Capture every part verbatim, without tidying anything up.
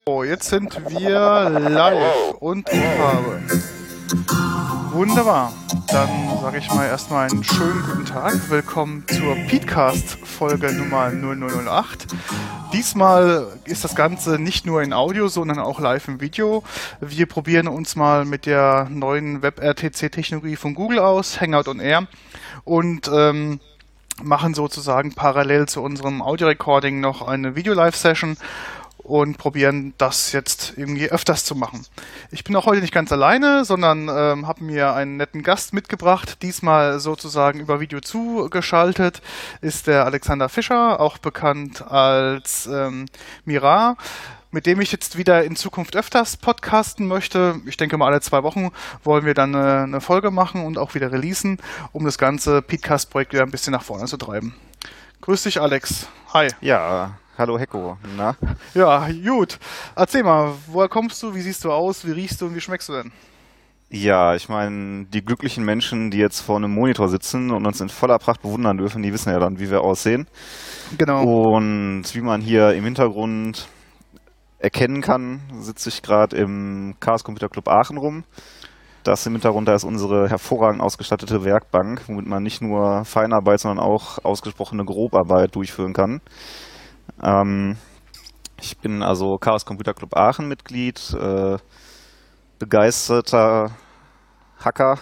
So, jetzt sind wir live und in Farbe. Wunderbar. Dann sage ich mal erstmal einen schönen guten Tag. Willkommen zur Peatcast-Folge Nummer null null null acht. Diesmal ist das Ganze nicht nur in Audio, sondern auch live im Video. Wir probieren uns mal mit der neuen Web-R T C-Technologie von Google aus, Hangout on Air, und ähm, machen sozusagen parallel zu unserem Audio-Recording noch eine Video-Live-Session und probieren das jetzt irgendwie öfters zu machen. Ich bin auch heute nicht ganz alleine, sondern ähm, habe mir einen netten Gast mitgebracht. Diesmal sozusagen über Video zugeschaltet ist der Alexander Fischer, auch bekannt als ähm, Mira, mit dem ich jetzt wieder in Zukunft öfters podcasten möchte. Ich denke mal, alle zwei Wochen wollen wir dann eine, eine Folge machen und auch wieder releasen, um das ganze Peatcast-Projekt wieder ein bisschen nach vorne zu treiben. Grüß dich, Alex. Hi. Ja, hallo Hecko. Na? Ja, gut. Erzähl mal, woher kommst du, wie siehst du aus, wie riechst du und wie schmeckst du denn? Ja, ich meine, die glücklichen Menschen, die jetzt vor einem Monitor sitzen und uns in voller Pracht bewundern dürfen, die wissen ja dann, wie wir aussehen. Genau. Und wie man hier im Hintergrund erkennen kann, sitze ich gerade im Chaos Computer Club Aachen rum. Das im Hintergrund, da ist unsere hervorragend ausgestattete Werkbank, womit man nicht nur Feinarbeit, sondern auch ausgesprochene Grobarbeit durchführen kann. Ähm, ich bin also Chaos Computer Club Aachen Mitglied, äh, begeisterter Hacker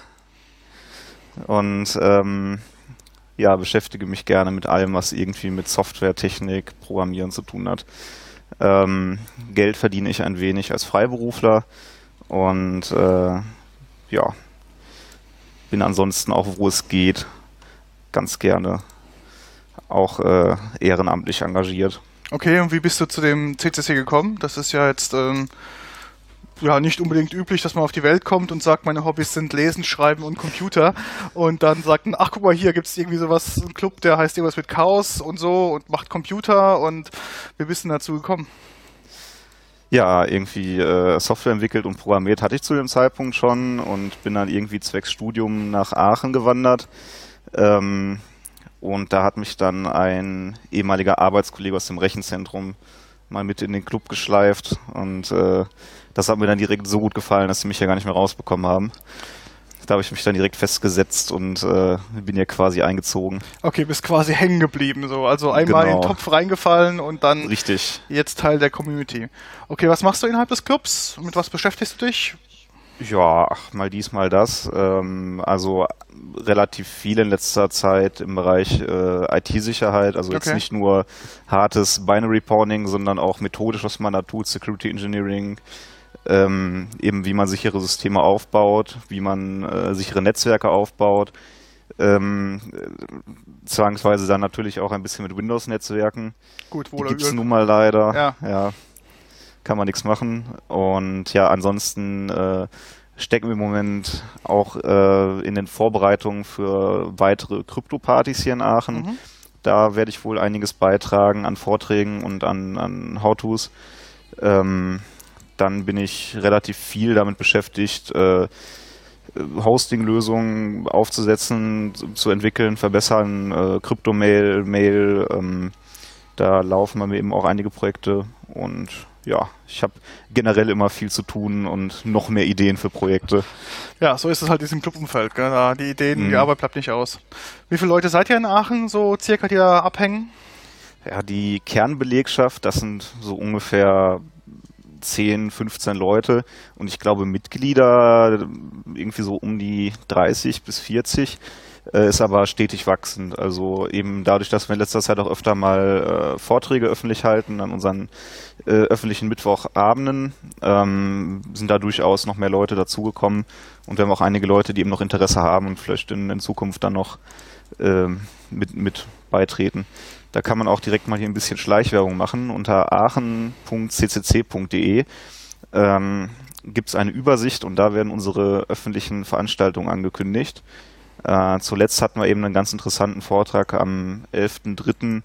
und ähm, ja, beschäftige mich gerne mit allem, was irgendwie mit Software, Technik, Programmieren zu tun hat. Ähm, Geld verdiene ich ein wenig als Freiberufler und äh, ja, bin ansonsten auch, wo es geht, ganz gerne auch äh, ehrenamtlich engagiert. Okay, und wie bist du zu dem C C C gekommen? Das ist ja jetzt ähm, ja nicht unbedingt üblich, dass man auf die Welt kommt und sagt, meine Hobbys sind Lesen, Schreiben und Computer, und dann sagt, ach guck mal, hier gibt es irgendwie sowas, einen Club, der heißt irgendwas mit Chaos und so und macht Computer, und wie bist du dazu gekommen? Ja, irgendwie äh, Software entwickelt und programmiert hatte ich zu dem Zeitpunkt schon und bin dann irgendwie zwecks Studium nach Aachen gewandert. Ähm, und da hat mich dann ein ehemaliger Arbeitskollege aus dem Rechenzentrum mal mit in den Club geschleift und äh, das hat mir dann direkt so gut gefallen, dass sie mich ja gar nicht mehr rausbekommen haben. Da habe ich mich dann direkt festgesetzt und äh, bin ja quasi eingezogen. Okay, bist quasi hängen geblieben, so. Also einmal in den Genau, Topf reingefallen und dann richtig. jetzt Teil der Community. Okay, was machst du innerhalb des Clubs? Mit was beschäftigst du dich? Ja, ach, mal dies, mal das. Ähm, also relativ viel in letzter Zeit im Bereich äh, I T-Sicherheit. Also jetzt Okay. nicht nur hartes Binary Pawning, sondern auch methodisch, was man da tut, Security Engineering, ähm, eben wie man sichere Systeme aufbaut, wie man äh, sichere Netzwerke aufbaut. Ähm, äh, zwangsweise dann natürlich auch ein bisschen mit Windows-Netzwerken. Gut, Die wohl oder gibt's übel. nun mal leider. Ja. Ja, kann man nichts machen. Und ja, ansonsten äh, stecken wir im Moment auch äh, in den Vorbereitungen für weitere Krypto-Partys hier in Aachen. Mhm. Da werde ich wohl einiges beitragen an Vorträgen und an, an How-Tos. Ähm, dann bin ich relativ viel damit beschäftigt, äh, Hosting-Lösungen aufzusetzen, zu, zu entwickeln, verbessern, äh, Krypto-Mail, Mail, ähm, da laufen bei mir eben auch einige Projekte und ja, ich habe generell immer viel zu tun und noch mehr Ideen für Projekte. Ja, so ist es halt in diesem Clubumfeld, gell? Da die Ideen, die Mhm. Arbeit bleibt nicht aus. Wie viele Leute seid ihr in Aachen, so circa, die da abhängen? Ja, die Kernbelegschaft, das sind so ungefähr zehn, fünfzehn Leute und ich glaube Mitglieder irgendwie so um die dreißig bis vierzig, äh, ist aber stetig wachsend. Also eben dadurch, dass wir in letzter Zeit auch öfter mal äh, Vorträge öffentlich halten an unseren äh, öffentlichen Mittwochabenden, ähm, sind da durchaus noch mehr Leute dazugekommen und wir haben auch einige Leute, die eben noch Interesse haben und vielleicht in, in Zukunft dann noch ähm, mit, mit beitreten. Da kann man auch direkt mal hier ein bisschen Schleichwerbung machen. Unter aachen punkt c c c punkt d e ähm, gibt es eine Übersicht und da werden unsere öffentlichen Veranstaltungen angekündigt. Äh, zuletzt hatten wir eben einen ganz interessanten Vortrag am elften dritten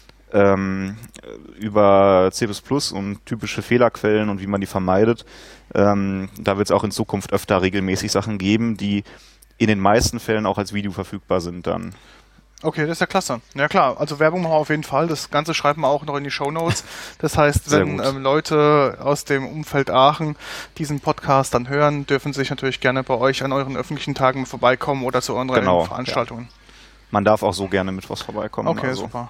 ähm, über C plus plus und typische Fehlerquellen und wie man die vermeidet. Ähm, da wird es auch in Zukunft öfter regelmäßig Sachen geben, die in den meisten Fällen auch als Video verfügbar sind dann. Okay, das ist ja klasse. Ja klar, also Werbung machen wir auf jeden Fall. Das Ganze schreiben wir auch noch in die Shownotes. Das heißt, wenn ähm, Leute aus dem Umfeld Aachen diesen Podcast dann hören, dürfen sich natürlich gerne bei euch an euren öffentlichen Tagen vorbeikommen oder zu euren genau, Veranstaltungen. Ja. Man darf auch so gerne mit was vorbeikommen. Okay, also. super.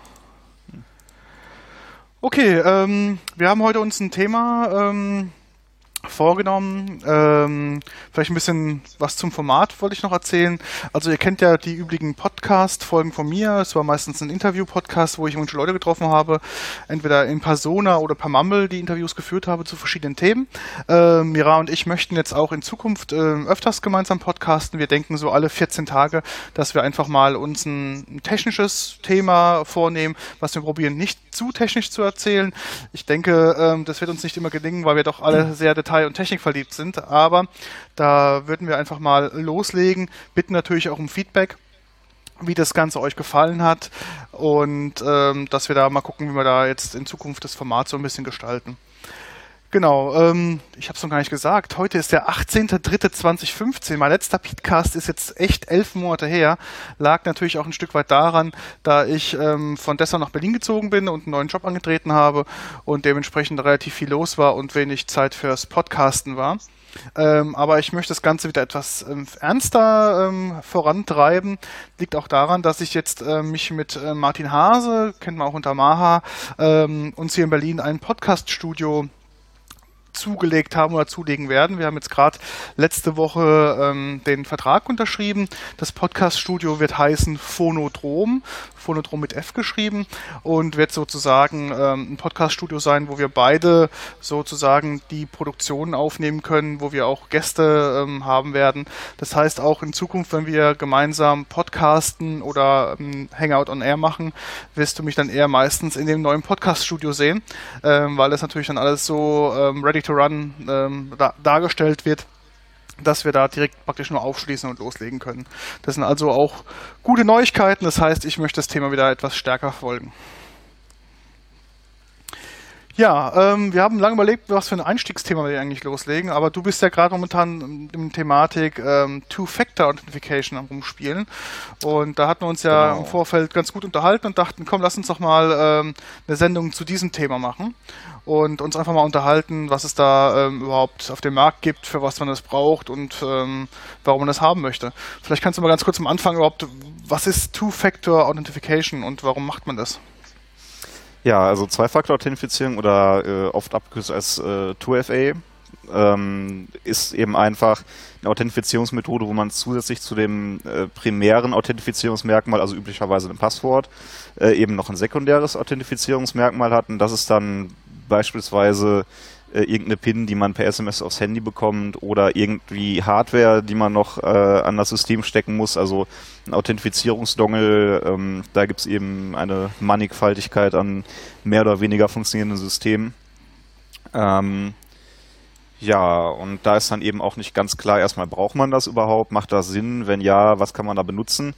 Okay, ähm, wir haben heute uns ein Thema ähm, vorgenommen. Ähm, vielleicht ein bisschen was zum Format wollte ich noch erzählen. Also ihr kennt ja die üblichen Podcast-Folgen von mir. Es war meistens ein Interview-Podcast, wo ich manche Leute getroffen habe, entweder in Persona oder per Mumble die Interviews geführt habe zu verschiedenen Themen. Äh, Mira und ich möchten jetzt auch in Zukunft äh, öfters gemeinsam podcasten. Wir denken so alle vierzehn Tage, dass wir einfach mal uns ein, ein technisches Thema vornehmen, was wir probieren, nicht zu technisch zu erzählen. Ich denke, ähm, das wird uns nicht immer gelingen, weil wir doch alle sehr detailliert und technikverliebt sind, aber da würden wir einfach mal loslegen, bitten natürlich auch um Feedback, wie das Ganze euch gefallen hat und ähm, dass wir da mal gucken, wie wir da jetzt in Zukunft das Format so ein bisschen gestalten. Genau, ähm, ich habe es noch gar nicht gesagt, heute ist der achtzehnter dritter zweitausendfünfzehn, mein letzter Podcast ist jetzt echt elf Monate her, lag natürlich auch ein Stück weit daran, da ich ähm, von Dessau nach Berlin gezogen bin und einen neuen Job angetreten habe und dementsprechend relativ viel los war und wenig Zeit fürs Podcasten war. Ähm, aber ich möchte das Ganze wieder etwas ähm, ernster ähm, vorantreiben. Liegt auch daran, dass ich jetzt äh, mich mit äh, Martin Hase, kennt man auch unter Maha, ähm, uns hier in Berlin ein Podcast-Studio zugelegt haben oder zulegen werden. Wir haben jetzt gerade letzte Woche ähm, den Vertrag unterschrieben. Das Podcast-Studio wird heißen Phonodrom, Phonodrom mit F geschrieben und wird sozusagen ähm, ein Podcast-Studio sein, wo wir beide sozusagen die Produktionen aufnehmen können, wo wir auch Gäste ähm, haben werden. Das heißt auch in Zukunft, wenn wir gemeinsam podcasten oder ähm, Hangout on Air machen, wirst du mich dann eher meistens in dem neuen Podcast-Studio sehen, ähm, weil das natürlich dann alles so ähm, ready to run ähm, da, dargestellt wird, dass wir da direkt praktisch nur aufschließen und loslegen können. Das sind also auch gute Neuigkeiten, das heißt, ich möchte das Thema wieder etwas stärker verfolgen. Ja, ähm, wir haben lange überlegt, was für ein Einstiegsthema wir eigentlich loslegen, aber du bist ja gerade momentan in der Thematik ähm, Two-Factor-Authentification am Rumspielen und da hatten wir uns ja genau. im Vorfeld ganz gut unterhalten und dachten, komm, lass uns doch mal ähm, eine Sendung zu diesem Thema machen und uns einfach mal unterhalten, was es da ähm, überhaupt auf dem Markt gibt, für was man das braucht und ähm, warum man das haben möchte. Vielleicht kannst du mal ganz kurz am Anfang überhaupt, was ist Two-Factor-Authentification und warum macht man das? Ja, also Zwei-Faktor-Authentifizierung oder äh, oft abgekürzt als äh, zwei F A ähm, ist eben einfach eine Authentifizierungsmethode, wo man zusätzlich zu dem äh, primären Authentifizierungsmerkmal, also üblicherweise ein Passwort, äh, eben noch ein sekundäres Authentifizierungsmerkmal hat und das ist dann beispielsweise äh, irgendeine PIN, die man per S M S aufs Handy bekommt oder irgendwie Hardware, die man noch äh, an das System stecken muss, also ein Authentifizierungsdongle, ähm, da gibt es eben eine Mannigfaltigkeit an mehr oder weniger funktionierenden Systemen. Ähm, ja, und da ist dann eben auch nicht ganz klar, erstmal braucht man das überhaupt, macht das Sinn, wenn ja, was kann man da benutzen?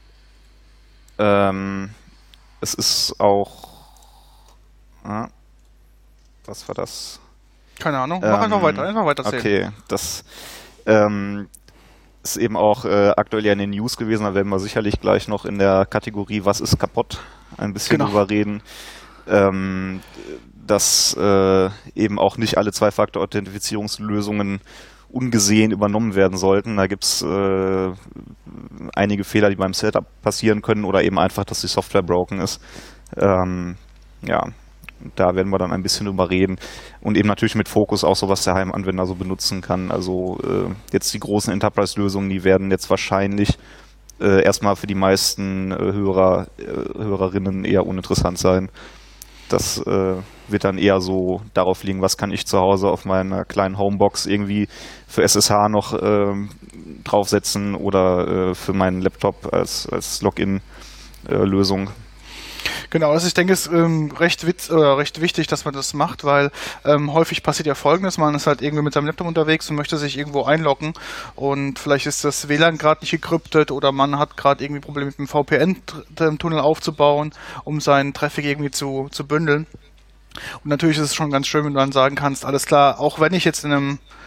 Ähm, es ist auch, ah, was war das? Keine Ahnung, mach ähm, einfach weiter, einfach weiter erzählen. Okay, das ähm, ist eben auch äh, aktuell ja in den News gewesen, da werden wir sicherlich gleich noch in der Kategorie Was ist kaputt ein bisschen genau. drüber reden, ähm, dass äh, eben auch nicht alle Zwei-Faktor-Authentifizierungslösungen ungesehen übernommen werden sollten. Da gibt es äh, einige Fehler, die beim Setup passieren können oder eben einfach, dass die Software broken ist. Ähm, ja, da werden wir dann ein bisschen drüber reden und eben natürlich mit Fokus auch so, was der Heimanwender so benutzen kann. Also äh, jetzt die großen Enterprise-Lösungen, die werden jetzt wahrscheinlich äh, erstmal für die meisten äh, Hörer, äh, Hörerinnen eher uninteressant sein. Das äh, wird dann eher so darauf liegen, was kann ich zu Hause auf meiner kleinen Homebox irgendwie für S S H noch äh, draufsetzen oder äh, für meinen Laptop als, als Login-Lösung. Äh, Genau, also ich denke, es ist ähm, recht, witz, äh, recht wichtig, dass man das macht, weil ähm, häufig passiert ja Folgendes, man ist halt irgendwie mit seinem Laptop unterwegs und möchte sich irgendwo einloggen und vielleicht ist das W L A N gerade nicht gekryptet oder man hat gerade irgendwie Probleme mit dem V P N-Tunnel aufzubauen, um seinen Traffic irgendwie zu, zu bündeln. Und natürlich ist es schon ganz schön, wenn du dann sagen kannst, alles klar, auch wenn ich jetzt in einem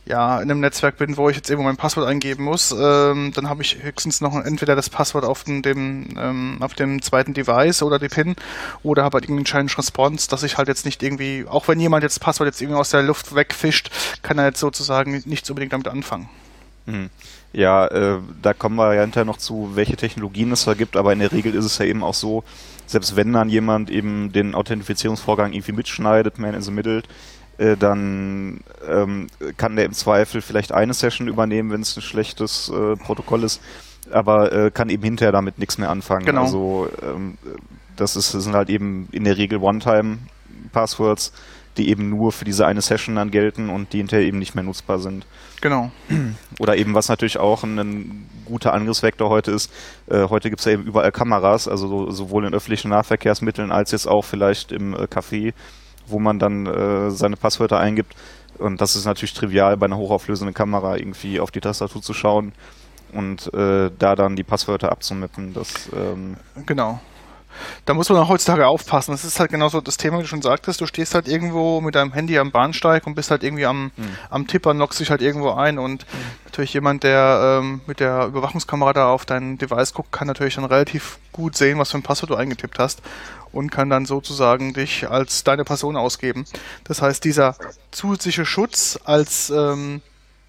ja, in einem Netzwerk bin, wo ich jetzt irgendwo mein Passwort eingeben muss, ähm, dann habe ich höchstens noch entweder das Passwort auf dem, dem ähm, auf dem zweiten Device oder die PIN oder habe halt irgendeinen Challenge Response, dass ich halt jetzt nicht irgendwie, auch wenn jemand jetzt das Passwort jetzt irgendwie aus der Luft wegfischt, kann er jetzt sozusagen nichts unbedingt damit anfangen. Hm. Ja, äh, da kommen wir ja hinterher noch zu, welche Technologien es da gibt, aber in der Regel ist es ja eben auch so, selbst wenn dann jemand eben den Authentifizierungsvorgang irgendwie mitschneidet, man in the middle, äh, dann ähm, kann der im Zweifel vielleicht eine Session übernehmen, wenn es ein schlechtes äh, Protokoll ist, aber äh, kann eben hinterher damit nichts mehr anfangen. Genau. Also ähm, das, ist, das sind halt eben in der Regel One-Time-Passwords, die eben nur für diese eine Session dann gelten und die hinterher eben nicht mehr nutzbar sind. Genau. Oder eben, was natürlich auch ein, ein guter Angriffsvektor heute ist, äh, heute gibt es ja eben überall Kameras, also so, sowohl in öffentlichen Nahverkehrsmitteln als jetzt auch vielleicht im äh, Café, wo man dann äh, seine Passwörter eingibt. Und das ist natürlich trivial, bei einer hochauflösenden Kamera irgendwie auf die Tastatur zu schauen und äh, da dann die Passwörter abzumappen. Das, ähm genau. Da muss man auch heutzutage aufpassen. Das ist halt genauso das Thema, wie du schon sagtest. Du stehst halt irgendwo mit deinem Handy am Bahnsteig und bist halt irgendwie am, mhm. am Tippern, loggst dich halt irgendwo ein und mhm. natürlich jemand, der ähm, mit der Überwachungskamera da auf dein Device guckt, kann natürlich dann relativ gut sehen, was für ein Passwort du eingetippt hast und kann dann sozusagen dich als deine Person ausgeben. Das heißt, dieser zusätzliche Schutz als ähm,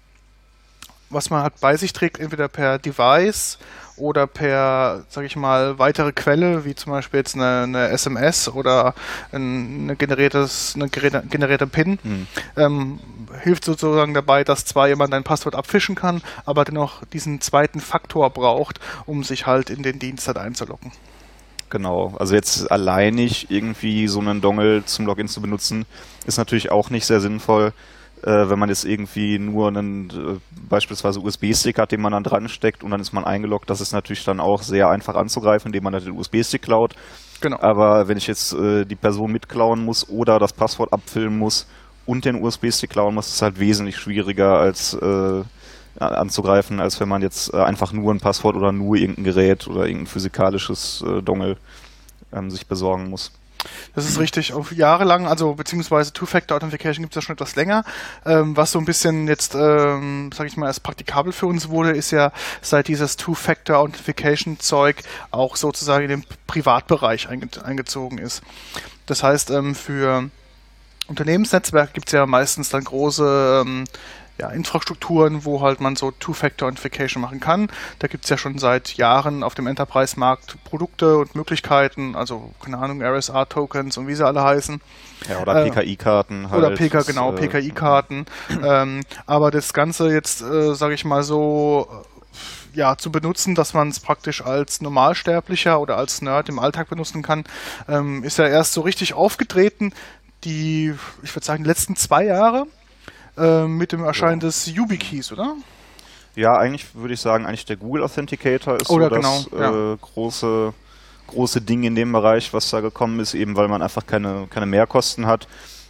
was man halt bei sich trägt, entweder per Device oder per, sag ich mal, weitere Quelle, wie zum Beispiel jetzt eine, eine S M S oder ein, eine, generiertes, eine generierte PIN, mhm. ähm, hilft sozusagen dabei, dass zwar jemand ein Passwort abfischen kann, aber dennoch diesen zweiten Faktor braucht, um sich halt in den Dienst halt einzuloggen. Genau, also jetzt alleinig irgendwie so einen Dongle zum Login zu benutzen, ist natürlich auch nicht sehr sinnvoll. Äh, wenn man jetzt irgendwie nur einen äh, beispielsweise U S B-Stick hat, den man dann dran steckt und dann ist man eingeloggt, das ist natürlich dann auch sehr einfach anzugreifen, indem man dann den U S B-Stick klaut. Genau. Aber wenn ich jetzt äh, die Person mitklauen muss oder das Passwort abfilmen muss und den U S B-Stick klauen muss, ist es halt wesentlich schwieriger als äh, anzugreifen, als wenn man jetzt äh, einfach nur ein Passwort oder nur irgendein Gerät oder irgendein physikalisches äh, Dongle ähm, sich besorgen muss. Das ist richtig. Auf jahrelang, also beziehungsweise Two-Factor-Authentification gibt es ja schon etwas länger. Ähm, was so ein bisschen jetzt, ähm, sag ich mal, erst praktikabel für uns wurde, ist ja seit dieses Two-Factor-Authentification-Zeug auch sozusagen in den Privatbereich einge- eingezogen ist. Das heißt, ähm, für Unternehmensnetzwerke gibt es ja meistens dann große ähm, ja, Infrastrukturen, wo halt man so Two-Factor-Authentification machen kann. Da gibt es ja schon seit Jahren auf dem Enterprise-Markt Produkte und Möglichkeiten, also keine Ahnung, R S A-Tokens und wie sie alle heißen. Ja, oder P K I-Karten halt. Oder P K, genau, äh, P K I-Karten. ähm, aber das Ganze jetzt, äh, sage ich mal so, äh, ja, zu benutzen, dass man es praktisch als Normalsterblicher oder als Nerd im Alltag benutzen kann, ähm, ist ja erst so richtig aufgetreten, die, ich würde sagen, die letzten zwei Jahre. Mit dem Erscheinen des YubiKeys, oder? Ja, eigentlich würde ich sagen, eigentlich der Google Authenticator ist oder so das genau, ja. äh, große, große Ding in dem Bereich, was da gekommen ist, eben weil man einfach keine, keine Mehrkosten hat.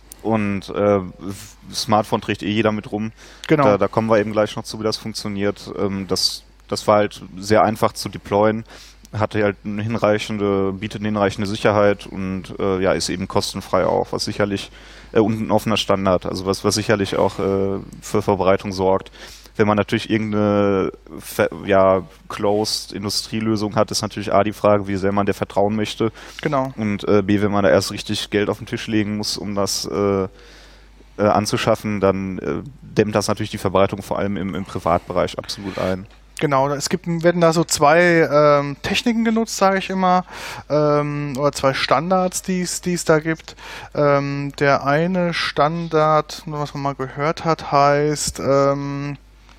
Und äh, Smartphone trägt eh jeder mit rum. Genau. Da, da kommen wir eben gleich noch zu, wie das funktioniert. Ähm, das, das war halt sehr einfach zu deployen. Hatte halt eine hinreichende, bietet eine hinreichende Sicherheit und äh, ja, ist eben kostenfrei auch, was sicherlich äh, und ein offener Standard, also was, was sicherlich auch äh, für Verbreitung sorgt. Wenn man natürlich irgendeine ja, closed Industrielösung hat, ist natürlich A die Frage, wie sehr man der vertrauen möchte. Genau. Und äh, B, wenn man da erst richtig Geld auf den Tisch legen muss, um das äh, äh, anzuschaffen, dann äh, dämmt das natürlich die Verbreitung vor allem im, im Privatbereich absolut ein. Genau, es gibt, werden da so zwei ähm, Techniken genutzt, sage ich immer, ähm, oder zwei Standards, die es da gibt. Ähm, der eine Standard, was man mal gehört hat, heißt, ähm,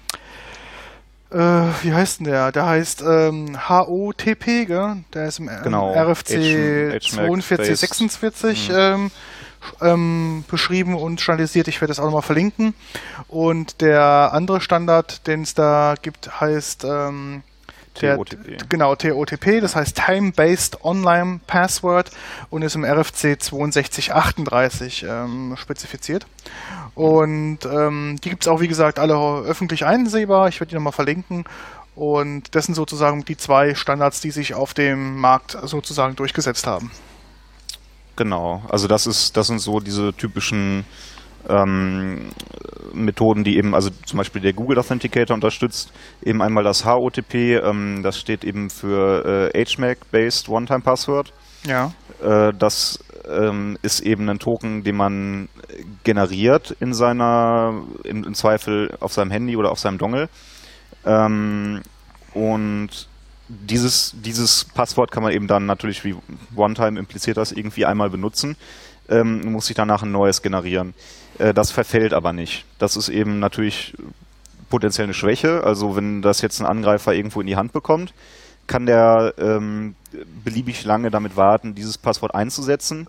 äh, wie heißt denn der? Der heißt ähm, H O T P, gell? Der ist im genau. R F C zweiundvierzig sechsundvierzig ähm, Ähm, beschrieben und standardisiert. Ich werde das auch nochmal verlinken. Und der andere Standard, den es da gibt, heißt ähm, T O T P. Der, genau, T O T P, das heißt Time-Based Online Password und ist im R F C zweiundsechzig achtunddreißig ähm, spezifiziert. Und ähm, die gibt es auch, wie gesagt, alle öffentlich einsehbar. Ich werde die nochmal verlinken. Und das sind sozusagen die zwei Standards, die sich auf dem Markt sozusagen durchgesetzt haben. Genau, also das ist, das sind so diese typischen ähm, Methoden, die eben, also zum Beispiel der Google Authenticator unterstützt, eben einmal das H O T P, ähm, das steht eben für äh, H M A C-based One-Time-Password. Ja. Äh, das ähm, ist eben ein Token, den man generiert in seiner, im, im Zweifel auf seinem Handy oder auf seinem Dongle. Ähm, und dieses, dieses Passwort kann man eben dann natürlich, wie One-Time impliziert das, irgendwie einmal benutzen. Ähm, muss sich danach ein neues generieren. Äh, das verfällt aber nicht. Das ist eben natürlich potenziell eine Schwäche. Also wenn das jetzt ein Angreifer irgendwo in die Hand bekommt, kann der ähm, beliebig lange damit warten, dieses Passwort einzusetzen.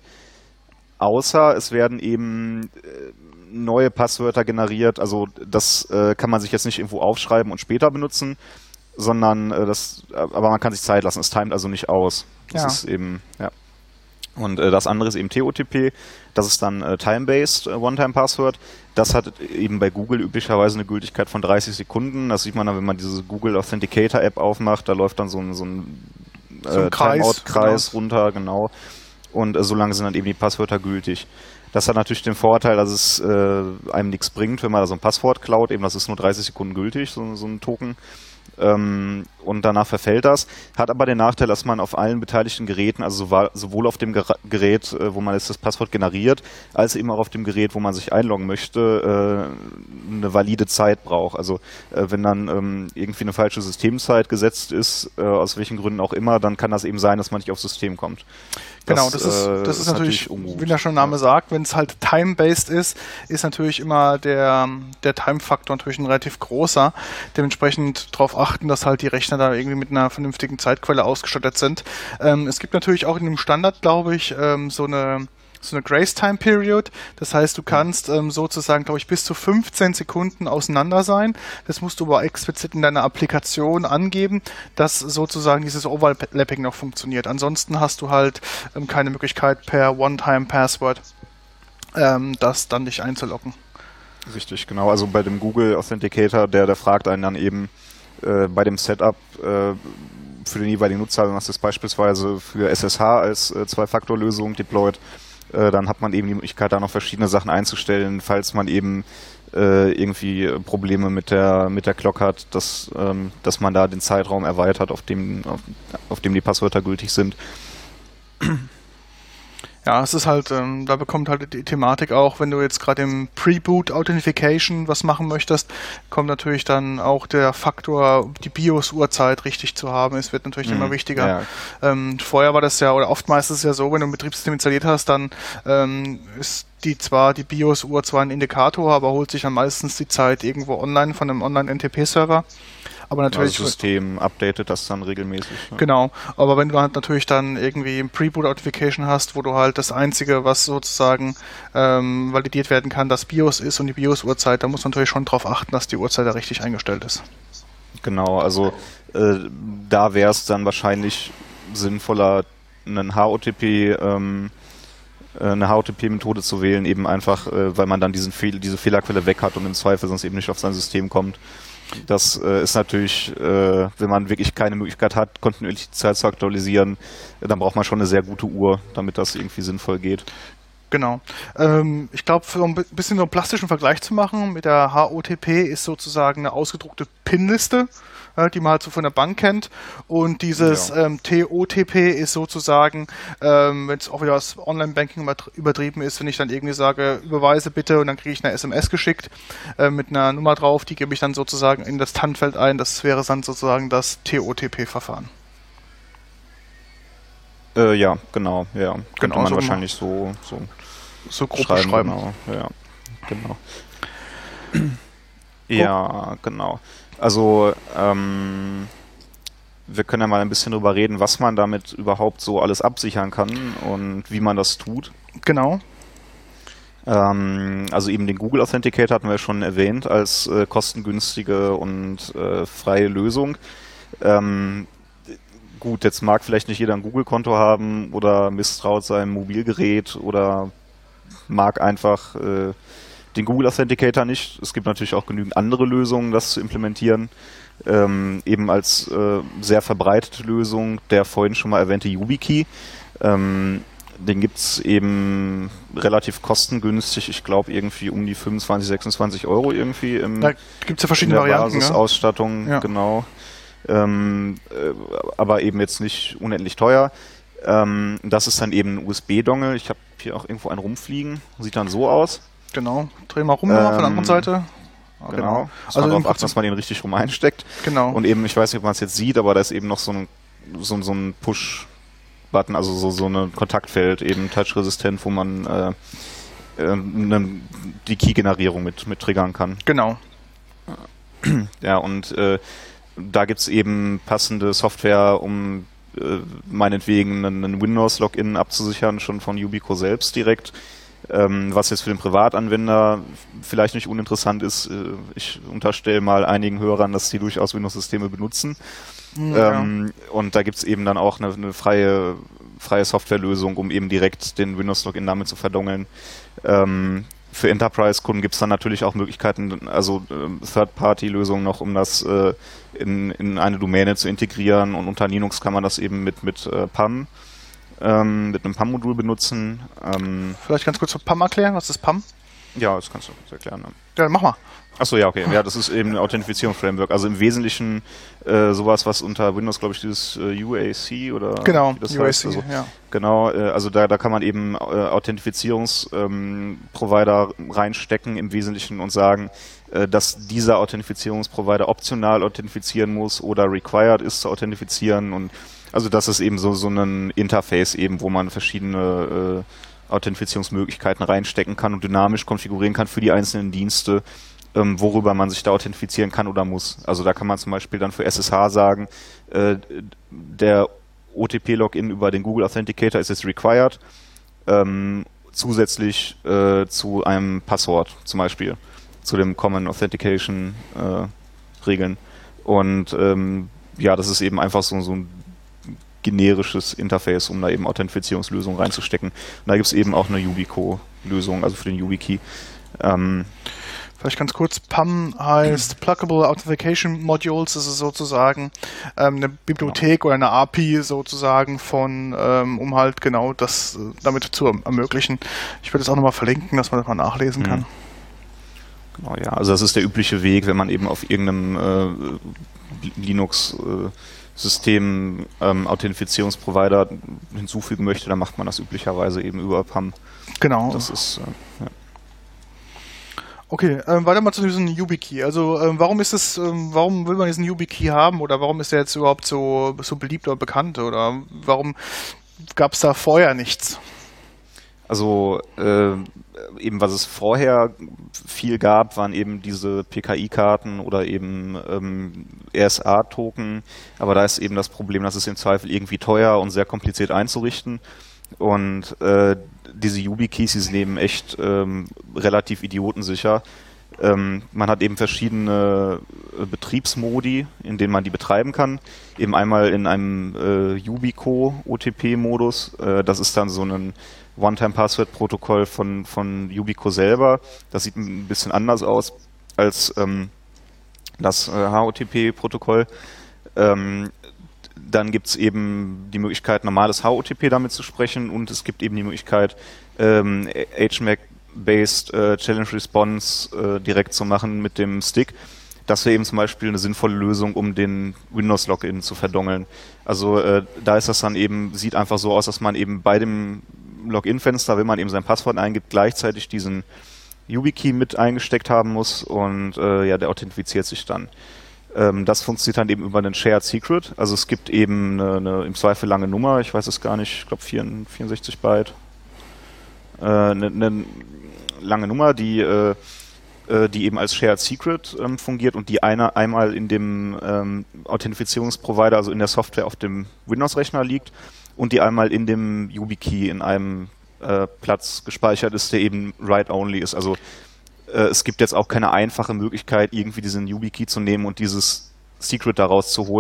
Außer es werden eben äh, neue Passwörter generiert. Also das äh, kann man sich jetzt nicht irgendwo aufschreiben und später benutzen, sondern äh, das, aber man kann sich Zeit lassen. Es timet also nicht aus. Das ja. ist eben, ja. Und äh, das andere ist eben T O T P, das ist dann äh, Time-Based äh, One-Time-Password. Das hat eben bei Google üblicherweise eine Gültigkeit von dreißig Sekunden. Das sieht man dann, wenn man diese Google Authenticator-App aufmacht, da läuft dann so ein, so ein, äh, so ein Timeout-Kreis genau. runter, genau. Und äh, so lange sind dann eben die Passwörter gültig. Das hat natürlich den Vorteil, dass es äh, einem nichts bringt, wenn man da so ein Passwort klaut. Eben, das ist nur dreißig Sekunden gültig, so, so ein Token. Ähm, und danach verfällt das. Hat aber den Nachteil, dass man auf allen beteiligten Geräten, also sowohl auf dem Gerät, wo man jetzt das Passwort generiert, als eben auch auf dem Gerät, wo man sich einloggen möchte, äh, eine valide Zeit braucht. Also äh, wenn dann ähm, irgendwie eine falsche Systemzeit gesetzt ist, äh, aus welchen Gründen auch immer, dann kann das eben sein, dass man nicht aufs System kommt. Genau, das, das ist, das ist, ist natürlich, natürlich wie der schon Name sagt, wenn es halt time-based ist, ist natürlich immer der, der Time-Faktor natürlich ein relativ großer. Dementsprechend darauf achten, dass halt die Rechner da irgendwie mit einer vernünftigen Zeitquelle ausgestattet sind. Ähm, es gibt natürlich auch in dem Standard, glaube ich, ähm, so eine so eine Grace Time Period. Das heißt, du kannst ähm, sozusagen, glaube ich, bis zu fünfzehn Sekunden auseinander sein. Das musst du aber explizit in deiner Applikation angeben, dass sozusagen dieses Overlapping noch funktioniert. Ansonsten hast du halt ähm, keine Möglichkeit per One-Time-Password ähm, das dann dich einzuloggen. Richtig, genau. Also bei dem Google Authenticator, der, der fragt einen dann eben äh, bei dem Setup äh, für den jeweiligen Nutzer, wenn man das beispielsweise für S S H als äh, Zwei-Faktor-Lösung deployt, dann hat man eben die Möglichkeit, da noch verschiedene Sachen einzustellen, falls man eben äh, irgendwie Probleme mit der mit der Clock hat, dass, ähm, dass man da den Zeitraum erweitert, auf dem, auf, auf dem die Passwörter gültig sind. Ja, es ist halt, ähm, da bekommt halt die Thematik auch, wenn du jetzt gerade im Pre-Boot Authentification was machen möchtest, kommt natürlich dann auch der Faktor, die BIOS-Uhrzeit richtig zu haben. Es wird natürlich mhm, immer wichtiger. Ja. Ähm, vorher war das ja, oder oftmals ist es ja so, wenn du ein Betriebssystem installiert hast, dann ähm, ist die zwar, die BIOS-Uhr zwar ein Indikator, aber holt sich dann meistens die Zeit irgendwo online von einem Online-N T P-Server. Aber natürlich, das System updatet das dann regelmäßig. Ja. Genau, aber wenn du halt natürlich dann irgendwie ein Pre-Boot Authentification hast, wo du halt das Einzige, was sozusagen ähm, validiert werden kann, das BIOS ist und die BIOS-Uhrzeit, da muss man natürlich schon darauf achten, dass die Uhrzeit da richtig eingestellt ist. Genau, also äh, da wäre es dann wahrscheinlich sinnvoller, einen H O T P ähm, eine H O T P-Methode zu wählen, eben einfach, äh, weil man dann diesen Fehl, diese Fehlerquelle weg hat und im Zweifel sonst eben nicht auf sein System kommt. Das äh, ist natürlich, äh, wenn man wirklich keine Möglichkeit hat, kontinuierlich die Zeit zu aktualisieren, äh, dann braucht man schon eine sehr gute Uhr, damit das irgendwie sinnvoll geht. Genau. Ähm, ich glaube, für ein bisschen so einen plastischen Vergleich zu machen, mit der H O T P ist sozusagen eine ausgedruckte PIN-Liste, äh, die man halt so von der Bank kennt. Und dieses ja. ähm, T O T P ist sozusagen, ähm, wenn es auch wieder das Online-Banking übertrieben ist, wenn ich dann irgendwie sage, überweise bitte und dann kriege ich eine S M S geschickt äh, mit einer Nummer drauf, die gebe ich dann sozusagen in das T A N-Feld ein. Das wäre dann sozusagen das T O T P-Verfahren. Äh, ja, genau, ja. Könnte genau, man so wahrscheinlich so, so, so grob beschreiben. Genau, ja, genau. Ja, genau. Also, ähm, wir können ja mal ein bisschen drüber reden, was man damit überhaupt so alles absichern kann und wie man das tut. Genau. Ähm, also eben den Google Authenticator hatten wir schon erwähnt als äh, kostengünstige und äh, freie Lösung. Ähm, Gut, jetzt mag vielleicht nicht jeder ein Google-Konto haben oder misstraut seinem Mobilgerät oder mag einfach äh, den Google Authenticator nicht. Es gibt natürlich auch genügend andere Lösungen, das zu implementieren. Ähm, eben als äh, sehr verbreitete Lösung der vorhin schon mal erwähnte YubiKey. Ähm, den gibt es eben relativ kostengünstig, ich glaube irgendwie um die fünfundzwanzig, sechsundzwanzig Euro irgendwie im, da gibt's ja verschiedene in der Varianten, Basisausstattung, ja. genau. Ähm, äh, aber eben jetzt nicht unendlich teuer. Ähm, das ist dann eben ein U S B-Dongle. Ich habe hier auch irgendwo einen rumfliegen. Sieht dann so aus. Genau. Dreh mal rum ähm, von der anderen Seite. Ah, genau. genau. Muss also man darauf achten, dass man den richtig rum einsteckt. Genau. Und eben, ich weiß nicht, ob man es jetzt sieht, aber da ist eben noch so ein, so, so ein Push-Button, also so, so ein Kontaktfeld, eben touchresistent, wo man äh, äh, ne, die Key-Generierung mit, mit triggern kann. Genau. Ja, und äh, da gibt es eben passende Software, um äh, meinetwegen einen Windows-Login abzusichern, schon von Yubico selbst direkt. Ähm, was jetzt für den Privatanwender vielleicht nicht uninteressant ist. Äh, ich unterstelle mal einigen Hörern, dass die durchaus Windows-Systeme benutzen. Ja. Ähm, und da gibt es eben dann auch eine, eine freie, freie Softwarelösung, um eben direkt den Windows-Login damit zu verdongeln. Ähm, Für Enterprise-Kunden gibt es dann natürlich auch Möglichkeiten, also äh, Third-Party-Lösungen noch, um das äh, in, in eine Domäne zu integrieren, und unter Linux kann man das eben mit, mit äh, P A M, ähm, mit einem P A M-Modul benutzen. Ähm, Vielleicht ganz kurz P A M erklären, was ist P A M? Ja, das kannst du kurz erklären. Ne? Ja, mach mal. Achso, ja, okay. Ja, das ist eben ein Authentifizierungsframework. Also im Wesentlichen äh, sowas, was unter Windows, glaube ich, dieses äh, U A C oder genau, wie das U A C, heißt. Also, ja. Genau, äh, also da, da kann man eben äh, Authentifizierungsprovider ähm, reinstecken im Wesentlichen und sagen, äh, dass dieser Authentifizierungsprovider optional authentifizieren muss oder required ist zu authentifizieren. Und also das ist eben so, so ein Interface eben, wo man verschiedene äh, Authentifizierungsmöglichkeiten reinstecken kann und dynamisch konfigurieren kann für die einzelnen Dienste, ähm, worüber man sich da authentifizieren kann oder muss. Also da kann man zum Beispiel dann für S S H sagen, äh, der O T P-Login über den Google Authenticator ist jetzt required, ähm, zusätzlich äh, zu einem Passwort zum Beispiel, zu dem Common Authentication äh, Regeln. Und ähm, ja, das ist eben einfach so, so ein generisches Interface, um da eben Authentifizierungslösungen reinzustecken. Und da gibt es eben auch eine Yubico-Lösung, also für den YubiKey. Ähm, Vielleicht ganz kurz, P A M heißt Pluggable Authentication Modules, das ist sozusagen ähm, eine Bibliothek genau. oder eine A P I sozusagen von, ähm, um halt genau das äh, damit zu ermöglichen. Ich würde es auch nochmal verlinken, dass man das mal nachlesen mhm. kann. Genau, ja, also das ist der übliche Weg, wenn man eben auf irgendeinem äh, Linux äh, System ähm, Authentifizierungsprovider hinzufügen möchte, dann macht man das üblicherweise eben über P A M. Genau. Das ist äh, ja. Okay, ähm, weiter mal zu diesem YubiKey. Also ähm, warum ist es, ähm, warum will man diesen YubiKey haben oder warum ist der jetzt überhaupt so, so beliebt oder bekannt oder warum gab es da vorher nichts? Also äh, eben was es vorher viel gab, waren eben diese P K I-Karten oder eben ähm, R S A-Token, aber da ist eben das Problem, dass es im Zweifel irgendwie teuer und sehr kompliziert einzurichten. Und äh, diese YubiKeys, die sind eben echt ähm, relativ idiotensicher. Ähm, man hat eben verschiedene äh, Betriebsmodi, in denen man die betreiben kann. Eben einmal in einem äh, Yubico-O T P-Modus. Äh, das ist dann so ein One-Time-Password-Protokoll von, von Yubico selber. Das sieht ein bisschen anders aus als ähm, das äh, H O T P-Protokoll. Ähm, Dann gibt es eben die Möglichkeit, normales H O T P damit zu sprechen, und es gibt eben die Möglichkeit, ähm, H M A C-based äh, Challenge Response äh, direkt zu machen mit dem Stick. Das wäre eben zum Beispiel eine sinnvolle Lösung, um den Windows-Login zu verdongeln. Also äh, da ist das dann eben, sieht einfach so aus, dass man eben bei dem Login-Fenster, wenn man eben sein Passwort eingibt, gleichzeitig diesen YubiKey mit eingesteckt haben muss, und äh, ja, der authentifiziert sich dann. Das funktioniert dann eben über einen Shared Secret. Also es gibt eben eine, eine im Zweifel lange Nummer, ich weiß es gar nicht, ich glaube vierundsechzig Byte. Äh, eine, eine lange Nummer, die, äh, die eben als Shared Secret ähm, fungiert und die eine, einmal in dem ähm, Authentifizierungsprovider, also in der Software auf dem Windows-Rechner liegt, und die einmal in dem YubiKey in einem äh, Platz gespeichert ist, der eben Write-Only ist. Also es gibt jetzt auch keine einfache Möglichkeit, irgendwie diesen YubiKey zu nehmen und dieses Secret daraus zu holen,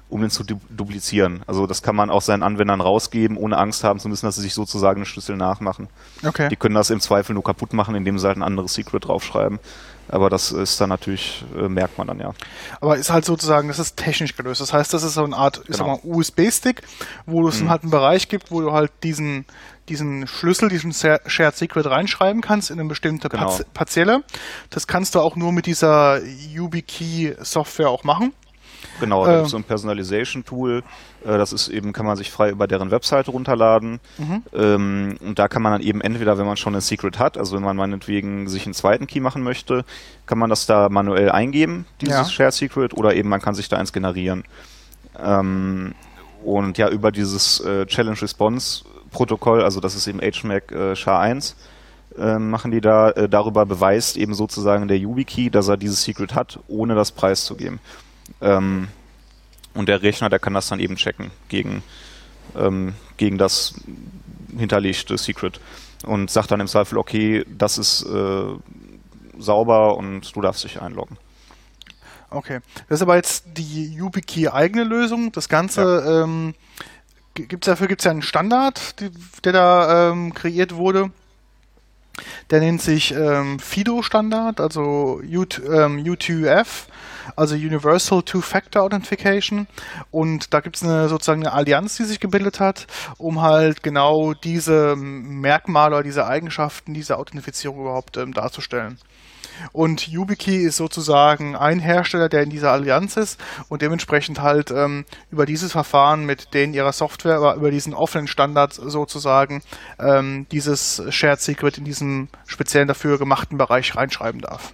um den zu du duplizieren. Also das kann man auch seinen Anwendern rausgeben, ohne Angst haben zu müssen, dass sie sich sozusagen einen Schlüssel nachmachen. Okay. Die können das im Zweifel nur kaputt machen, indem sie halt ein anderes Secret draufschreiben. Aber das ist dann natürlich, äh, merkt man dann ja. Aber ist halt sozusagen, das ist technisch gelöst. Das heißt, das ist so eine Art, ich sag Genau. mal, U S B-Stick, wo es Mhm. halt einen Bereich gibt, wo du halt diesen, diesen Schlüssel, diesen Shared Secret reinschreiben kannst in eine bestimmte Genau. Parti- Partielle. Das kannst du auch nur mit dieser YubiKey-Software auch machen. Genau, da Ähm. gibt es so ein Personalization-Tool, äh, das ist eben, kann man sich frei über deren Webseite runterladen. Mhm. Ähm, und da kann man dann eben entweder, wenn man schon ein Secret hat, also wenn man meinetwegen sich einen zweiten Key machen möchte, kann man das da manuell eingeben, dieses Ja. Shared Secret, oder eben man kann sich da eins generieren. Ähm, und ja, über dieses äh, Challenge Response Protokoll, also das ist eben H M A C äh, S H A eins, äh, machen die da, äh, darüber beweist eben sozusagen der YubiKey, dass er dieses Secret hat, ohne das preiszugeben. Ähm, und der Rechner, der kann das dann eben checken gegen, ähm, gegen das hinterlegte Secret und sagt dann im Zweifel, okay, das ist äh, sauber und du darfst dich einloggen. Okay. Das ist aber jetzt die YubiKey eigene Lösung. Das Ganze, ja. ähm, gibt's dafür gibt's ja einen Standard, die, der da ähm, kreiert wurde. Der nennt sich ähm, FIDO-Standard, also U zwei F, also Universal Two-Factor Authentication. Und da gibt es eine, sozusagen eine Allianz, die sich gebildet hat, um halt genau diese Merkmale oder diese Eigenschaften, diese Authentifizierung überhaupt ähm, darzustellen. Und YubiKey ist sozusagen ein Hersteller, der in dieser Allianz ist und dementsprechend halt ähm, über dieses Verfahren mit denen ihrer Software, aber über diesen offenen Standard sozusagen ähm, dieses Shared Secret in diesem speziellen dafür gemachten Bereich reinschreiben darf.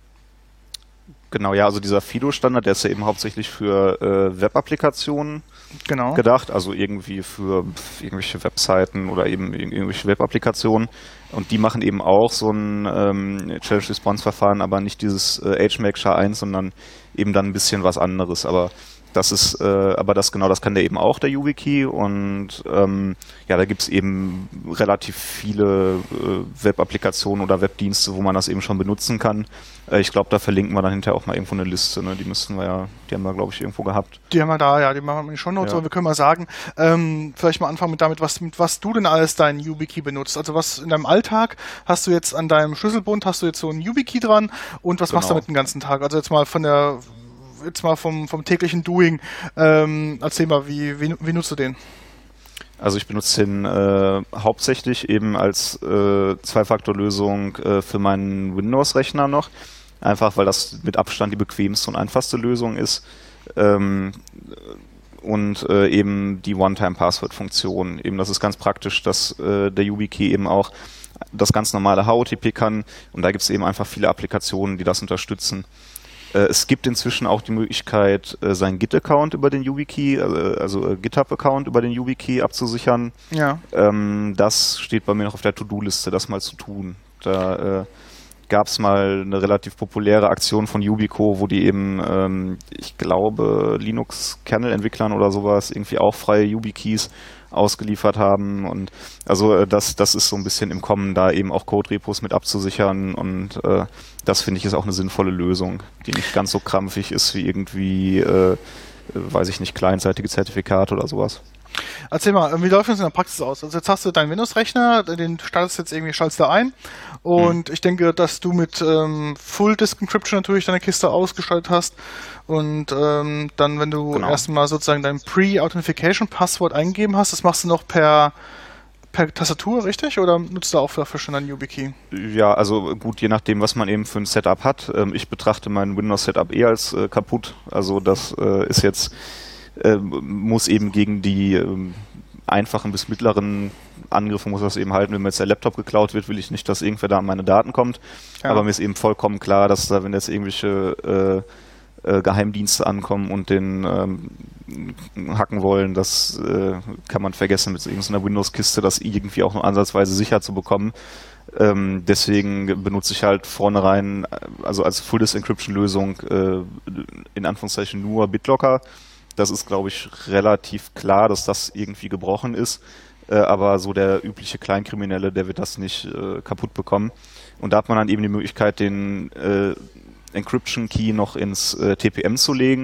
Genau, ja, also dieser FIDO-Standard, der ist ja eben hauptsächlich für äh, Web-Applikationen genau. gedacht, also irgendwie für irgendwelche Webseiten oder eben irgendwelche Web-Applikationen. Und die machen eben auch so ein ähm, Challenge-Response-Verfahren, aber nicht dieses äh, H M A C S H A eins, sondern eben dann ein bisschen was anderes. Aber das ist, äh, aber das genau, das kann der eben auch, der YubiKey. Und ähm, ja, da gibt es eben relativ viele äh, Web-Applikationen oder Webdienste, wo man das eben schon benutzen kann. Äh, ich glaube, da verlinken wir dann hinterher auch mal irgendwo eine Liste. Ne? Die müssten wir ja, die haben wir, glaube ich, irgendwo gehabt. Die haben wir da, ja, die machen wir in die Shownotes, Ja. aber wir können mal sagen, ähm, vielleicht mal anfangen mit damit, was, mit was du denn alles deinen YubiKey benutzt. Also was in deinem Alltag hast du jetzt an deinem Schlüsselbund, hast du jetzt so einen YubiKey dran und was Genau. machst du damit den ganzen Tag? Also jetzt mal von der jetzt mal vom, vom täglichen Doing. Ähm, erzähl mal, wie, wie, wie nutzt du den? Also ich benutze den äh, hauptsächlich eben als äh, Zwei-Faktor-Lösung äh, für meinen Windows-Rechner noch. Einfach, weil das mit Abstand die bequemste und einfachste Lösung ist. Ähm, und äh, eben die One-Time-Password-Funktion. Eben, das ist ganz praktisch, dass äh, der YubiKey eben auch das ganz normale H O T P kann. Und da gibt es eben einfach viele Applikationen, die das unterstützen. Es gibt inzwischen auch die Möglichkeit, seinen Git-Account über den YubiKey, also GitHub-Account über den YubiKey abzusichern. Ja. Das steht bei mir noch auf der To-Do-Liste, das mal zu tun. Da äh, gab es mal eine relativ populäre Aktion von Yubico, wo die eben, ähm, ich glaube, Linux-Kernel-Entwicklern oder sowas irgendwie auch freie YubiKeys ausgeliefert haben. Und also das, das ist so ein bisschen im Kommen, da eben auch Code-Repos mit abzusichern, und äh, das finde ich ist auch eine sinnvolle Lösung, die nicht ganz so krampfig ist wie irgendwie, äh, weiß ich nicht, clientseitige Zertifikate oder sowas. Erzähl mal, wie läuft das in der Praxis aus? Also jetzt hast du deinen Windows-Rechner, den startest jetzt irgendwie, schaltest du ein, und hm. ich denke, dass du mit ähm, Full Disk Encryption natürlich deine Kiste ausgestattet hast, und ähm, dann, wenn du genau. erstmal sozusagen dein Pre-Authentification-Passwort eingegeben hast, das machst du noch per per Tastatur, richtig? Oder nutzt du auch dafür schon einen YubiKey? Ja, also gut, je nachdem, was man eben für ein Setup hat. Ähm, ich betrachte mein Windows-Setup eh als äh, kaputt, also das äh, ist jetzt Äh, muss eben gegen die ähm, einfachen bis mittleren Angriffe muss das eben halten. Wenn mir jetzt der Laptop geklaut wird, will ich nicht, dass irgendwer da an meine Daten kommt. Ja. Aber mir ist eben vollkommen klar, dass da, wenn jetzt irgendwelche äh, äh, Geheimdienste ankommen und den ähm, hacken wollen, das äh, kann man vergessen, mit irgendeiner Windows-Kiste das irgendwie auch nur ansatzweise sicher zu bekommen. Ähm, deswegen benutze ich halt vornherein, also als Full-Disk-Encryption-Lösung äh, in Anführungszeichen nur BitLocker. Das ist, glaube ich, relativ klar, dass das irgendwie gebrochen ist. Äh, aber so der übliche Kleinkriminelle, der wird das nicht äh, kaputt bekommen. Und da hat man dann eben die Möglichkeit, den äh, Encryption-Key noch ins äh, T P M zu legen.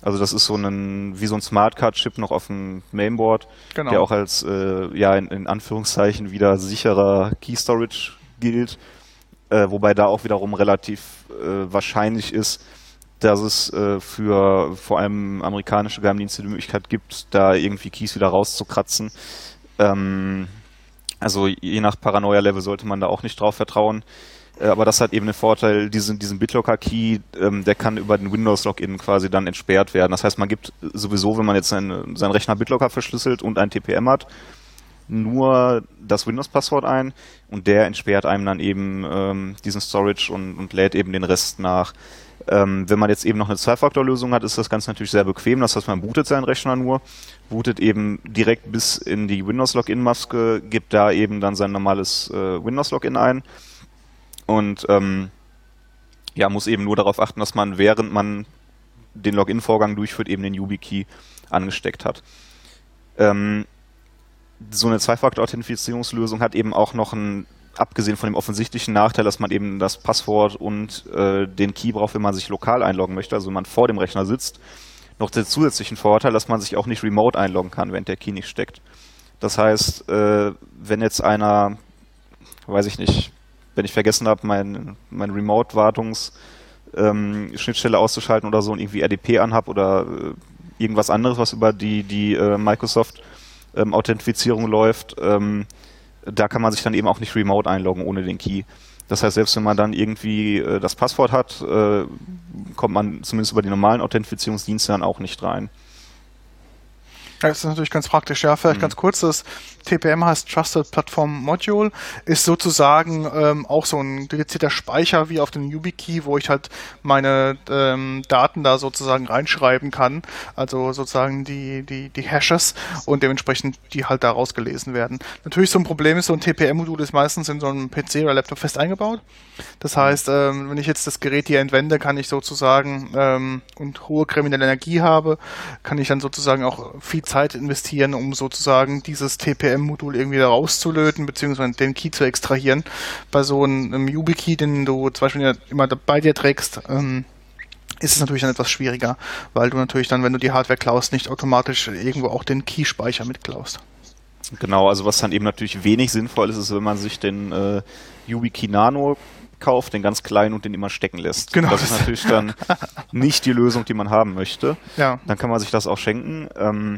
Also das ist so ein, wie so ein Smartcard-Chip noch auf dem Mainboard, Genau. der auch als, äh, ja, in, in Anführungszeichen wieder sicherer Key Storage gilt, äh, wobei da auch wiederum relativ äh, wahrscheinlich ist, dass es äh, für vor allem amerikanische Geheimdienste die Möglichkeit gibt, da irgendwie Keys wieder rauszukratzen. Ähm, also je nach Paranoia-Level sollte man da auch nicht drauf vertrauen. Äh, aber das hat eben den Vorteil, diesen, diesen BitLocker-Key, ähm, der kann über den Windows-Login quasi dann entsperrt werden. Das heißt, man gibt sowieso, wenn man jetzt seinen, seinen Rechner BitLocker verschlüsselt und ein T P M hat, nur das Windows-Passwort ein und der entsperrt einem dann eben ähm, diesen Storage und, und lädt eben den Rest nach. Ähm, wenn man jetzt eben noch eine Zwei-Faktor-Lösung hat, ist das Ganze natürlich sehr bequem. Das heißt, man bootet seinen Rechner nur, bootet eben direkt bis in die Windows-Login-Maske, gibt da eben dann sein normales äh, Windows-Login ein und ähm, ja, muss eben nur darauf achten, dass man, während man den Login-Vorgang durchführt, eben den YubiKey angesteckt hat. Ähm, so eine Zwei-Faktor-Authentifizierungslösung hat eben auch noch einen, abgesehen von dem offensichtlichen Nachteil, dass man eben das Passwort und äh, den Key braucht, wenn man sich lokal einloggen möchte, also wenn man vor dem Rechner sitzt, noch den zusätzlichen Vorteil, dass man sich auch nicht remote einloggen kann, während der Key nicht steckt. Das heißt, äh, wenn jetzt einer, weiß ich nicht, wenn ich vergessen habe, mein, mein Remote-Wartungs-Schnittstelle ähm, auszuschalten oder so und irgendwie R D P anhab oder äh, irgendwas anderes, was über die, die äh, Microsoft ähm, Authentifizierung läuft, ähm, da kann man sich dann eben auch nicht remote einloggen ohne den Key. Das heißt, selbst wenn man dann irgendwie äh, das Passwort hat, äh, kommt man zumindest über die normalen Authentifizierungsdienste dann auch nicht rein. Das ist natürlich ganz praktisch. Ja, vielleicht mhm. ganz kurz, das T P M heißt Trusted Platform Module, ist sozusagen ähm, auch so ein dedizierter Speicher wie auf dem YubiKey, wo ich halt meine ähm, Daten da sozusagen reinschreiben kann, also sozusagen die, die, die Hashes und dementsprechend die halt da rausgelesen werden. Natürlich so ein Problem ist, so ein T P M-Modul ist meistens in so einem P C oder Laptop fest eingebaut. Das heißt, ähm, wenn ich jetzt das Gerät hier entwende, kann ich sozusagen ähm, und hohe kriminelle Energie habe, kann ich dann sozusagen auch viel Zeit investieren, um sozusagen dieses T P M-Modul irgendwie da rauszulöten, beziehungsweise den Key zu extrahieren. Bei so einem, einem YubiKey, den du zum Beispiel ja immer bei dir trägst, ähm, ist es natürlich dann etwas schwieriger, weil du natürlich dann, wenn du die Hardware klaust, nicht automatisch irgendwo auch den Key-Speicher mitklaust. Genau, also was dann eben natürlich wenig sinnvoll ist, ist, wenn man sich den äh, YubiKey Nano kauft, den ganz kleinen und den immer stecken lässt. Genau. Das ist natürlich dann nicht die Lösung, die man haben möchte. Ja. Dann kann man sich das auch schenken. Ähm,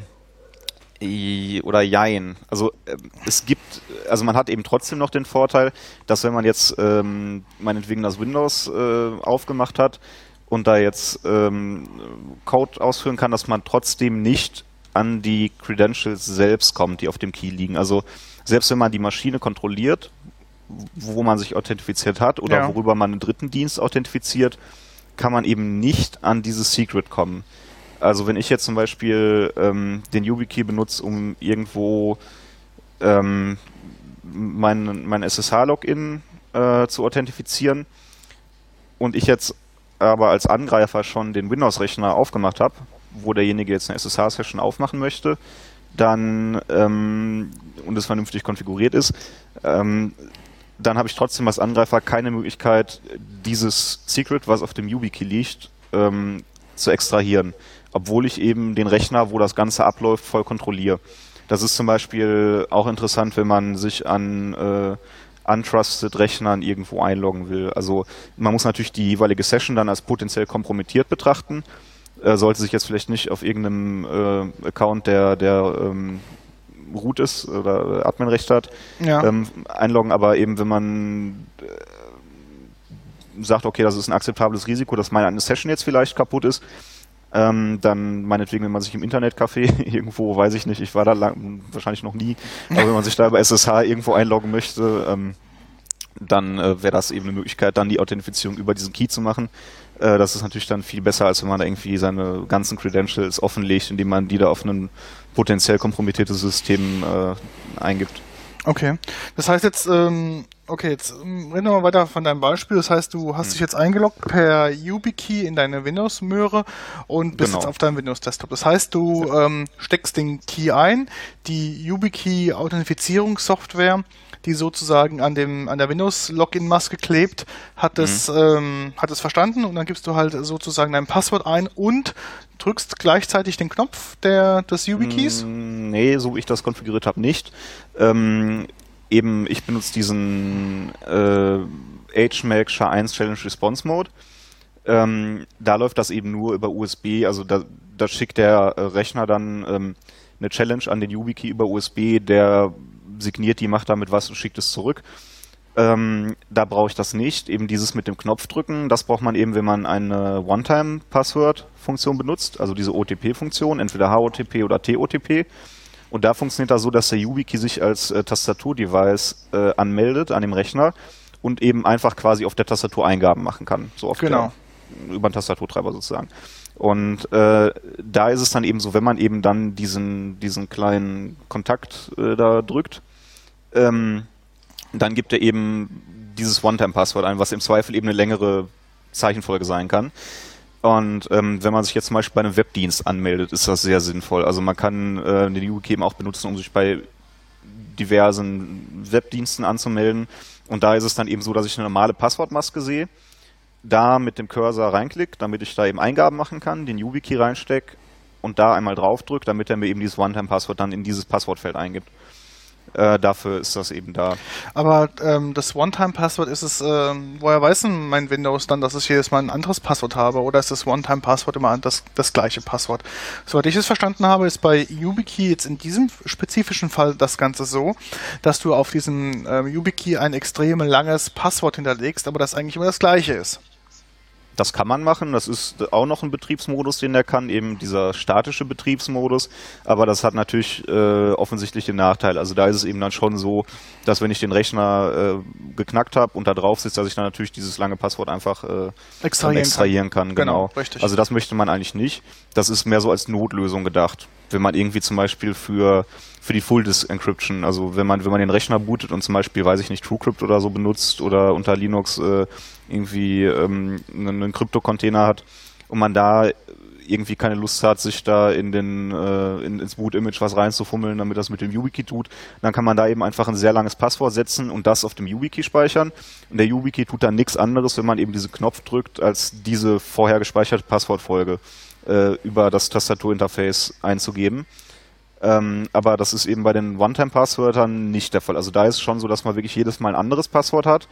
oder jein. Also äh, es gibt, also man hat eben trotzdem noch den Vorteil, dass wenn man jetzt ähm, meinetwegen das Windows äh, aufgemacht hat und da jetzt ähm, Code ausführen kann, dass man trotzdem nicht an die Credentials selbst kommt, die auf dem Key liegen. Also selbst wenn man die Maschine kontrolliert, wo man sich authentifiziert hat oder ja. worüber man einen dritten Dienst authentifiziert, kann man eben nicht an dieses Secret kommen. Also wenn ich jetzt zum Beispiel ähm, den YubiKey benutze, um irgendwo ähm, mein, mein S S H-Login äh, zu authentifizieren und ich jetzt aber als Angreifer schon den Windows-Rechner aufgemacht habe, wo derjenige jetzt eine S S H-Session aufmachen möchte, dann ähm, und es vernünftig konfiguriert ist, ähm, dann habe ich trotzdem als Angreifer keine Möglichkeit, dieses Secret, was auf dem YubiKey liegt, ähm, zu extrahieren, obwohl ich eben den Rechner, wo das Ganze abläuft, voll kontrolliere. Das ist zum Beispiel auch interessant, wenn man sich an äh, untrusted Rechnern irgendwo einloggen will. Also man muss natürlich die jeweilige Session dann als potenziell kompromittiert betrachten, äh, sollte sich jetzt vielleicht nicht auf irgendeinem äh, Account, der, der ähm, root ist oder Adminrecht hat, ja. ähm, einloggen, aber eben wenn man äh, sagt, okay, das ist ein akzeptables Risiko, dass meine Session jetzt vielleicht kaputt ist, ähm, dann meinetwegen, wenn man sich im Internetcafé irgendwo, weiß ich nicht, ich war da lang, wahrscheinlich noch nie, aber wenn man sich da über S S H irgendwo einloggen möchte, ähm, dann äh, wäre das eben eine Möglichkeit, dann die Authentifizierung über diesen Key zu machen. Äh, das ist natürlich dann viel besser, als wenn man da irgendwie seine ganzen Credentials offenlegt, indem man die da auf ein potenziell kompromittiertes System äh, eingibt. Okay, das heißt jetzt, ähm, okay, jetzt reden wir mal weiter von deinem Beispiel. Das heißt, du hast hm. dich jetzt eingeloggt per YubiKey in deine Windows-Möhre und bist genau. jetzt auf deinem Windows-Desktop. Das heißt, du ähm, steckst den Key ein, die YubiKey-Authentifizierungssoftware, die sozusagen an dem an der Windows-Login-Maske klebt, hat es mhm. ähm, hat es verstanden und dann gibst du halt sozusagen dein Passwort ein und drückst gleichzeitig den Knopf der des YubiKeys? Nee, so wie ich das konfiguriert habe, nicht. Ähm, eben, ich benutze diesen äh, H M A C S H A eins Challenge Response Mode. Ähm, da läuft das eben nur über U S B, also da, da schickt der äh, Rechner dann ähm, eine Challenge an den YubiKey über U S B, der signiert die, macht damit was und schickt es zurück. Ähm, da brauche ich das nicht. Eben dieses mit dem Knopf drücken, das braucht man eben, wenn man eine One-Time-Password-Funktion benutzt, also diese O T P-Funktion, entweder H O T P oder T O T P. Und da funktioniert das so, dass der YubiKey sich als äh, Tastatur-Device äh, anmeldet an dem Rechner und eben einfach quasi auf der Tastatur Eingaben machen kann. So auf genau. der, über den Tastaturtreiber sozusagen. Und äh, da ist es dann eben so, wenn man eben dann diesen, diesen kleinen Kontakt äh, da drückt, ähm, dann gibt er eben dieses One-Time-Passwort ein, was im Zweifel eben eine längere Zeichenfolge sein kann. Und ähm, wenn man sich jetzt zum Beispiel bei einem Webdienst anmeldet, ist das sehr sinnvoll. Also man kann äh, den YubiKey eben auch benutzen, um sich bei diversen Webdiensten anzumelden. Und da ist es dann eben so, dass ich eine normale Passwortmaske sehe, da mit dem Cursor reinklicke, damit ich da eben Eingaben machen kann, den YubiKey reinstecke und da einmal draufdrücke, damit er mir eben dieses One-Time-Passwort dann in dieses Passwortfeld eingibt. Äh, dafür ist das eben da. Aber ähm, das One-Time-Passwort ist es, ähm, woher weiß denn mein Windows dann, dass ich jedes Mal ein anderes Passwort habe? Oder ist das One-Time-Passwort immer das, das gleiche Passwort? Soweit ich es verstanden habe, ist bei YubiKey jetzt in diesem spezifischen Fall das Ganze so, dass du auf diesem ähm, YubiKey ein extrem langes Passwort hinterlegst, aber das eigentlich immer das gleiche ist. Das kann man machen, das ist auch noch ein Betriebsmodus, den der kann, eben dieser statische Betriebsmodus, aber das hat natürlich äh, offensichtlich den Nachteil. Also da ist es eben dann schon so, dass wenn ich den Rechner äh, geknackt habe und da drauf sitze, dass ich dann natürlich dieses lange Passwort einfach äh, extrahieren, extrahieren kann. kann. Genau, genau, richtig. Also das möchte man eigentlich nicht. Das ist mehr so als Notlösung gedacht. Wenn man irgendwie zum Beispiel für für die Full-Disk-Encryption, also wenn man wenn man den Rechner bootet und zum Beispiel, weiß ich nicht, TrueCrypt oder so benutzt oder unter Linux äh, irgendwie ähm, einen, einen Krypto-Container hat und man da irgendwie keine Lust hat, sich da in den äh, in, ins Boot-Image was reinzufummeln, damit das mit dem YubiKey tut, dann kann man da eben einfach ein sehr langes Passwort setzen und das auf dem YubiKey speichern. Und der YubiKey tut dann nichts anderes, wenn man eben diesen Knopf drückt, als diese vorher gespeicherte Passwortfolge äh, über das Tastaturinterface einzugeben. Ähm, aber das ist eben bei den One-Time-Passwörtern nicht der Fall. Also da ist es schon so, dass man wirklich jedes Mal ein anderes Passwort hat.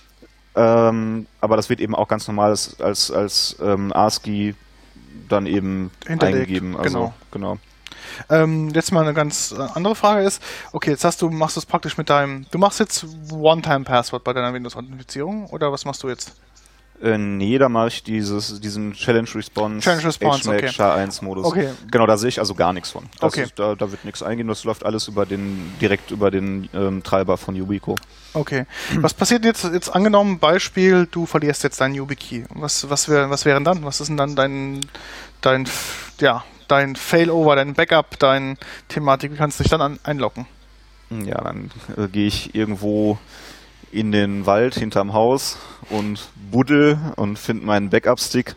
Ähm, aber das wird eben auch ganz normal als, als, als ähm, ASCII dann eben hinterlegt, eingegeben. Also, genau. genau. Ähm, jetzt mal eine ganz andere Frage ist, okay, jetzt hast du, machst du es praktisch mit deinem, du machst jetzt One-Time-Passwort bei deiner Windows-Authentifizierung oder was machst du jetzt? Äh, nee, da mache ich dieses, diesen Challenge Response, Challenge Response, H M A C S H A eins Modus. Okay. Genau, da sehe ich also gar nichts von. Das okay. ist, da, da wird nichts eingehen, das läuft alles über den, direkt über den ähm, Treiber von Yubico. Okay. Was passiert jetzt, jetzt angenommen, Beispiel, du verlierst jetzt deinen YubiKey. Was, was, wär, was wären dann? Was ist denn dann dein, dein, ja, dein Failover, dein Backup, deine Thematik? Wie kannst du dich dann an, einloggen? Ja, dann äh, gehe ich irgendwo in den Wald hinterm Haus und buddel und finde meinen Backup-Stick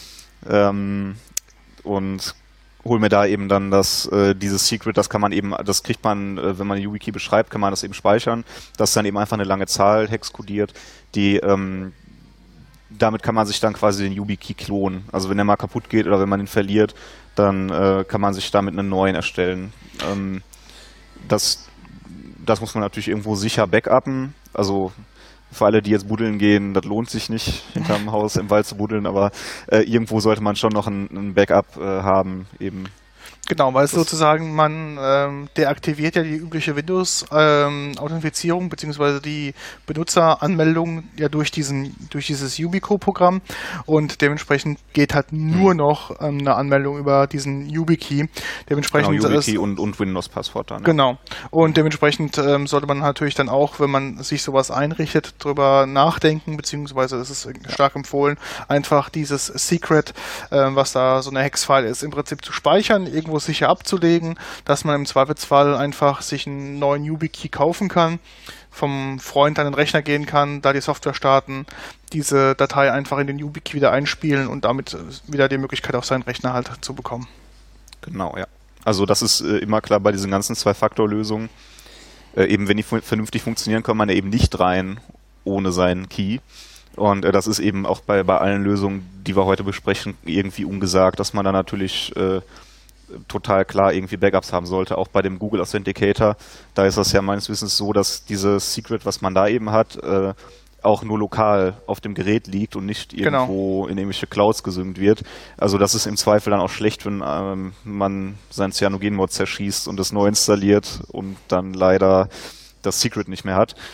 ähm, und hol mir da eben dann das äh, dieses Secret, das kann man eben, das kriegt man, äh, wenn man den YubiKey beschreibt, kann man das eben speichern. Das ist dann eben einfach eine lange Zahl hexkodiert, die ähm, damit kann man sich dann quasi den YubiKey klonen. Also wenn der mal kaputt geht oder wenn man ihn verliert, dann äh, kann man sich damit einen neuen erstellen. Ähm, das Das muss man natürlich irgendwo sicher backuppen. Also für alle, die jetzt buddeln gehen, das lohnt sich nicht, hinterm Haus im Wald zu buddeln, aber äh, irgendwo sollte man schon noch ein, ein Backup äh, haben, eben. Genau, weil es sozusagen, man ähm, deaktiviert ja die übliche Windows-Authentifizierung ähm, beziehungsweise die Benutzeranmeldung ja durch diesen durch dieses Yubico-Programm und dementsprechend geht halt nur hm. noch ähm, eine Anmeldung über diesen YubiKey. Dementsprechend genau, YubiKey und, und Windows-Passwort dann. Ja. Genau. Und dementsprechend ähm, sollte man natürlich dann auch, wenn man sich sowas einrichtet, drüber nachdenken, beziehungsweise es ist stark empfohlen, einfach dieses Secret, äh, was da so eine Hexfile ist, im Prinzip zu speichern, irgendwo sicher abzulegen, dass man im Zweifelsfall einfach sich einen neuen YubiKey kaufen kann, vom Freund an den Rechner gehen kann, da die Software starten, diese Datei einfach in den YubiKey wieder einspielen und damit wieder die Möglichkeit auf seinen Rechner halt zu bekommen. Genau, ja. Also das ist äh, immer klar bei diesen ganzen Zwei-Faktor-Lösungen. äh, eben wenn die fu- vernünftig funktionieren, kommt man da eben nicht rein ohne seinen Key. Und äh, das ist eben auch bei, bei allen Lösungen, die wir heute besprechen, irgendwie ungesagt, dass man da natürlich äh, total klar irgendwie Backups haben sollte. Auch bei dem Google Authenticator, da ist das ja meines Wissens so, dass dieses Secret, was man da eben hat, äh, auch nur lokal auf dem Gerät liegt und nicht irgendwo genau. in irgendwelche Clouds gesynkt wird. Also das ist im Zweifel dann auch schlecht, wenn ähm, man sein Cyanogen-Mod zerschießt und es neu installiert und dann leider das Secret nicht mehr hat.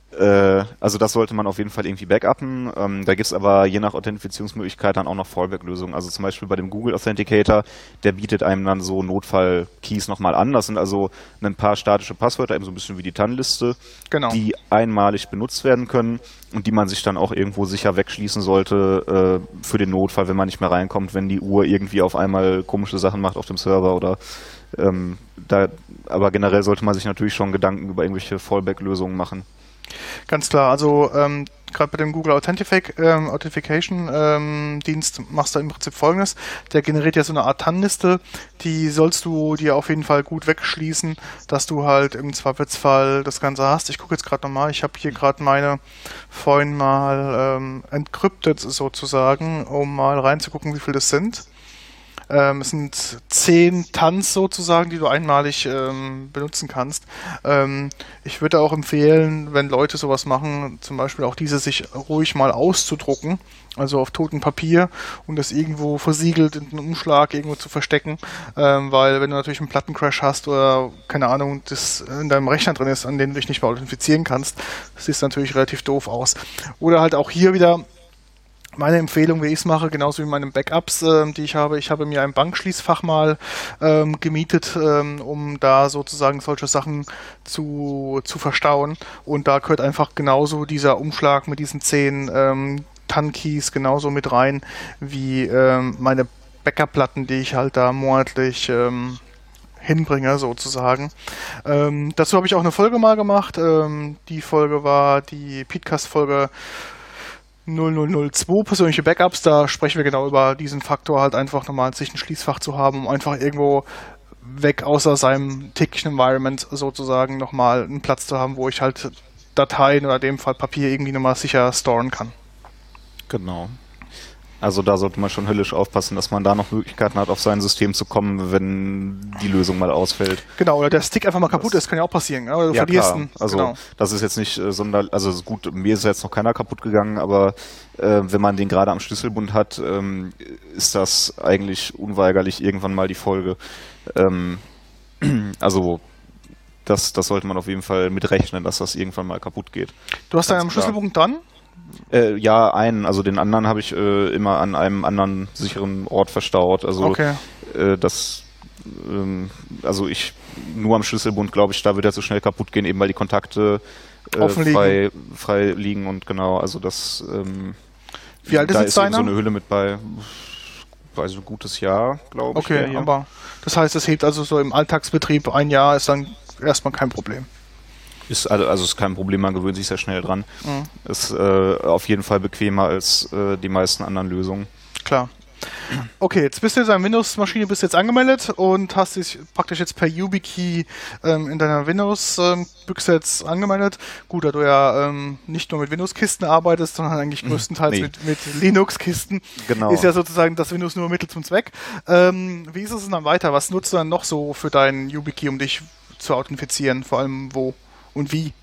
Äh, also das sollte man auf jeden Fall irgendwie backuppen. Ähm, da gibt es aber je nach Authentifizierungsmöglichkeit dann auch noch Fallback-Lösungen. Also zum Beispiel bei dem Google Authenticator, der bietet einem dann so Notfall-Keys nochmal an. Das sind also ein paar statische Passwörter, eben so ein bisschen wie die T A N-Liste, genau. die einmalig benutzt werden können und die man sich dann auch irgendwo sicher wegschließen sollte äh, für den Notfall, wenn man nicht mehr reinkommt, wenn die Uhr irgendwie auf einmal komische Sachen macht auf dem Server oder ähm, da, aber generell sollte man sich natürlich schon Gedanken über irgendwelche Fallback-Lösungen machen. Ganz klar, also ähm, gerade bei dem Google Authentific, ähm, Authentication ähm, Dienst machst du im Prinzip Folgendes, der generiert ja so eine Art T A N-Liste, die sollst du dir auf jeden Fall gut wegschließen, dass du halt im Zweifelsfall das Ganze hast. Ich gucke jetzt gerade nochmal, ich habe hier gerade meine vorhin mal ähm, encrypted sozusagen, um mal reinzugucken, wie viel das sind. Ähm, es sind zehn T A Ns sozusagen, die du einmalig ähm, benutzen kannst. Ähm, ich würde auch empfehlen, wenn Leute sowas machen, zum Beispiel auch diese sich ruhig mal auszudrucken, also auf totem Papier und das irgendwo versiegelt in einem Umschlag irgendwo zu verstecken, ähm, weil wenn du natürlich einen Plattencrash hast oder keine Ahnung, das in deinem Rechner drin ist, an den du dich nicht mehr authentifizieren kannst, das sieht natürlich relativ doof aus. Oder halt auch hier wieder meine Empfehlung, wie ich es mache, genauso wie meine Backups, äh, die ich habe. Ich habe mir ein Bankschließfach mal ähm, gemietet, ähm, um da sozusagen solche Sachen zu, zu verstauen. Und da gehört einfach genauso dieser Umschlag mit diesen zehn ähm, T A N-Keys genauso mit rein, wie ähm, meine Backup-Platten, die ich halt da monatlich ähm, hinbringe, sozusagen. Ähm, dazu habe ich auch eine Folge mal gemacht. Ähm, die Folge war die Peatcast-Folge null null null zwei, persönliche Backups, da sprechen wir genau über diesen Faktor, halt einfach nochmal sich ein Schließfach zu haben, um einfach irgendwo weg außer seinem täglichen Environment sozusagen nochmal einen Platz zu haben, wo ich halt Dateien oder in dem Fall Papier irgendwie nochmal sicher storen kann. Genau. Also da sollte man schon höllisch aufpassen, dass man da noch Möglichkeiten hat, auf sein System zu kommen, wenn die Lösung mal ausfällt. Genau, oder der Stick einfach mal kaputt das ist, kann ja auch passieren. Oder du ja, verlierst klar. ihn. Also genau. Das ist jetzt nicht äh, sonder, also gut, mir ist jetzt noch keiner kaputt gegangen, aber äh, wenn man den gerade am Schlüsselbund hat, ähm, ist das eigentlich unweigerlich irgendwann mal die Folge. Ähm, also das, das sollte man auf jeden Fall mitrechnen, dass das irgendwann mal kaputt geht. Du hast da am Schlüsselbund dran? Äh, ja, einen. Also den anderen habe ich äh, immer an einem anderen sicheren Ort verstaut. Also okay. äh, das, ähm, also ich nur am Schlüsselbund, glaube ich, da wird er so schnell kaputt gehen, eben weil die Kontakte äh, frei, frei liegen und genau, also das. Ähm, Wie alt ist da jetzt ist eben deiner? so eine Hülle mit bei. Also ein gutes Jahr, glaube ich. Okay, aber das heißt, es hebt also so im Alltagsbetrieb ein Jahr, ist dann erstmal kein Problem. Ist also, also ist kein Problem, man gewöhnt sich sehr schnell dran. Mhm. Ist äh, auf jeden Fall bequemer als äh, die meisten anderen Lösungen. Klar. Okay, jetzt bist du in deiner Windows-Maschine, bist jetzt angemeldet und hast dich praktisch jetzt per YubiKey ähm, in deiner Windows-Büchse ähm, jetzt angemeldet. Gut, da du ja ähm, nicht nur mit Windows-Kisten arbeitest, sondern eigentlich größtenteils nee. mit, mit Linux-Kisten, genau. ist ja sozusagen das Windows nur Mittel zum Zweck. Ähm, wie ist es denn dann weiter? Was nutzt du dann noch so für deinen YubiKey, um dich zu authentifizieren? Vor allem wo und wie?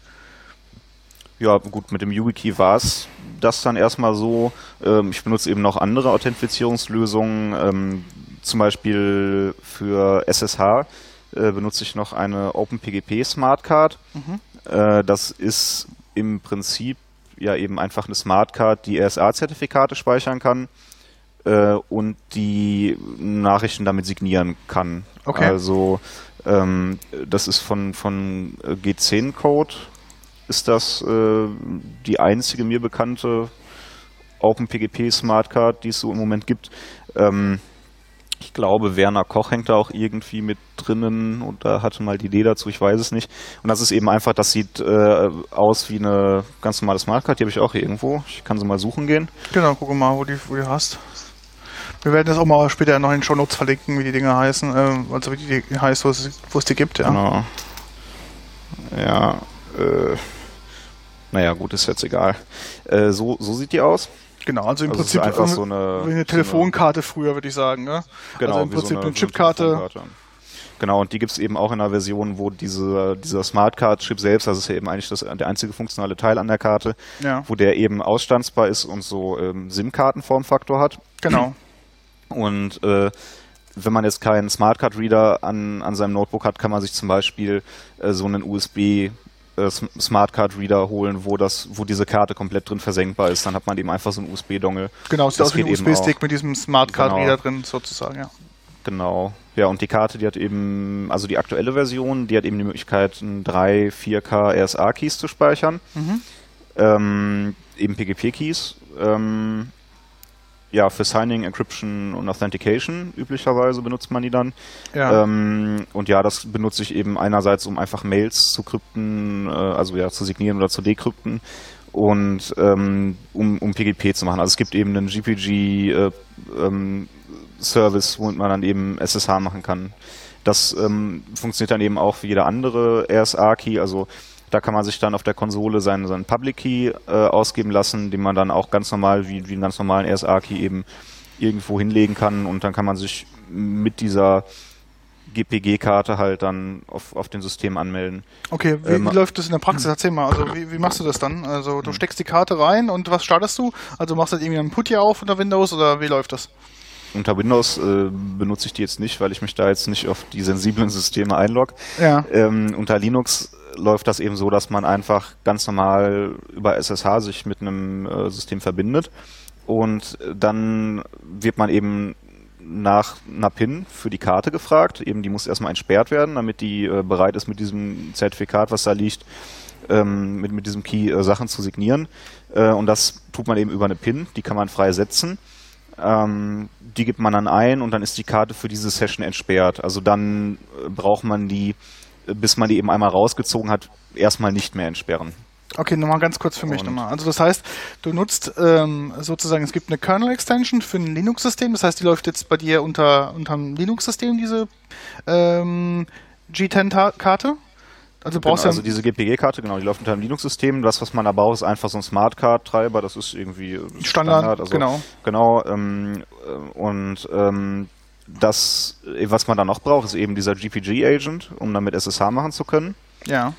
Ja, gut, mit dem YubiKey war es das dann erstmal so. Ähm, ich benutze eben noch andere Authentifizierungslösungen. Ähm, zum Beispiel für S S H äh, benutze ich noch eine OpenPGP Smartcard. Mhm. Äh, das ist im Prinzip ja eben einfach eine Smartcard, die R S A-Zertifikate speichern kann äh, und die Nachrichten damit signieren kann. Okay. Also ähm, das ist von, von G zehn Code. Ist das äh, die einzige mir bekannte OpenPGP Smartcard, die es so im Moment gibt. Ähm, ich glaube, Werner Koch hängt da auch irgendwie mit drinnen und da hatte mal die Idee dazu, ich weiß es nicht. Und das ist eben einfach, das sieht äh, aus wie eine ganz normale Smartcard, die habe ich auch hier irgendwo. Ich kann sie mal suchen gehen. Genau, gucke mal, wo die, wo die hast. Wir werden das auch mal später noch in den Shownotes verlinken, wie die Dinge heißen, äh, also wie die heißt, wo es, wo es die gibt, ja. Genau. Ja, äh, naja, gut, ist jetzt egal. Äh, so, so sieht die aus. Genau, also im also Prinzip einfach so eine, wie eine Telefonkarte so eine, früher, würde ich sagen. Ne? Genau, also im Prinzip so eine, eine Chipkarte. So eine Genau, und die gibt es eben auch in einer Version, wo diese, dieser Smartcard-Chip selbst, das ist ja eben eigentlich das, der einzige funktionale Teil an der Karte, ja. wo der eben ausstandsbar ist und so ähm, SIM-Karten-Formfaktor hat. Genau. Und äh, wenn man jetzt keinen Smartcard-Reader an, an seinem Notebook hat, kann man sich zum Beispiel äh, so einen U S B äh, Smartcard-Reader holen, wo das, wo diese Karte komplett drin versenkbar ist. Dann hat man eben einfach so einen U S B-Dongle. Genau, es ist auch wie ein U S B-Stick mit diesem Smartcard-Reader genau. drin, sozusagen, ja. Genau. Ja, und die Karte, die hat eben, also die aktuelle Version, die hat eben die Möglichkeit, drei vier K R S A-Keys zu speichern. Mhm. Ähm, eben P G P-Keys. Ähm, ja, für Signing, Encryption und Authentication üblicherweise benutzt man die dann. Ja. Ähm, und ja, das benutze ich eben einerseits, um einfach Mails zu krypten, äh, also ja, zu signieren oder zu dekrypten. Und ähm, um, um P G P zu machen. Also es gibt eben einen G P G äh, ähm, Service, womit man dann eben S S H machen kann. Das ähm, funktioniert dann eben auch für jede andere R S A-Key, also da kann man sich dann auf der Konsole seinen, seinen Public Key äh, ausgeben lassen, den man dann auch ganz normal, wie, wie einen ganz normalen R S A-Key eben irgendwo hinlegen kann, und dann kann man sich mit dieser G P G-Karte halt dann auf, auf den System anmelden. Okay, wie, ähm, wie läuft das in der Praxis? Erzähl mal, also wie, wie machst du das dann? Also du steckst die Karte rein und was startest du? Also machst du halt irgendwie einen Put hier auf unter Windows oder wie läuft das? Unter Windows äh, benutze ich die jetzt nicht, weil ich mich da jetzt nicht auf die sensiblen Systeme einlogge. Ja. Ähm, unter Linux läuft das eben so, dass man einfach ganz normal über S S H sich mit einem äh, System verbindet, und dann wird man eben nach einer PIN für die Karte gefragt. Eben die muss erstmal entsperrt werden, damit die äh, bereit ist, mit diesem Zertifikat, was da liegt, ähm, mit, mit diesem Key äh, Sachen zu signieren. Äh, und das tut man eben über eine PIN, die kann man frei setzen. Ähm, die gibt man dann ein und dann ist die Karte für diese Session entsperrt. Also dann äh, braucht man die, bis man die eben einmal rausgezogen hat, erstmal nicht mehr entsperren. Okay, nochmal ganz kurz für mich nochmal. Also das heißt, du nutzt ähm, sozusagen, es gibt eine Kernel-Extension für ein Linux-System, das heißt, die läuft jetzt bei dir unter unterm Linux-System, diese ähm, G zehn-Karte? Also, genau, brauchst also diese G P G-Karte, genau, die läuft unter einem Linux-System. Das, was man da braucht, ist einfach so ein Smartcard-Treiber. Das ist irgendwie Standard, Standard also, genau. Genau, ähm, und ähm, das, was man da noch braucht, ist eben dieser G P G-Agent, um damit S S H machen zu können. Ja.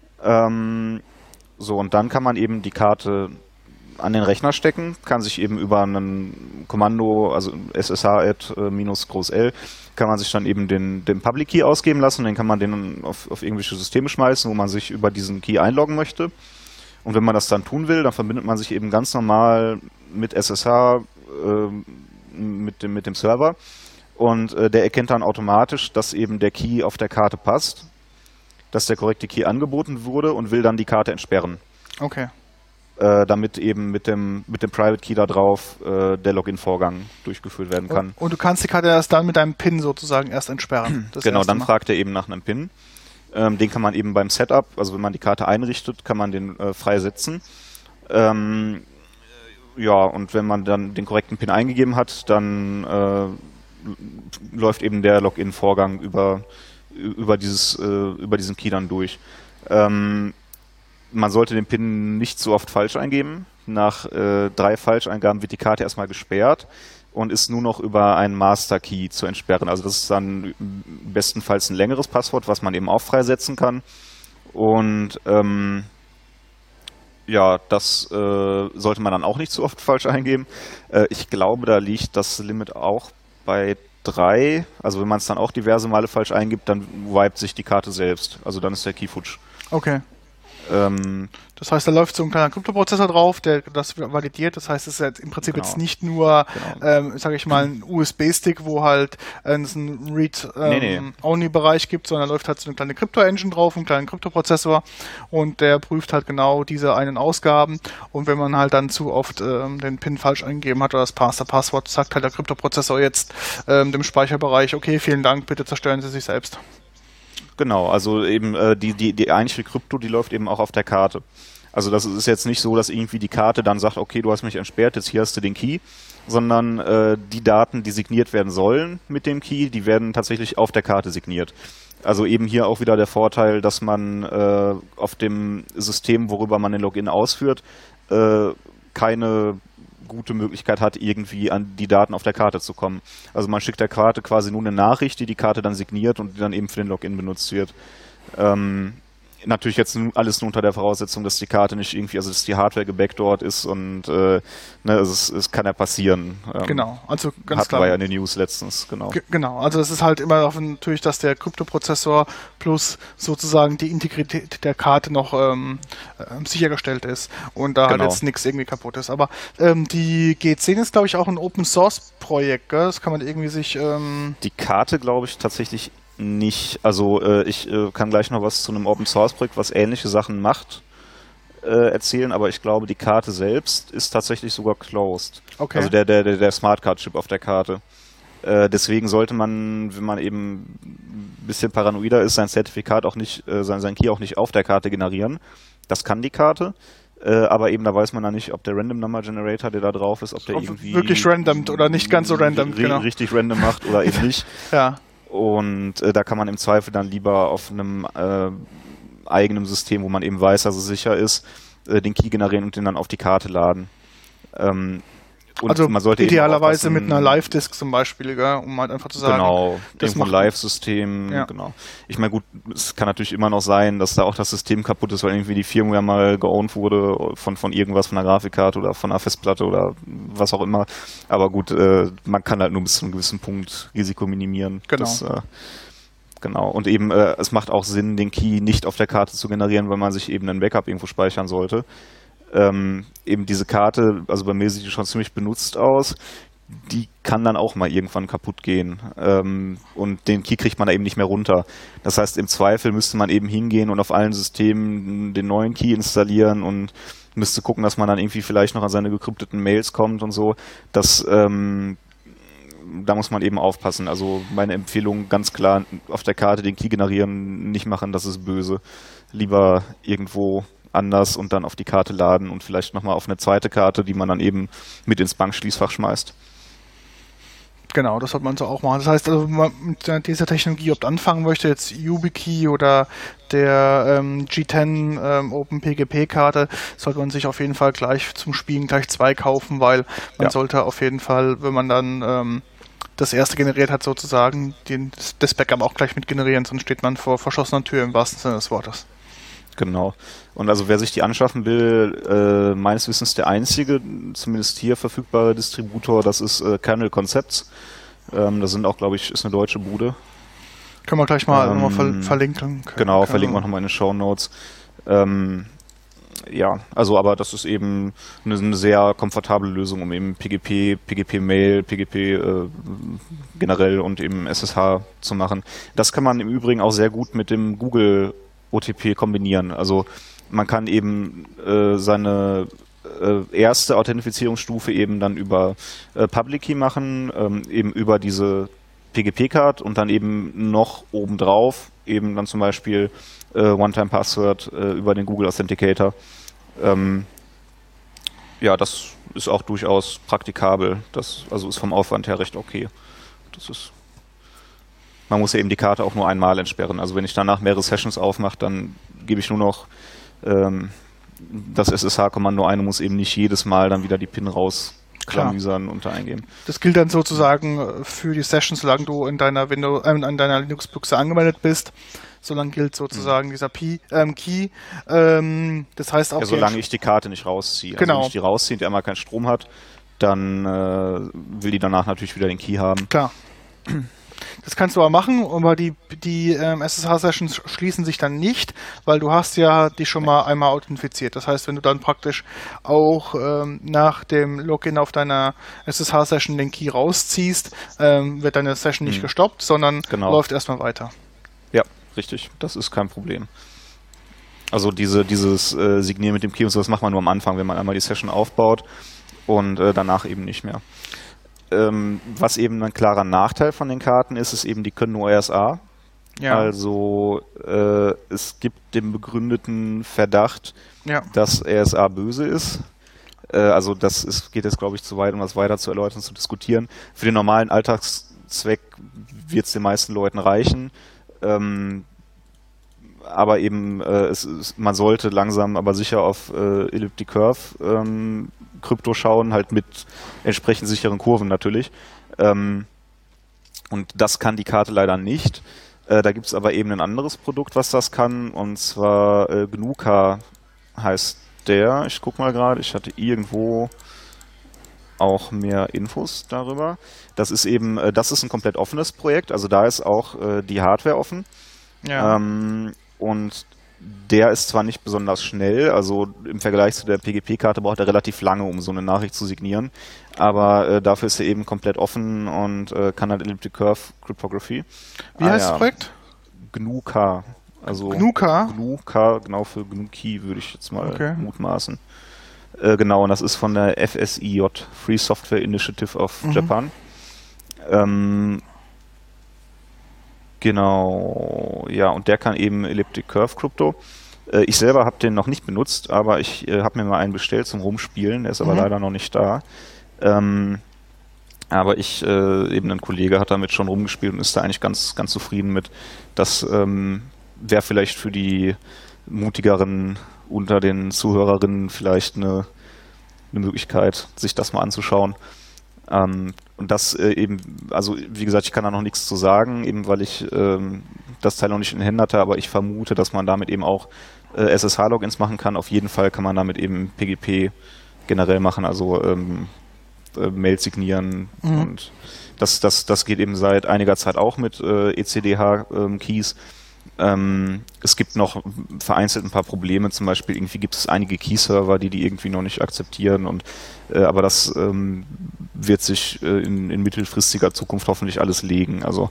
Ähm, so, und dann kann man eben die Karte an den Rechner stecken, kann sich eben über ein Kommando, also S S H-Add äh, minus Groß L, kann man sich dann eben den, den Public Key ausgeben lassen, und den kann man den auf, auf irgendwelche Systeme schmeißen, wo man sich über diesen Key einloggen möchte. Und wenn man das dann tun will, dann verbindet man sich eben ganz normal mit S S H, äh, mit, dem, mit dem Server, und äh, der erkennt dann automatisch, dass eben der Key auf der Karte passt, dass der korrekte Key angeboten wurde, und will dann die Karte entsperren. Okay. Äh, damit eben mit dem, mit dem Private Key da drauf äh, der Login-Vorgang durchgeführt werden kann. Und, und du kannst die Karte erst dann mit deinem PIN sozusagen erst entsperren. Das genau, dann Mal. fragt er eben nach einem PIN. Ähm, den kann man eben beim Setup, also wenn man die Karte einrichtet, kann man den äh, frei setzen. Ähm, ja, und wenn man dann den korrekten PIN eingegeben hat, dann äh, läuft eben der Login-Vorgang über, über, dieses, äh, über diesen Key dann durch. Ähm, Man sollte den PIN nicht so oft falsch eingeben. Nach äh, drei Falscheingaben wird die Karte erstmal gesperrt und ist nur noch über einen Master Key zu entsperren. Also das ist dann bestenfalls ein längeres Passwort, was man eben auch freisetzen kann. Und ähm, ja, das äh, sollte man dann auch nicht so oft falsch eingeben. Äh, ich glaube, da liegt das Limit auch bei drei. Also wenn man es dann auch diverse Male falsch eingibt, dann wipet sich die Karte selbst. Also dann ist der Key futsch. Okay. Ähm, das heißt, da läuft so ein kleiner Kryptoprozessor drauf, der das validiert. Das heißt, es ist jetzt im Prinzip genau. jetzt nicht nur, genau. ähm, sage ich mal, ein U S B-Stick, wo halt äh, es einen Read-Only-Bereich ähm, nee, nee. gibt, sondern läuft halt so eine kleine Krypto-Engine drauf, einen kleinen Kryptoprozessor, und der prüft halt genau diese einen Ausgaben. Und wenn man halt dann zu oft ähm, den PIN falsch eingegeben hat oder das Master-Passwort, sagt halt der Kryptoprozessor jetzt ähm, dem Speicherbereich, okay, vielen Dank, bitte zerstören Sie sich selbst. Genau, also eben äh, die, die, die eigentliche Krypto, die läuft eben auch auf der Karte. Also das ist jetzt nicht so, dass irgendwie die Karte dann sagt, okay, du hast mich entsperrt, jetzt hier hast du den Key, sondern äh, die Daten, die signiert werden sollen mit dem Key, die werden tatsächlich auf der Karte signiert. Also eben hier auch wieder der Vorteil, dass man äh, auf dem System, worüber man den Login ausführt, äh, keine gute Möglichkeit hat, irgendwie an die Daten auf der Karte zu kommen. Also man schickt der Karte quasi nur eine Nachricht, die die Karte dann signiert und die dann eben für den Login benutzt wird. Ähm, Natürlich jetzt alles nur unter der Voraussetzung, dass die Karte nicht irgendwie, also dass die Hardware gebackdoored ist und äh, ne, es, es kann ja passieren. Ähm, genau, also ganz hatten klar. wir ja in den News letztens, genau. G genau, also es ist halt immer noch natürlich, dass der Kryptoprozessor plus sozusagen die Integrität der Karte noch ähm, äh, sichergestellt ist und da genau. halt jetzt nichts irgendwie kaputt ist. Aber ähm, die G zehn ist, glaube ich, auch ein Open-Source-Projekt, gell? Das kann man irgendwie sich... Ähm die Karte, glaube ich, tatsächlich nicht, also äh, ich äh, kann gleich noch was zu einem Open-Source-Projekt, was ähnliche Sachen macht, äh, erzählen, aber ich glaube, die Karte selbst ist tatsächlich sogar closed. Okay. Also der, der, der, der Smartcard-Chip auf der Karte. Äh, deswegen sollte man, wenn man eben ein bisschen paranoider ist, sein Zertifikat auch nicht, äh, sein, sein Key auch nicht auf der Karte generieren. Das kann die Karte. Äh, aber eben, da weiß man dann nicht, ob der Random Number Generator, der da drauf ist, ob der ob irgendwie... wirklich randomt oder nicht ganz so random, genau. Richtig random macht oder eben nicht. Ja. Und äh, da kann man im Zweifel dann lieber auf einem äh, eigenen System, wo man eben weiß, dass es sicher ist, äh, den Key generieren und den dann auf die Karte laden. Ähm, und also man sollte idealerweise mit einer Live-Disk zum Beispiel, gell, um halt einfach zu sagen, genau, das irgendwo ein Live-System, ja. Genau. Ich meine, gut, es kann natürlich immer noch sein, dass da auch das System kaputt ist, weil irgendwie die Firmware mal geowned wurde von, von irgendwas, von einer Grafikkarte oder von einer Festplatte oder was auch immer. Aber gut, äh, man kann halt nur bis zu einem gewissen Punkt Risiko minimieren. Genau. Das, äh, genau. Und eben, äh, es macht auch Sinn, den Key nicht auf der Karte zu generieren, weil man sich eben ein Backup irgendwo speichern sollte. Ähm, eben diese Karte, also bei mir sieht die schon ziemlich benutzt aus, die kann dann auch mal irgendwann kaputt gehen ähm, und den Key kriegt man da eben nicht mehr runter. Das heißt, im Zweifel müsste man eben hingehen und auf allen Systemen den neuen Key installieren und müsste gucken, dass man dann irgendwie vielleicht noch an seine gekrypteten Mails kommt und so. Das, ähm, da muss man eben aufpassen. Also meine Empfehlung ganz klar, auf der Karte den Key generieren, nicht machen, das ist böse. Lieber irgendwo anders und dann auf die Karte laden und vielleicht nochmal auf eine zweite Karte, die man dann eben mit ins Bankschließfach schmeißt. Genau, das sollte man so auch machen. Das heißt, also, wenn man mit dieser Technologie ob anfangen möchte, jetzt YubiKey oder der ähm, G zehn ähm, Open P G P-Karte, sollte man sich auf jeden Fall gleich zum Spielen gleich zwei kaufen, weil man ja. sollte auf jeden Fall, wenn man dann ähm, das erste generiert hat, sozusagen, den, das Backup auch gleich mit generieren, sonst steht man vor verschlossener Tür im wahrsten Sinne des Wortes. Genau. Und also wer sich die anschaffen will, äh, meines Wissens der einzige, zumindest hier verfügbare Distributor, das ist äh, Kernel Concepts. Ähm, das sind auch, glaube ich, ist eine deutsche Bude. Können wir gleich mal, ähm, mal ver verlinken. Genau, Können verlinken wir nochmal in den Shownotes. Ähm, ja, also aber das ist eben eine, eine sehr komfortable Lösung, um eben P G P, P G P-Mail, P G P äh, generell und eben S S H zu machen. Das kann man im Übrigen auch sehr gut mit dem Google O T P kombinieren. Also man kann eben äh, seine äh, erste Authentifizierungsstufe eben dann über äh, Public Key machen, ähm, eben über diese P G P-Card und dann eben noch obendrauf eben dann zum Beispiel äh, One-Time-Password äh, über den Google Authenticator. Ähm, ja, das ist auch durchaus praktikabel. Das also ist vom Aufwand her recht okay. Das ist Man muss ja eben die Karte auch nur einmal entsperren. Also wenn ich danach mehrere Sessions aufmache, dann gebe ich nur noch ähm, das S S H-Kommando ein und muss eben nicht jedes Mal dann wieder die PIN rausklamüsern und da eingeben. Das gilt dann sozusagen für die Sessions, solange du in deiner Windows, äh, in deiner Linux-Büchse angemeldet bist. Solange gilt sozusagen mhm. dieser P ähm, Key. Ähm, das heißt auch. Ja, solange ich die Karte nicht rausziehe. Genau. Also wenn ich die rausziehe und die einmal keinen Strom hat, dann äh, will die danach natürlich wieder den Key haben. Klar. Das kannst du aber machen, aber die, die ähm, S S H-Sessions schließen sich dann nicht, weil du hast ja die schon mal einmal authentifiziert. Das heißt, wenn du dann praktisch auch ähm, nach dem Login auf deiner S S H-Session den Key rausziehst, ähm, wird deine Session nicht mhm. gestoppt, sondern genau. läuft erstmal weiter. Ja, richtig. Das ist kein Problem. Also diese, dieses äh, Signieren mit dem Key und so, das macht man nur am Anfang, wenn man einmal die Session aufbaut und äh, danach eben nicht mehr. Ähm, was eben ein klarer Nachteil von den Karten ist, ist eben, die können nur R S A. Ja. Also äh, es gibt den begründeten Verdacht, ja. dass R S A böse ist. Äh, also das ist, geht jetzt, glaube ich, zu weit, um das weiter zu erläutern, zu diskutieren. Für den normalen Alltagszweck wird es den meisten Leuten reichen. Ähm, aber eben, äh, es, es, man sollte langsam, aber sicher auf äh, Elliptic Curve ähm, Krypto schauen, halt mit entsprechend sicheren Kurven natürlich. Ähm, und das kann die Karte leider nicht. Äh, da gibt es aber eben ein anderes Produkt, was das kann, und zwar äh, Gnuka heißt der. Ich guck mal gerade, ich hatte irgendwo auch mehr Infos darüber. Das ist eben, äh, das ist ein komplett offenes Projekt, also da ist auch äh, die Hardware offen. Ja. Ähm, und der ist zwar nicht besonders schnell, also im Vergleich zu der P G P-Karte braucht er relativ lange, um so eine Nachricht zu signieren, aber äh, dafür ist er eben komplett offen und äh, kann halt Elliptic Curve Cryptography. Wie ah, heißt ja. das Projekt? Gnuka. Also Gnuka? Gnuka, genau, für Gnuki würde ich jetzt mal Okay. mutmaßen. Äh, genau, und das ist von der F S I J, Free Software Initiative of Mhm. Japan. Ähm, genau, ja, und der kann eben Elliptic Curve Crypto. Äh, ich selber habe den noch nicht benutzt, aber ich äh, habe mir mal einen bestellt zum Rumspielen, der ist aber Mhm. leider noch nicht da. Ähm, aber ich, äh, eben ein Kollege hat damit schon rumgespielt und ist da eigentlich ganz, ganz zufrieden mit. Das ähm, wäre vielleicht für die mutigeren unter den Zuhörerinnen vielleicht eine, eine Möglichkeit, sich das mal anzuschauen. Ähm, und das äh, eben, also wie gesagt, ich kann da noch nichts zu sagen, eben weil ich ähm, das Teil noch nicht in Händen hatte, aber ich vermute, dass man damit eben auch äh, S S H-Logins machen kann. Auf jeden Fall kann man damit eben P G P generell machen, also ähm, äh, Mail signieren, Mhm. und das, das, das geht eben seit einiger Zeit auch mit äh, E C D H-Keys. Ähm, es gibt noch vereinzelt ein paar Probleme, zum Beispiel irgendwie gibt es einige Key-Server, die die irgendwie noch nicht akzeptieren, und äh, aber das ähm, wird sich äh, in, in mittelfristiger Zukunft hoffentlich alles legen. Also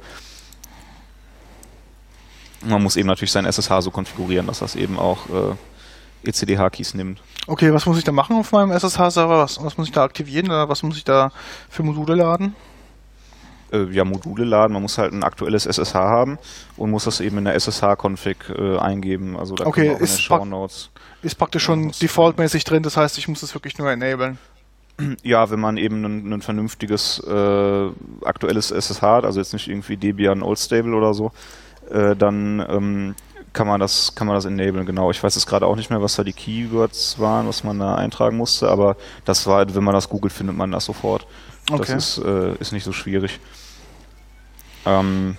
man muss eben natürlich sein S S H so konfigurieren, dass das eben auch äh, E C D H-Keys nimmt. Okay, was muss ich da machen auf meinem S S H-Server? Was, was muss ich da aktivieren oder was muss ich da für Module laden? Äh, ja, Module laden, man muss halt ein aktuelles S S H haben und muss das eben in der S S H-Config äh, eingeben. Also da Okay, können wir auch in den ist Shownotes. Ist praktisch Ja, schon was- defaultmäßig drin, das heißt, ich muss es wirklich nur enablen. Ja, wenn man eben ein, ein vernünftiges äh, aktuelles S S H hat, also jetzt nicht irgendwie Debian Old Stable oder so, äh, dann ähm, kann man das kann man das enablen, genau. Ich weiß jetzt gerade auch nicht mehr, was da die Keywords waren, was man da eintragen musste, aber das war, wenn man das googelt, findet man das sofort. Das Okay. ist, äh, ist nicht so schwierig. Ähm,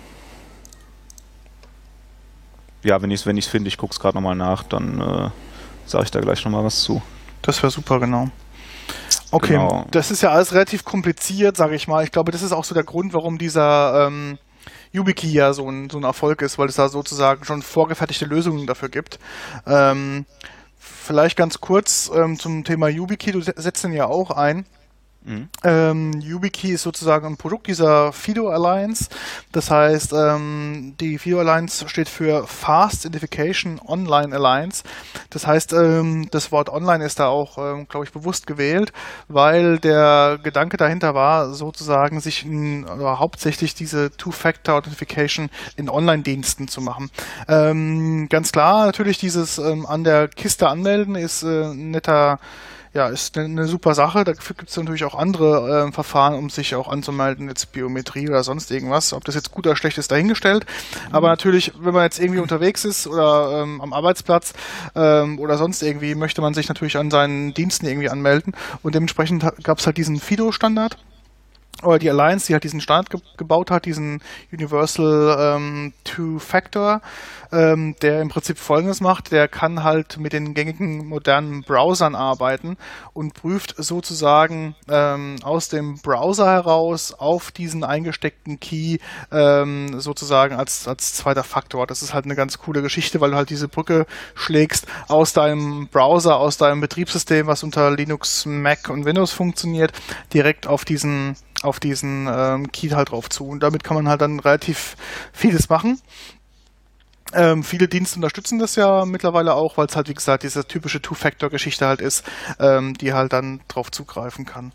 ja, wenn ich es wenn ich's finde, ich gucke es gerade nochmal nach, dann äh, sage ich da gleich nochmal was zu. Das wäre super, genau. Okay, Genau. das ist ja alles relativ kompliziert, sage ich mal. Ich glaube, das ist auch so der Grund, warum dieser ähm, YubiKey ja so ein, so ein Erfolg ist, weil es da sozusagen schon vorgefertigte Lösungen dafür gibt. Ähm, vielleicht ganz kurz ähm, zum Thema YubiKey, du setzt den ja auch ein. Mhm. Ähm, YubiKey ist sozusagen ein Produkt dieser FIDO Alliance. Das heißt, ähm, die FIDO Alliance steht für Fast Identification Online Alliance. Das heißt, ähm, das Wort Online ist da auch, ähm, glaube ich, bewusst gewählt, weil der Gedanke dahinter war, sozusagen sich in, oder hauptsächlich diese Two-Factor Authentification in Online-Diensten zu machen. Ähm, ganz klar, natürlich dieses ähm, an der Kiste anmelden ist äh, ein netter Ja, ist eine, eine super Sache. Dafür gibt es natürlich auch andere äh, Verfahren, um sich auch anzumelden, jetzt Biometrie oder sonst irgendwas. Ob das jetzt gut oder schlecht ist, dahingestellt. Aber natürlich, wenn man jetzt irgendwie unterwegs ist oder ähm, am Arbeitsplatz ähm, oder sonst irgendwie, möchte man sich natürlich an seinen Diensten irgendwie anmelden. Und dementsprechend gab es halt diesen FIDO-Standard. Oder die Alliance, die halt diesen Standard ge gebaut hat, diesen Universal ähm, Two-Factor, ähm, der im Prinzip Folgendes macht: Der kann halt mit den gängigen modernen Browsern arbeiten und prüft sozusagen ähm, aus dem Browser heraus auf diesen eingesteckten Key ähm, sozusagen als, als zweiter Faktor. Das ist halt eine ganz coole Geschichte, weil du halt diese Brücke schlägst aus deinem Browser, aus deinem Betriebssystem, was unter Linux, Mac und Windows funktioniert, direkt auf diesen auf diesen ähm, Key halt drauf zu. Und damit kann man halt dann relativ vieles machen. Ähm, viele Dienste unterstützen das ja mittlerweile auch, weil es halt, wie gesagt, diese typische Two-Factor-Geschichte halt ist, ähm, die halt dann drauf zugreifen kann.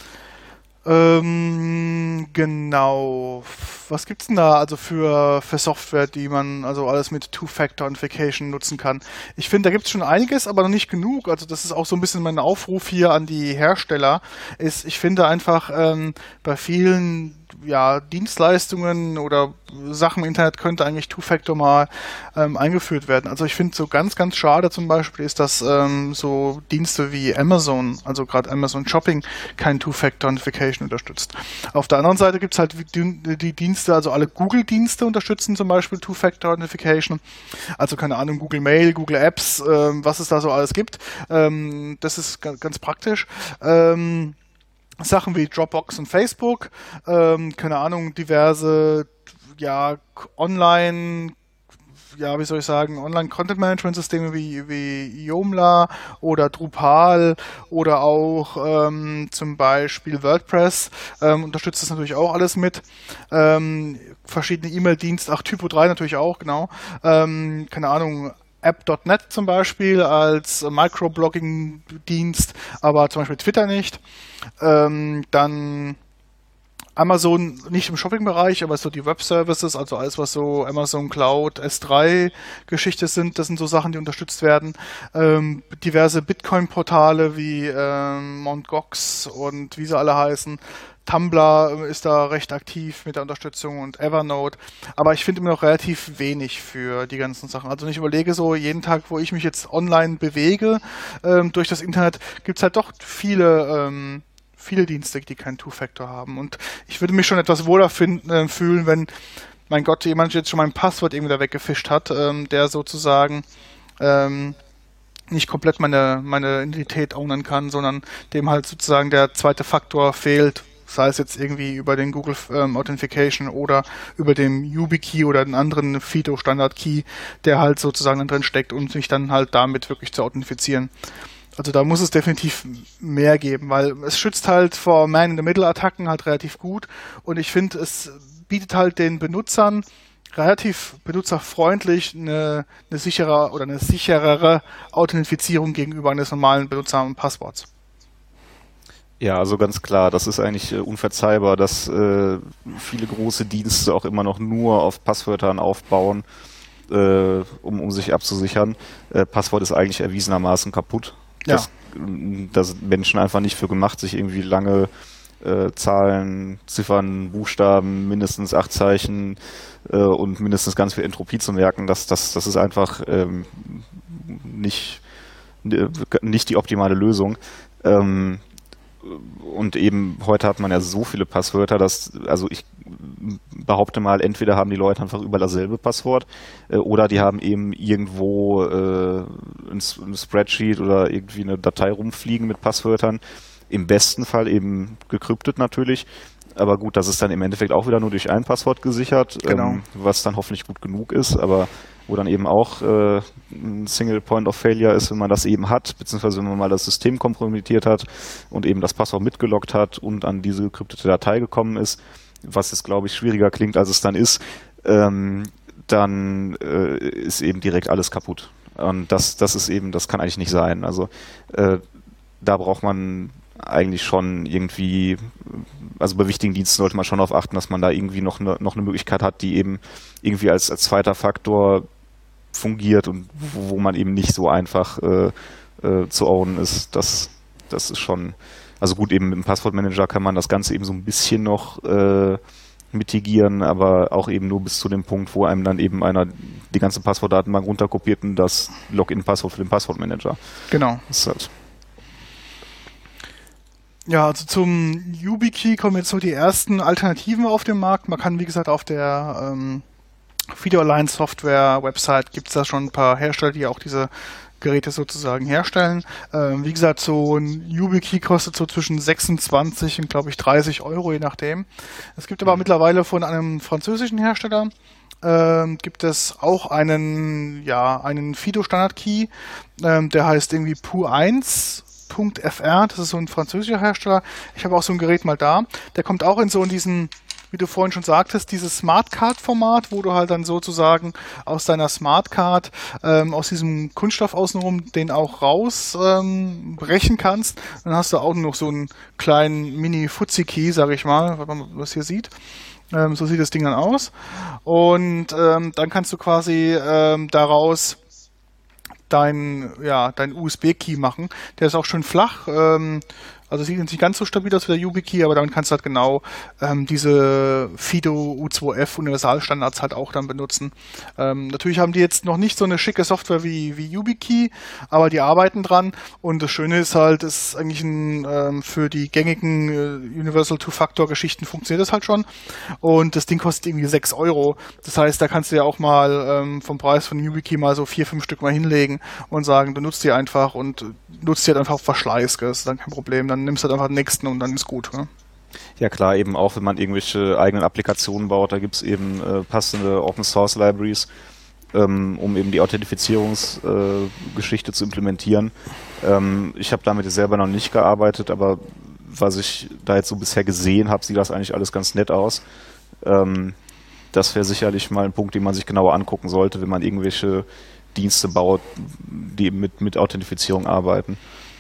Ähm, genau. Was gibt's denn da also für, für Software, die man also alles mit Two-Factor-Authentification nutzen kann? Ich finde, da gibt's schon einiges, aber noch nicht genug. Also das ist auch so ein bisschen mein Aufruf hier an die Hersteller. Ist, ich finde einfach, ähm, bei vielen ja, Dienstleistungen oder Sachen im Internet könnte eigentlich Two-Factor mal ähm, eingeführt werden. Also ich finde so ganz, ganz schade zum Beispiel ist, dass ähm, so Dienste wie Amazon, also gerade Amazon Shopping, kein Two-Factor-Authentification unterstützt. Auf der anderen Seite gibt es halt die, die Dienste, also alle Google-Dienste unterstützen zum Beispiel Two-Factor-Authentification. Also keine Ahnung, Google Mail, Google Apps, ähm, was es da so alles gibt. Ähm, das ist ganz, ganz praktisch. Ähm, Sachen wie Dropbox und Facebook, ähm, keine Ahnung, diverse, ja, online, ja, wie soll ich sagen, Online-Content-Management-Systeme wie, wie Joomla oder Drupal oder auch ähm, zum Beispiel WordPress ähm, unterstützt das natürlich auch alles mit. Ähm, verschiedene E-Mail-Dienste, ach, Typo drei natürlich auch, genau. Ähm, keine Ahnung, App Punkt net zum Beispiel als Microblogging-Dienst, aber zum Beispiel Twitter nicht. Ähm, dann Amazon nicht im Shopping-Bereich, aber so die Web-Services, also alles, was so Amazon Cloud, S drei Geschichte sind, das sind so Sachen, die unterstützt werden. Ähm, diverse Bitcoin-Portale wie ähm, Mt. Gox und wie sie alle heißen. Tumblr ist da recht aktiv mit der Unterstützung und Evernote. Aber ich finde immer noch relativ wenig für die ganzen Sachen. Also ich überlege so, jeden Tag, wo ich mich jetzt online bewege, ähm, durch das Internet, gibt es halt doch viele ähm, viele Dienste, die keinen Two-Factor haben. Und ich würde mich schon etwas wohler finden, äh, fühlen, wenn, mein Gott, jemand jetzt schon mein Passwort irgendwie da weggefischt hat, ähm, der sozusagen ähm, nicht komplett meine, meine Identität ownen kann, sondern dem halt sozusagen der zweite Faktor fehlt, sei es jetzt irgendwie über den Google ähm, Authentication oder über den YubiKey oder den anderen FIDO-Standard-Key, der halt sozusagen da drin steckt, um sich dann halt damit wirklich zu authentifizieren. Also da muss es definitiv mehr geben, weil es schützt halt vor Man-in-the-Middle-Attacken halt relativ gut und ich finde, es bietet halt den Benutzern relativ benutzerfreundlich eine, eine sichere oder eine sicherere Authentifizierung gegenüber eines normalen Benutzer- und Passworts. Ja, also ganz klar, das ist eigentlich äh, unverzeihbar, dass äh, viele große Dienste auch immer noch nur auf Passwörtern aufbauen, äh, um, um sich abzusichern. Äh, Passwort ist eigentlich erwiesenermaßen kaputt. Ja. Das, da sind Menschen einfach nicht für gemacht, sich irgendwie lange äh, Zahlen, Ziffern, Buchstaben, mindestens acht Zeichen äh, und mindestens ganz viel Entropie zu merken. Das, das, das ist einfach ähm, nicht, nicht die optimale Lösung. Ähm, Und eben heute hat man ja so viele Passwörter, dass, also ich behaupte mal, entweder haben die Leute einfach überall dasselbe Passwort äh, oder die haben eben irgendwo äh, ein, ein Spreadsheet oder irgendwie eine Datei rumfliegen mit Passwörtern. Im besten Fall eben gekryptet natürlich. Aber gut, das ist dann im Endeffekt auch wieder nur durch ein Passwort gesichert, Genau. ähm, was dann hoffentlich gut genug ist, aber wo dann eben auch äh, ein Single Point of Failure ist, wenn man das eben hat, beziehungsweise wenn man mal das System kompromittiert hat und eben das Passwort mitgeloggt hat und an diese gekryptete Datei gekommen ist, was jetzt, glaube ich, schwieriger klingt, als es dann ist, ähm, dann äh, ist eben direkt alles kaputt. Und das, das ist eben, das kann eigentlich nicht sein. Also äh, da braucht man eigentlich schon irgendwie, also bei wichtigen Diensten sollte man schon darauf achten, dass man da irgendwie noch eine, noch eine Möglichkeit hat, die eben irgendwie als, als zweiter Faktor fungiert und wo, wo man eben nicht so einfach äh, äh, zu ownen ist. Das, das ist schon, also gut, eben mit dem Passwortmanager kann man das Ganze eben so ein bisschen noch äh, mitigieren, aber auch eben nur bis zu dem Punkt, wo einem dann eben einer die ganze Passwortdatenbank runterkopiert und das Login-Passwort für den Passwortmanager. Genau. Das ist halt Ja, also zum YubiKey kommen jetzt so die ersten Alternativen auf den Markt. Man kann, wie gesagt, auf der ähm, FIDO Alliance Software Website gibt es da schon ein paar Hersteller, die auch diese Geräte sozusagen herstellen. Ähm, wie gesagt, so ein YubiKey kostet so zwischen sechsundzwanzig und, glaube ich, dreißig Euro, je nachdem. Es gibt aber mhm. mittlerweile von einem französischen Hersteller ähm, gibt es auch einen, ja, einen FIDO-Standard-Key, ähm, der heißt irgendwie P U eins. F R, das ist so ein französischer Hersteller. Ich habe auch so ein Gerät mal da. Der kommt auch in so in diesen, wie du vorhin schon sagtest, dieses Smartcard-Format, wo du halt dann sozusagen aus deiner Smartcard, ähm, aus diesem Kunststoff außenrum, den auch rausbrechen ähm, kannst. Dann hast du auch noch so einen kleinen Mini-Fuzzy-Key, sag ich mal, wenn man das hier sieht. Ähm, so sieht das Ding dann aus. Und ähm, dann kannst du quasi ähm, daraus dein, ja, dein U S B-Key machen. Der ist auch schön flach, ähm, Also sieht nicht ganz so stabil aus wie der YubiKey, aber damit kannst du halt genau ähm, diese FIDO U zwei F Universalstandards halt auch dann benutzen. Ähm, natürlich haben die jetzt noch nicht so eine schicke Software wie, wie YubiKey, aber die arbeiten dran und das Schöne ist halt, es ist eigentlich ein, ähm, für die gängigen äh, Universal Two-Factor-Geschichten funktioniert das halt schon und das Ding kostet irgendwie sechs Euro. Das heißt, da kannst du ja auch mal ähm, vom Preis von YubiKey mal so vier, fünf Stück mal hinlegen und sagen, du nutzt die einfach und nutzt die halt einfach auf Verschleiß, gell? Das ist dann kein Problem. Dann nimmst du halt einfach den nächsten und dann ist gut. Ne? Ja klar, eben auch, wenn man irgendwelche eigenen Applikationen baut, da gibt es eben äh, passende Open-Source-Libraries, ähm, um eben die Authentifizierungsgeschichte äh, zu implementieren. Ähm, ich habe damit selber noch nicht gearbeitet, aber was ich da jetzt so bisher gesehen habe, sieht das eigentlich alles ganz nett aus. Ähm, das wäre sicherlich mal ein Punkt, den man sich genauer angucken sollte, wenn man irgendwelche Dienste baut, die mit, mit Authentifizierung arbeiten.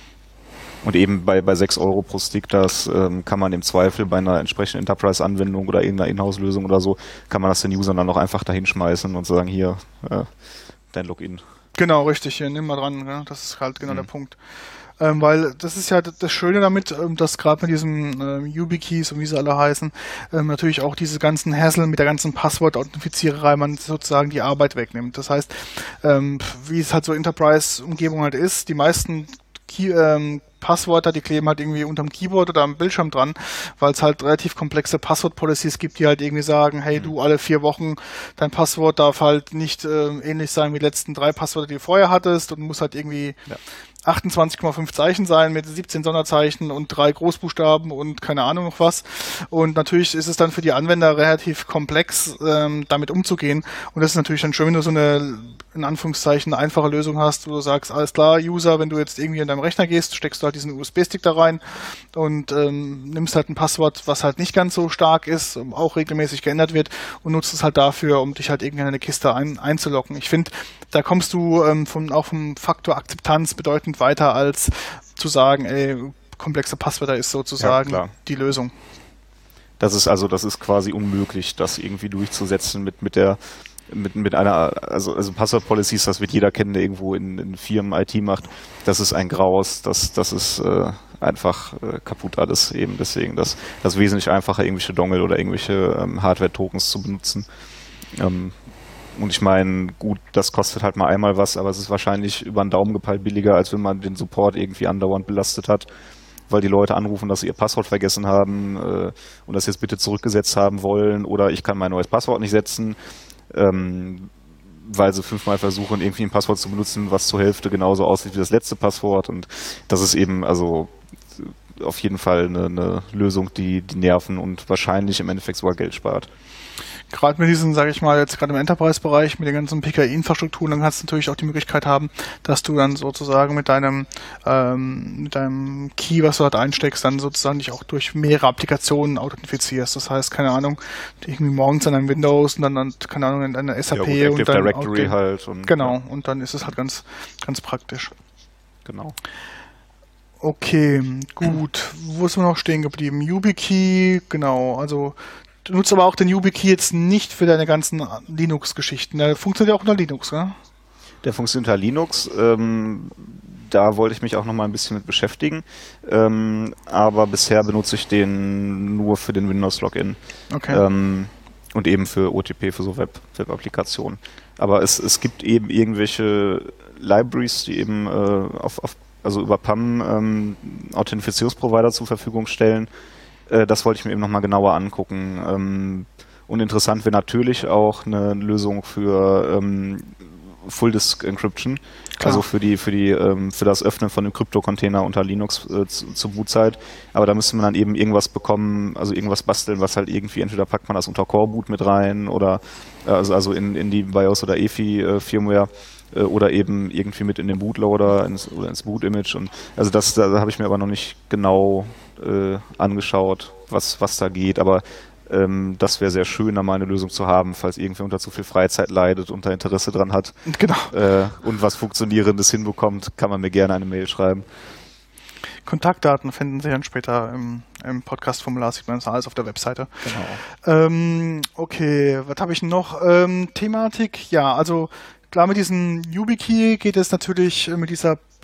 Und eben bei, bei sechs Euro pro Stick, das ähm, kann man im Zweifel bei einer entsprechenden Enterprise-Anwendung oder irgendeiner Inhouse-Lösung oder so, kann man das den Usern dann auch einfach dahin schmeißen und sagen, hier, äh, dein Login. Genau, richtig, hier, nimm mal dran, ja? Das ist halt genau mhm. der Punkt. Ähm, weil das ist ja das Schöne damit, ähm, dass gerade mit diesen ähm, YubiKeys und wie sie alle heißen, ähm, natürlich auch diese ganzen Hassel mit der ganzen Passwort-Authentifiziererei man sozusagen die Arbeit wegnimmt. Das heißt, ähm, wie es halt so Enterprise-Umgebung halt ist, die meisten Key, ähm, Passwörter, die kleben halt irgendwie unterm Keyboard oder am Bildschirm dran, weil es halt relativ komplexe Passwort-Policies gibt, die halt irgendwie sagen, hey, du, alle vier Wochen, dein Passwort darf halt nicht äh, ähnlich sein wie die letzten drei Passwörter, die du vorher hattest und muss halt irgendwie ja. achtundzwanzig Komma fünf Zeichen sein mit siebzehn Sonderzeichen und drei Großbuchstaben und keine Ahnung noch was. Und natürlich ist es dann für die Anwender relativ komplex, ähm, damit umzugehen. Und das ist natürlich dann schön, wenn du so eine, in Anführungszeichen, eine einfache Lösung hast, wo du sagst, alles klar, User, wenn du jetzt irgendwie in deinem Rechner gehst, steckst du halt diesen U S B-Stick da rein und ähm, nimmst halt ein Passwort, was halt nicht ganz so stark ist, auch regelmäßig geändert wird und nutzt es halt dafür, um dich halt irgendwie in eine Kiste ein, einzuloggen. Ich finde, da kommst du ähm, vom, auch vom Faktor Akzeptanz bedeutend weiter, als zu sagen, ey, komplexe Passwörter ist sozusagen ja, die Lösung. Das ist also, das ist quasi unmöglich, das irgendwie durchzusetzen mit, mit der mit, mit einer, also, also Passwort-Policies, das wird jeder kennen, der irgendwo in, in Firmen I T macht. Das ist ein Graus, das, das ist äh, einfach äh, kaputt alles eben. Deswegen das, das wesentlich einfacher, irgendwelche Dongle oder irgendwelche ähm, Hardware-Tokens zu benutzen. Ähm, Und ich meine, gut, das kostet halt mal einmal was, aber es ist wahrscheinlich über den Daumen gepeilt billiger, als wenn man den Support irgendwie andauernd belastet hat, weil die Leute anrufen, dass sie ihr Passwort vergessen haben äh, und das jetzt bitte zurückgesetzt haben wollen oder ich kann mein neues Passwort nicht setzen, ähm, weil sie fünfmal versuchen, irgendwie ein Passwort zu benutzen, was zur Hälfte genauso aussieht wie das letzte Passwort und das ist eben also auf jeden Fall eine, eine Lösung, die die Nerven und wahrscheinlich im Endeffekt sogar Geld spart. Gerade mit diesen, sage ich mal, jetzt gerade im Enterprise-Bereich, mit den ganzen P K I-Infrastrukturen, dann kannst du natürlich auch die Möglichkeit haben, dass du dann sozusagen mit deinem ähm, mit deinem Key, was du halt einsteckst, dann sozusagen dich auch durch mehrere Applikationen authentifizierst. Das heißt, keine Ahnung, irgendwie morgens an einem Windows und dann, dann keine Ahnung, in einer S A P ja, und dann Directory halt. Und, genau, und dann ist es halt ganz, ganz praktisch. Genau. Okay, gut. Wo ist man noch stehen geblieben? YubiKey, genau, also du nutzt aber auch den YubiKey jetzt nicht für deine ganzen Linux-Geschichten. Der funktioniert ja auch unter Linux, ne? Der funktioniert unter Linux. Ähm, da wollte ich mich auch noch mal ein bisschen mit beschäftigen. Ähm, aber bisher benutze ich den nur für den Windows-Login. Okay. Ähm, und eben für O T P, für so Web, Web-Applikationen. Aber es, es gibt eben irgendwelche Libraries, die eben äh, auf, auf, also über P A M ähm, Authentifizierungsprovider zur Verfügung stellen. Das wollte ich mir eben nochmal genauer angucken. Und interessant wäre natürlich auch eine Lösung für ähm, Full Disk Encryption, Klar. also für die für die ähm, für das Öffnen von dem Krypto-Container unter Linux äh, zu, zur Bootzeit. Aber da müsste man dann eben irgendwas bekommen, also irgendwas basteln, was halt irgendwie, entweder packt man das unter Core Boot mit rein oder äh, also also in in die BIOS oder E F I äh, Firmware. Oder eben irgendwie mit in den Bootloader ins, oder ins Boot-Image. Und also das, da habe ich mir aber noch nicht genau äh, angeschaut, was, was da geht. Aber ähm, das wäre sehr schön, da mal eine Lösung zu haben, falls irgendwer unter zu viel Freizeit leidet und da Interesse dran hat. Genau. Äh, und was Funktionierendes hinbekommt, kann man mir gerne eine Mail schreiben. Kontaktdaten finden Sie dann später im, im Podcast-Formular, sieht man das alles auf der Webseite. Genau. Ähm, okay, was habe ich noch? Ähm, Thematik, ja, also klar, mit diesem YubiKey geht es natürlich mit dieser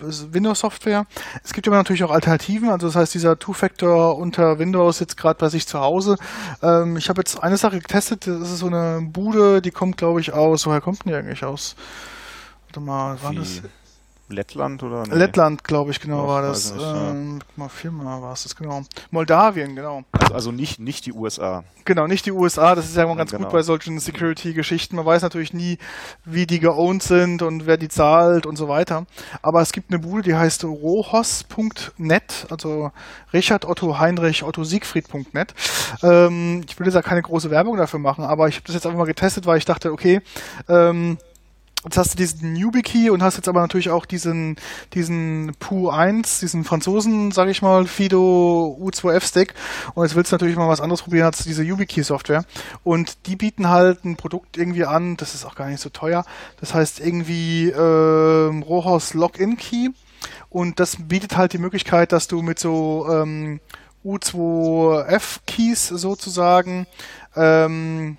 Windows-Software. Es gibt aber natürlich auch Alternativen, also das heißt dieser Two-Factor unter Windows jetzt gerade bei sich zu Hause. Ähm, ich habe jetzt eine Sache getestet, das ist so eine Bude, die kommt glaube ich aus, woher kommt denn die eigentlich aus? Warte mal, war das... Lettland oder? Nee. Lettland, glaube ich, genau, Ach, war das. nicht, Ähm, mal viermal war es das, genau. Moldawien, genau. Also, also nicht, nicht die U S A. Genau, nicht die U S A, das ist ja immer ganz genau. gut bei solchen Security-Geschichten. Man weiß natürlich nie, wie die geowned sind und wer die zahlt und so weiter. Aber es gibt eine Bude, die heißt rohos punkt net, also Richard Otto Heinrich Otto Siegfried punkt net. Ähm, ich will jetzt ja keine große Werbung dafür machen, aber ich habe das jetzt einfach mal getestet, weil ich dachte, okay, ähm, jetzt hast du diesen YubiKey und hast jetzt aber natürlich auch diesen diesen P U eins, diesen Franzosen, sag ich mal, Fido U zwei F Stick, und jetzt willst du natürlich mal was anderes probieren als diese YubiKey-Software, und die bieten halt ein Produkt irgendwie an, das ist auch gar nicht so teuer, das heißt irgendwie ähm, Rohos Login Key, und das bietet halt die Möglichkeit, dass du mit so ähm, U zwei F Keys sozusagen ähm,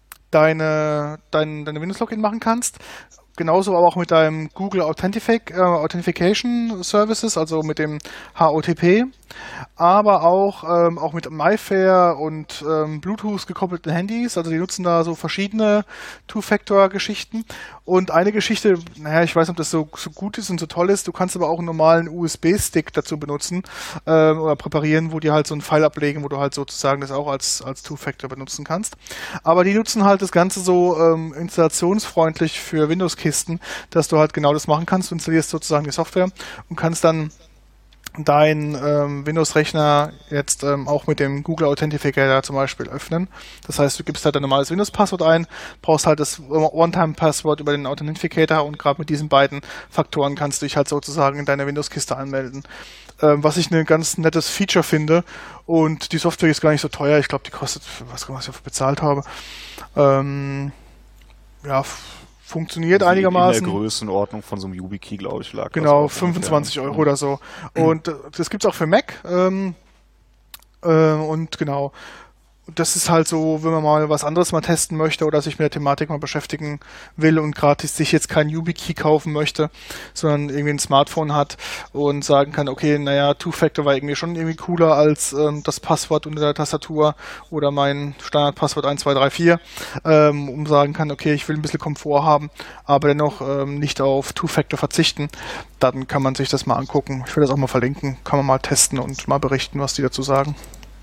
deine, dein, deine Windows-Login machen kannst. Genauso aber auch mit deinem Google Authentific, äh, Authentication Services, also mit dem H O T P, aber auch, ähm, auch mit MyFair und ähm, Bluetooth gekoppelten Handys, also die nutzen da so verschiedene Two-Factor-Geschichten, und eine Geschichte, naja, ich weiß nicht, ob das so, so gut ist und so toll ist, du kannst aber auch einen normalen U S B-Stick dazu benutzen ähm, oder präparieren, wo die halt so einen Pfeil ablegen, wo du halt sozusagen das auch als, als Two-Factor benutzen kannst. Aber die nutzen halt das Ganze so ähm, installationsfreundlich für Windows-Kisten, dass du halt genau das machen kannst. Du installierst sozusagen die Software und kannst dann dein ähm, Windows-Rechner jetzt ähm, auch mit dem Google Authenticator zum Beispiel öffnen. Das heißt, du gibst halt ein normales Windows-Passwort ein, brauchst halt das One-Time-Passwort über den Authenticator, und gerade mit diesen beiden Faktoren kannst du dich halt sozusagen in deine Windows-Kiste anmelden. Ähm, was ich ein ganz nettes Feature finde, und die Software ist gar nicht so teuer. Ich glaube, die kostet, was ich dafür bezahlt habe, ähm, ja, funktioniert also einigermaßen. In der Größenordnung von so einem YubiKey, glaube ich, lag genau, das fünfundzwanzig Euro oder so. Und äh, das gibt's auch für Mac. Ähm, äh, und genau, das ist halt so, wenn man mal was anderes mal testen möchte oder sich mit der Thematik mal beschäftigen will und gerade sich jetzt kein YubiKey kaufen möchte, sondern irgendwie ein Smartphone hat und sagen kann, okay, naja, Two-Factor war irgendwie schon irgendwie cooler als ähm, das Passwort unter der Tastatur oder mein Standardpasswort eins zwei drei vier, ähm, um sagen kann, okay, ich will ein bisschen Komfort haben, aber dennoch ähm, nicht auf Two-Factor verzichten, dann kann man sich das mal angucken. Ich will das auch mal verlinken, kann man mal testen und mal berichten, was die dazu sagen.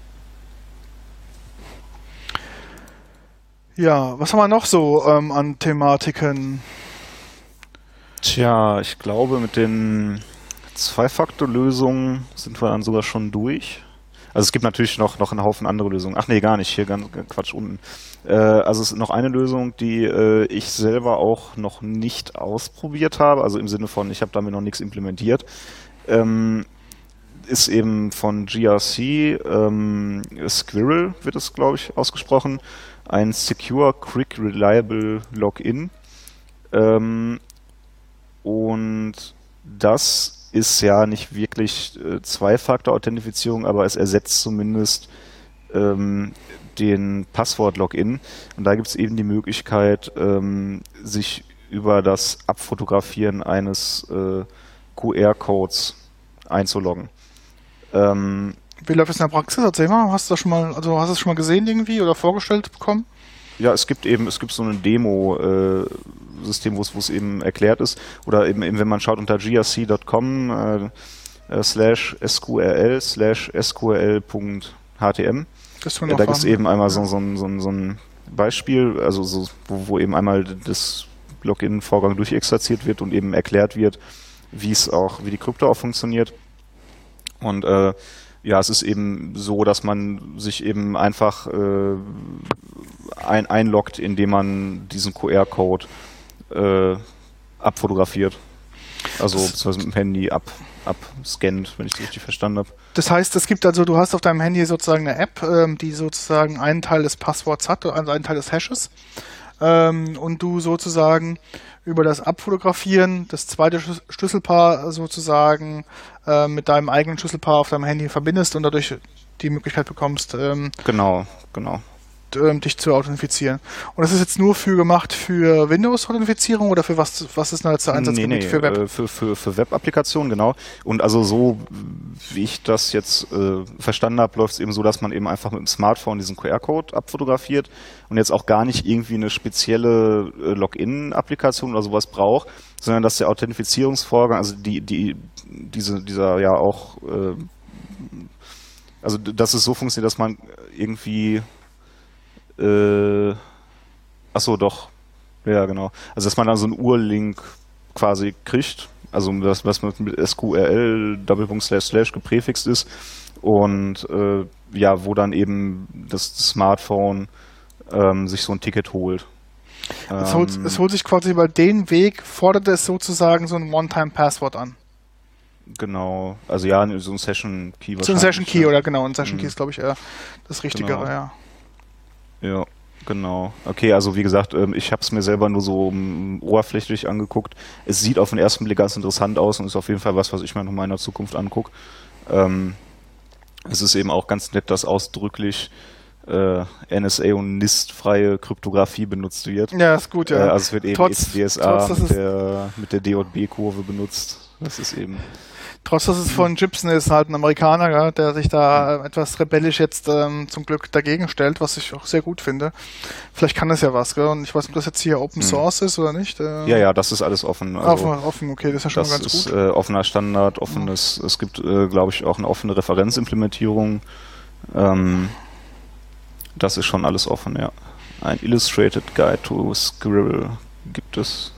Ja, was haben wir noch so ähm, an Thematiken? Tja, ich glaube, mit den Zwei-Faktor-Lösungen sind wir dann sogar schon durch. Also es gibt natürlich noch, noch einen Haufen andere Lösungen. Ach nee, gar nicht, hier ganz Quatsch unten. Äh, also es ist noch eine Lösung, die äh, ich selber auch noch nicht ausprobiert habe, also im Sinne von, ich habe damit noch nichts implementiert. Ähm, ist eben von G R C, ähm, Squirrel wird es, glaube ich, ausgesprochen. Ein Secure, Quick, Reliable Login. Ähm, und das ist ja nicht wirklich äh, Zwei-Faktor-Authentifizierung, aber es ersetzt zumindest ähm, den Passwort-Login. Und da gibt es eben die Möglichkeit, ähm, sich über das Abfotografieren eines äh, Q R-Codes einzuloggen. Ähm, Wie läuft es in der Praxis? Erzähl mal, hast du das schon mal, also hast du es schon mal gesehen irgendwie oder vorgestellt bekommen? Ja, es gibt eben, es gibt so ein Demo-System, wo es eben erklärt ist. Oder eben, eben wenn man schaut unter grc punkt com äh, slash sqrl slash sqrl.htm. Das wir äh, noch da gibt es haben. eben einmal so, so, so, so ein Beispiel, also so, wo, wo eben einmal das Login-Vorgang durchexerziert wird und eben erklärt wird, wie es auch, wie die Krypto auch funktioniert. Und äh, ja, es ist eben so, dass man sich eben einfach äh, ein, einloggt, indem man diesen Q R-Code äh, abfotografiert. Also beziehungsweise mit dem Handy ab, abscannt, wenn ich das richtig verstanden habe. Das heißt, es gibt also, du hast auf deinem Handy sozusagen eine App, ähm, die sozusagen einen Teil des Passworts hat, also einen Teil des Hashes. Ähm, und du sozusagen über das Abfotografieren das zweite Schlüsselpaar sozusagen äh, mit deinem eigenen Schlüsselpaar auf deinem Handy verbindest und dadurch die Möglichkeit bekommst. Ähm, genau, genau. ähm, dich zu authentifizieren. Und das ist jetzt nur für gemacht für Windows-Authentifizierung oder für was, was ist denn jetzt der Einsatzgebiet nee, nee, für Web? Äh, für, für, für Web-Applikationen, genau. Und also so, wie ich das jetzt äh, verstanden habe, läuft es eben so, dass man eben einfach mit dem Smartphone diesen Q R-Code abfotografiert und jetzt auch gar nicht irgendwie eine spezielle äh, Login-Applikation oder sowas braucht, sondern dass der Authentifizierungsvorgang, also die, die, diese, dieser ja auch, äh, also dass es so funktioniert, dass man irgendwie äh, ach so, doch. Ja, genau. Also, dass man dann so einen Urlink quasi kriegt, also das, was mit S Q R L Doppelpunkt Slash Slash gepräfixt ist und äh, ja, wo dann eben das Smartphone ähm, sich so ein Ticket holt. Es holt, es holt sich quasi über den Weg, fordert es sozusagen so ein One-Time-Passwort an. Genau, also ja, so ein Session-Key wahrscheinlich. So ein Session-Key, ja. oder genau, ein Session-Key Mhm. ist, glaube ich, eher das Richtigere, Genau. ja. Ja, genau. Okay, also wie gesagt, ähm, ich habe es mir selber nur so um, oberflächlich angeguckt. Es sieht auf den ersten Blick ganz interessant aus und ist auf jeden Fall was, was ich mir noch mal in der Zukunft angucke. Ähm, es ist eben auch ganz nett, dass ausdrücklich äh, N S A und NIST-freie Kryptographie benutzt wird. Ja, ist gut, ja. Äh, also es wird eben Trotz- D S A trotz, dass mit es- der, mit der D J B-Kurve benutzt. Das ist eben... Trotz, dass es von Gibson ist, halt ein Amerikaner, ja, der sich da äh, etwas rebellisch jetzt ähm, zum Glück dagegen stellt, was ich auch sehr gut finde. Vielleicht kann das ja was, gell? Und ich weiß nicht, ob das jetzt hier Open Hm. Source ist oder nicht. Äh, Ja, ja, das ist alles offen. Also, offen, offen, okay, das ist ja schon das mal ganz ist gut. äh, offener Standard, offenes, es gibt, äh, glaube ich, auch eine offene Referenzimplementierung. Ähm, das ist schon alles offen, ja. Ein Illustrated Guide to Scribble gibt es.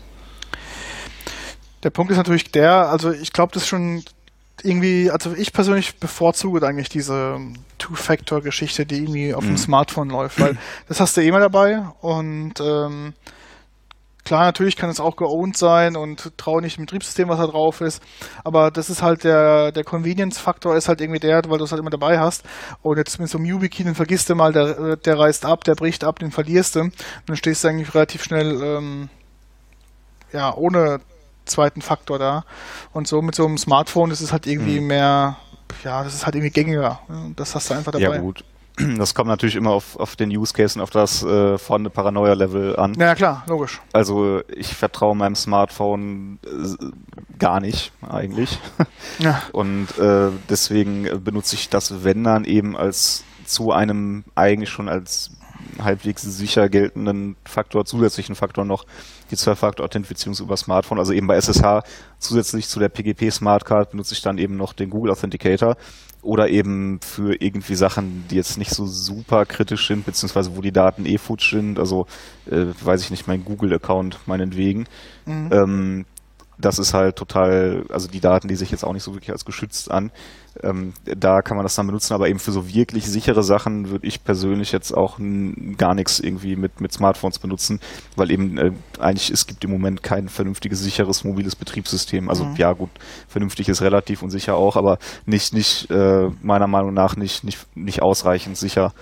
Der Punkt ist natürlich der, also ich glaube, das ist schon irgendwie, also ich persönlich bevorzuge eigentlich diese Two-Factor-Geschichte, die irgendwie auf dem Mhm. Smartphone läuft, weil das hast du eh immer dabei und ähm, klar, natürlich kann es auch geowned sein und trau nicht dem Betriebssystem, was da drauf ist, aber das ist halt der, der Convenience-Faktor ist halt irgendwie der, weil du es halt immer dabei hast und jetzt mit so einem YubiKey, den vergisst du mal, der, der reißt ab, der bricht ab, den verlierst du und dann stehst du eigentlich relativ schnell ähm, ja, ohne zweiten Faktor da. Und so mit so einem Smartphone ist es halt irgendwie Mhm. mehr, ja, das ist halt irgendwie gängiger. Und das hast du einfach dabei. Ja gut, das kommt natürlich immer auf, auf den Use Case und auf das äh, vorhandene Paranoia-Level an. Ja, klar, logisch. Also ich vertraue meinem Smartphone äh, gar nicht eigentlich. Ja, Und äh, deswegen äh, benutze ich das, wenn dann eben als zu einem eigentlich schon als halbwegs sicher geltenden Faktor, zusätzlichen Faktor noch die Zwei-Faktor-Authentifizierung über Smartphone. Also eben bei S S H zusätzlich zu der P G P Smartcard benutze ich dann eben noch den Google Authenticator oder eben für irgendwie Sachen, die jetzt nicht so super kritisch sind, beziehungsweise wo die Daten eh futsch sind, also äh, weiß ich nicht, mein Google-Account meinetwegen. mhm. Ähm, das ist halt total, also die Daten, die sich jetzt auch nicht so wirklich als geschützt an. Ähm, da kann man das dann benutzen, aber eben für so wirklich sichere Sachen würde ich persönlich jetzt auch n- gar nichts irgendwie mit, mit Smartphones benutzen, weil eben äh, eigentlich es gibt im Moment kein vernünftiges, sicheres mobiles Betriebssystem. Also Mhm. ja gut, vernünftig ist relativ und sicher auch, aber nicht, nicht äh, meiner Meinung nach nicht, nicht, nicht ausreichend sicher.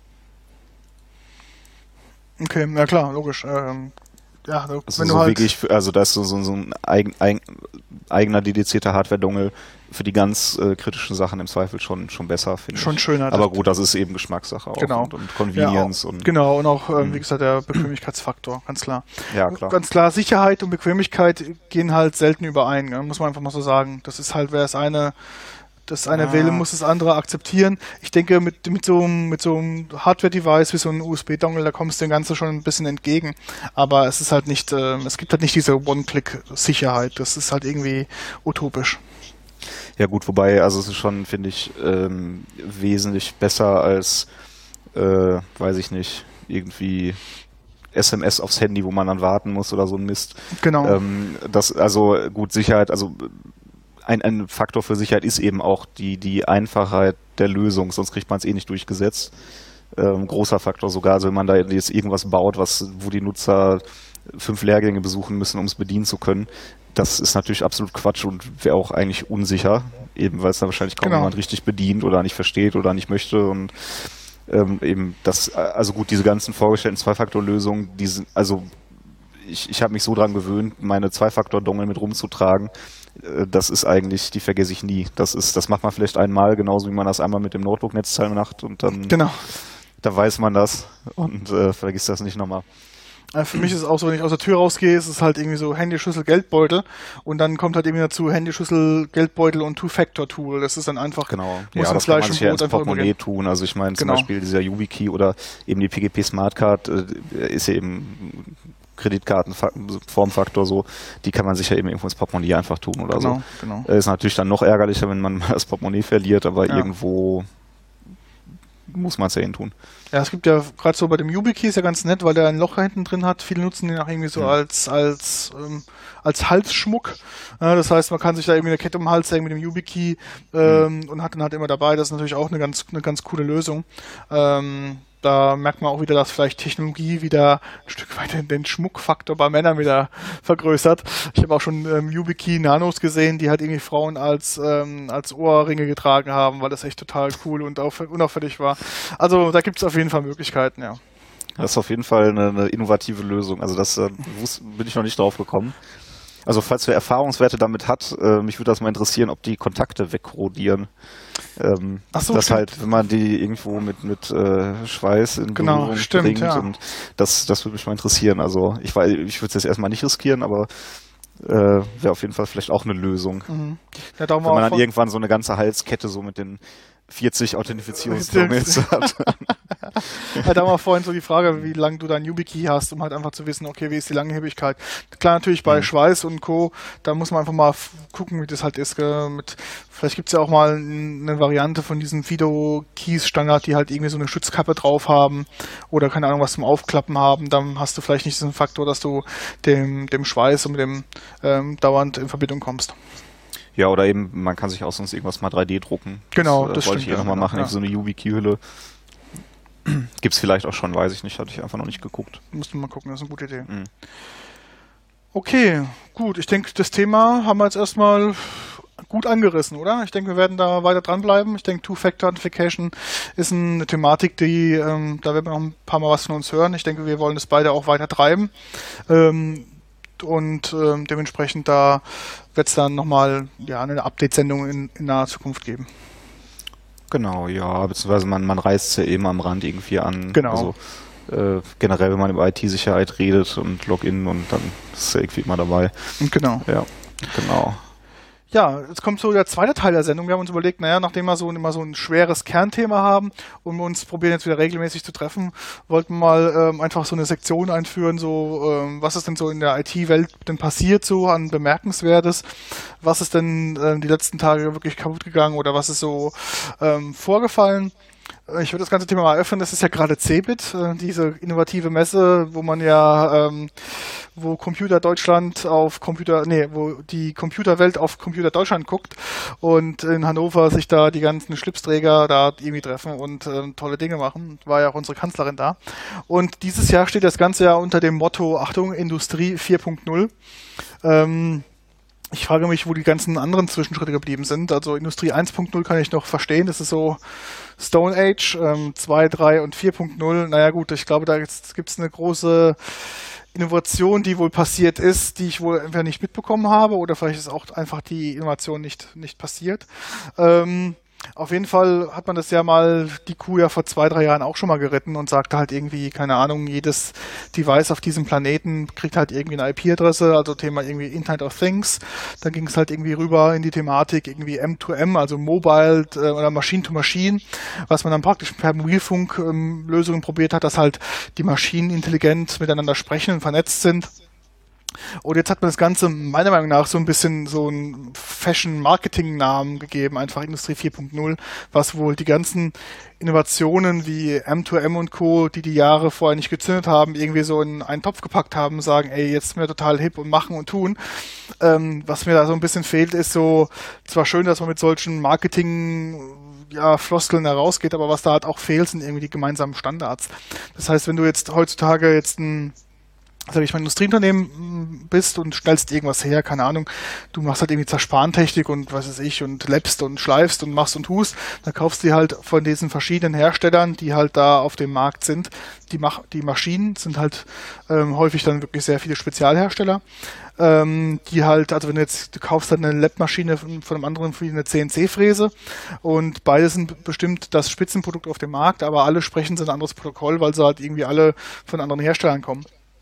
Okay, ja klar, logisch. Ähm, ja, du- Also wenn so du halt wirklich, für- also da ist so, so, so ein eigen, eigen, eigener dedizierter Hardware-Dongle für die ganz äh, kritischen Sachen im Zweifel schon, schon besser, finde ich. schon schöner. Aber das- gut, das ist eben Geschmackssache auch Genau. und, und Convenience ja, auch, und genau, und auch, ähm, Mhm. wie gesagt, der Bequemlichkeitsfaktor, ganz klar. ja klar. Ganz klar, Sicherheit und Bequemlichkeit gehen halt selten überein, gell? Muss man einfach mal so sagen. Das ist halt, wer das eine, das eine Ah. will, muss das andere akzeptieren. Ich denke, mit, mit so einem, mit so einem Hardware-Device wie so einem U S B-Dongle, da kommst du dem Ganzen schon ein bisschen entgegen. Aber es ist halt nicht, ähm, es gibt halt nicht diese One-Click-Sicherheit. Das ist halt irgendwie utopisch. Ja gut, wobei, also es ist schon, finde ich, ähm, wesentlich besser als, äh, weiß ich nicht, irgendwie S M S aufs Handy, wo man dann warten muss oder so ein Mist. Genau. Ähm, das, also gut, Sicherheit, also ein, ein Faktor für Sicherheit ist eben auch die, die Einfachheit der Lösung, sonst kriegt man es eh nicht durchgesetzt. Ähm, großer Faktor sogar, also wenn man da jetzt irgendwas baut, was, wo die Nutzer fünf Lehrgänge besuchen müssen, um es bedienen zu können, das ist natürlich absolut Quatsch und wäre auch eigentlich unsicher, eben weil es dann wahrscheinlich kaum Genau. jemand richtig bedient oder nicht versteht oder nicht möchte und ähm, eben das, also gut, diese ganzen vorgestellten Zwei-Faktor-Lösungen, die sind, also ich, ich habe mich so dran gewöhnt, meine Zwei-Faktor-Dongle mit rumzutragen. Äh, Das ist eigentlich, die vergesse ich nie. Das ist, das macht man vielleicht einmal, genauso wie man das einmal mit dem Notebook-Netzteil macht und dann, Genau. da weiß man das und äh, vergisst das nicht nochmal. Für mich ist es auch so, wenn ich aus der Tür rausgehe, ist es halt irgendwie so Handy, Schlüssel, Geldbeutel und dann kommt halt irgendwie dazu Handy, Schlüssel, Geldbeutel und Two-Factor-Tool. Das ist dann einfach, genau. muss ja, ins das kann Fleisch man sich und ja Brot ins einfach Portemonnaie übergehen. tun. Also ich meine zum Genau. Beispiel dieser YubiKey oder eben die P G P Smartcard äh, ist ja eben Kreditkartenformfaktor so, die kann man sich ja eben irgendwo ins Portemonnaie einfach tun oder Genau, so. genau. Äh, ist natürlich dann noch ärgerlicher, wenn man mal das Portemonnaie verliert, aber Ja. irgendwo muss man es ja hin tun. Ja, es gibt ja gerade so bei dem YubiKey ist ja ganz nett, weil der ein Loch hinten drin hat. Viele nutzen den auch irgendwie so Mhm. als als ähm, als Halsschmuck. Ja, das heißt, man kann sich da irgendwie eine Kette um den Hals hängen mit dem YubiKey ähm, mhm. und hat den halt immer dabei. Das ist natürlich auch eine ganz eine ganz coole Lösung. Ähm, Da merkt man auch wieder, dass vielleicht Technologie wieder ein Stück weit den Schmuckfaktor bei Männern wieder vergrößert. Ich habe auch schon ähm, YubiKey Nanos gesehen, die halt irgendwie Frauen als ähm, als Ohrringe getragen haben, weil das echt total cool und auf, unauffällig war. Also da gibt es auf jeden Fall Möglichkeiten, ja. Das ist auf jeden Fall eine, eine innovative Lösung. Also das äh, wus- bin ich noch nicht drauf gekommen. Also falls wer Erfahrungswerte damit hat, äh, mich würde das mal interessieren, ob die Kontakte wegrodieren. Ähm, Ach so, das stimmt. halt, wenn man die irgendwo mit mit äh, Schweiß in Genau, Berührung stimmt, bringt ja. und das das würde mich mal interessieren. Also ich weiß, ich würde es jetzt erstmal nicht riskieren, aber äh, wäre auf jeden Fall vielleicht auch eine Lösung. Mhm. Ja, darum Wenn man auch dann irgendwann so eine ganze Halskette so mit den vierzig Authentifizierungsdomains hat. Ja, da war vorhin so die Frage, wie lange du dein YubiKey hast, um halt einfach zu wissen, okay, wie ist die Langlebigkeit. Klar, natürlich bei Mhm. Schweiß und Co., da muss man einfach mal f- gucken, wie das halt ist. Gell? Mit, vielleicht gibt es ja auch mal n- eine Variante von diesem Fido-Keys-Standard, die halt irgendwie so eine Schutzkappe drauf haben oder keine Ahnung, was zum Aufklappen haben. Dann hast du vielleicht nicht diesen Faktor, dass du dem, dem Schweiß und dem ähm, dauernd in Verbindung kommst. Ja, oder eben, man kann sich auch sonst irgendwas mal drei D drucken. Genau, das, äh, das wollte stimmt, ich eh ja, nochmal genau, machen, ja. so eine YubiKey-Hülle. Gibt's vielleicht auch schon, weiß ich nicht, hatte ich einfach noch nicht geguckt. Musst du mal gucken, das ist eine gute Idee. Mhm. Okay, gut. Ich denke, das Thema haben wir jetzt erstmal gut angerissen, oder? Ich denke, wir werden da weiter dranbleiben. Ich denke, Two-Factor-Authentification ist eine Thematik, die, ähm, da werden wir noch ein paar Mal was von uns hören. Ich denke, wir wollen das beide auch weiter treiben. Ähm, und ähm, dementsprechend da wird es dann nochmal ja, eine Update-Sendung in, in naher Zukunft geben. Genau, ja, beziehungsweise man, man reißt es ja eben am Rand irgendwie an. Genau. Also äh, generell, wenn man über I T-Sicherheit redet und Login und dann ist es ja irgendwie immer dabei. Genau. Ja, genau. Ja, jetzt kommt so der zweite Teil der Sendung. Wir haben uns überlegt, naja, nachdem wir so immer so ein schweres Kernthema haben und wir uns probieren jetzt wieder regelmäßig zu treffen, wollten wir mal ähm, einfach so eine Sektion einführen, so ähm, was ist denn so in der I T-Welt denn passiert so an Bemerkenswertes, was ist denn ähm, die letzten Tage wirklich kaputt gegangen oder was ist so ähm, vorgefallen. Ich würde das ganze Thema mal öffnen. Das ist ja gerade Cebit, äh, diese innovative Messe, wo man ja, ähm, wo Computer Deutschland auf Computer, nee, wo die Computerwelt auf Computer Deutschland guckt und in Hannover sich da die ganzen Schlipsträger da irgendwie treffen und äh, tolle Dinge machen. War ja auch unsere Kanzlerin da. Und dieses Jahr steht das Ganze ja unter dem Motto, Achtung, Industrie vier Punkt null. Ähm, Ich frage mich, wo die ganzen anderen Zwischenschritte geblieben sind. Also Industrie eins Punkt null kann ich noch verstehen. Das ist so Stone Age, ähm, zwei, drei und vier Punkt null. Naja gut, ich glaube, da gibt es eine große Innovation, die wohl passiert ist, die ich wohl entweder nicht mitbekommen habe oder vielleicht ist auch einfach die Innovation nicht, nicht passiert. Ähm, Auf jeden Fall hat man das ja mal, die Kuh ja vor zwei, drei Jahren auch schon mal geritten und sagte halt irgendwie, keine Ahnung, jedes Device auf diesem Planeten kriegt halt irgendwie eine I P-Adresse, also Thema irgendwie Internet of Things. Dann ging es halt irgendwie rüber in die Thematik irgendwie M to M, also Mobile äh, oder Machine to Machine, was man dann praktisch per Mobilfunk ähm, Lösungen probiert hat, dass halt die Maschinen intelligent miteinander sprechen und vernetzt sind. Und jetzt hat man das Ganze meiner Meinung nach so ein bisschen so einen Fashion-Marketing-Namen gegeben, einfach Industrie vier Punkt null, was wohl die ganzen Innovationen wie M to M und Co., die die Jahre vorher nicht gezündet haben, irgendwie so in einen Topf gepackt haben, sagen, ey, jetzt sind wir total hip und machen und tun. Ähm, was mir da so ein bisschen fehlt, ist so, zwar schön, dass man mit solchen Marketing ja, Floskeln herausgeht, aber was da halt auch fehlt, sind irgendwie die gemeinsamen Standards. Das heißt, wenn du jetzt heutzutage jetzt ein sag ich mal, Industrieunternehmen bist und stellst irgendwas her, keine Ahnung, du machst halt irgendwie Zersparentechnik und was weiß ich und läppst und schleifst und machst und tust, dann kaufst du halt von diesen verschiedenen Herstellern, die halt da auf dem Markt sind, die, Mach die Maschinen sind halt ähm, häufig dann wirklich sehr viele Spezialhersteller, ähm, die halt, also wenn du jetzt, du kaufst halt eine Lappmaschine von, von einem anderen wie eine C N C-Fräse und beide sind bestimmt das Spitzenprodukt auf dem Markt, aber alle sprechen so ein anderes Protokoll, weil sie halt irgendwie alle von anderen Herstellern kommen.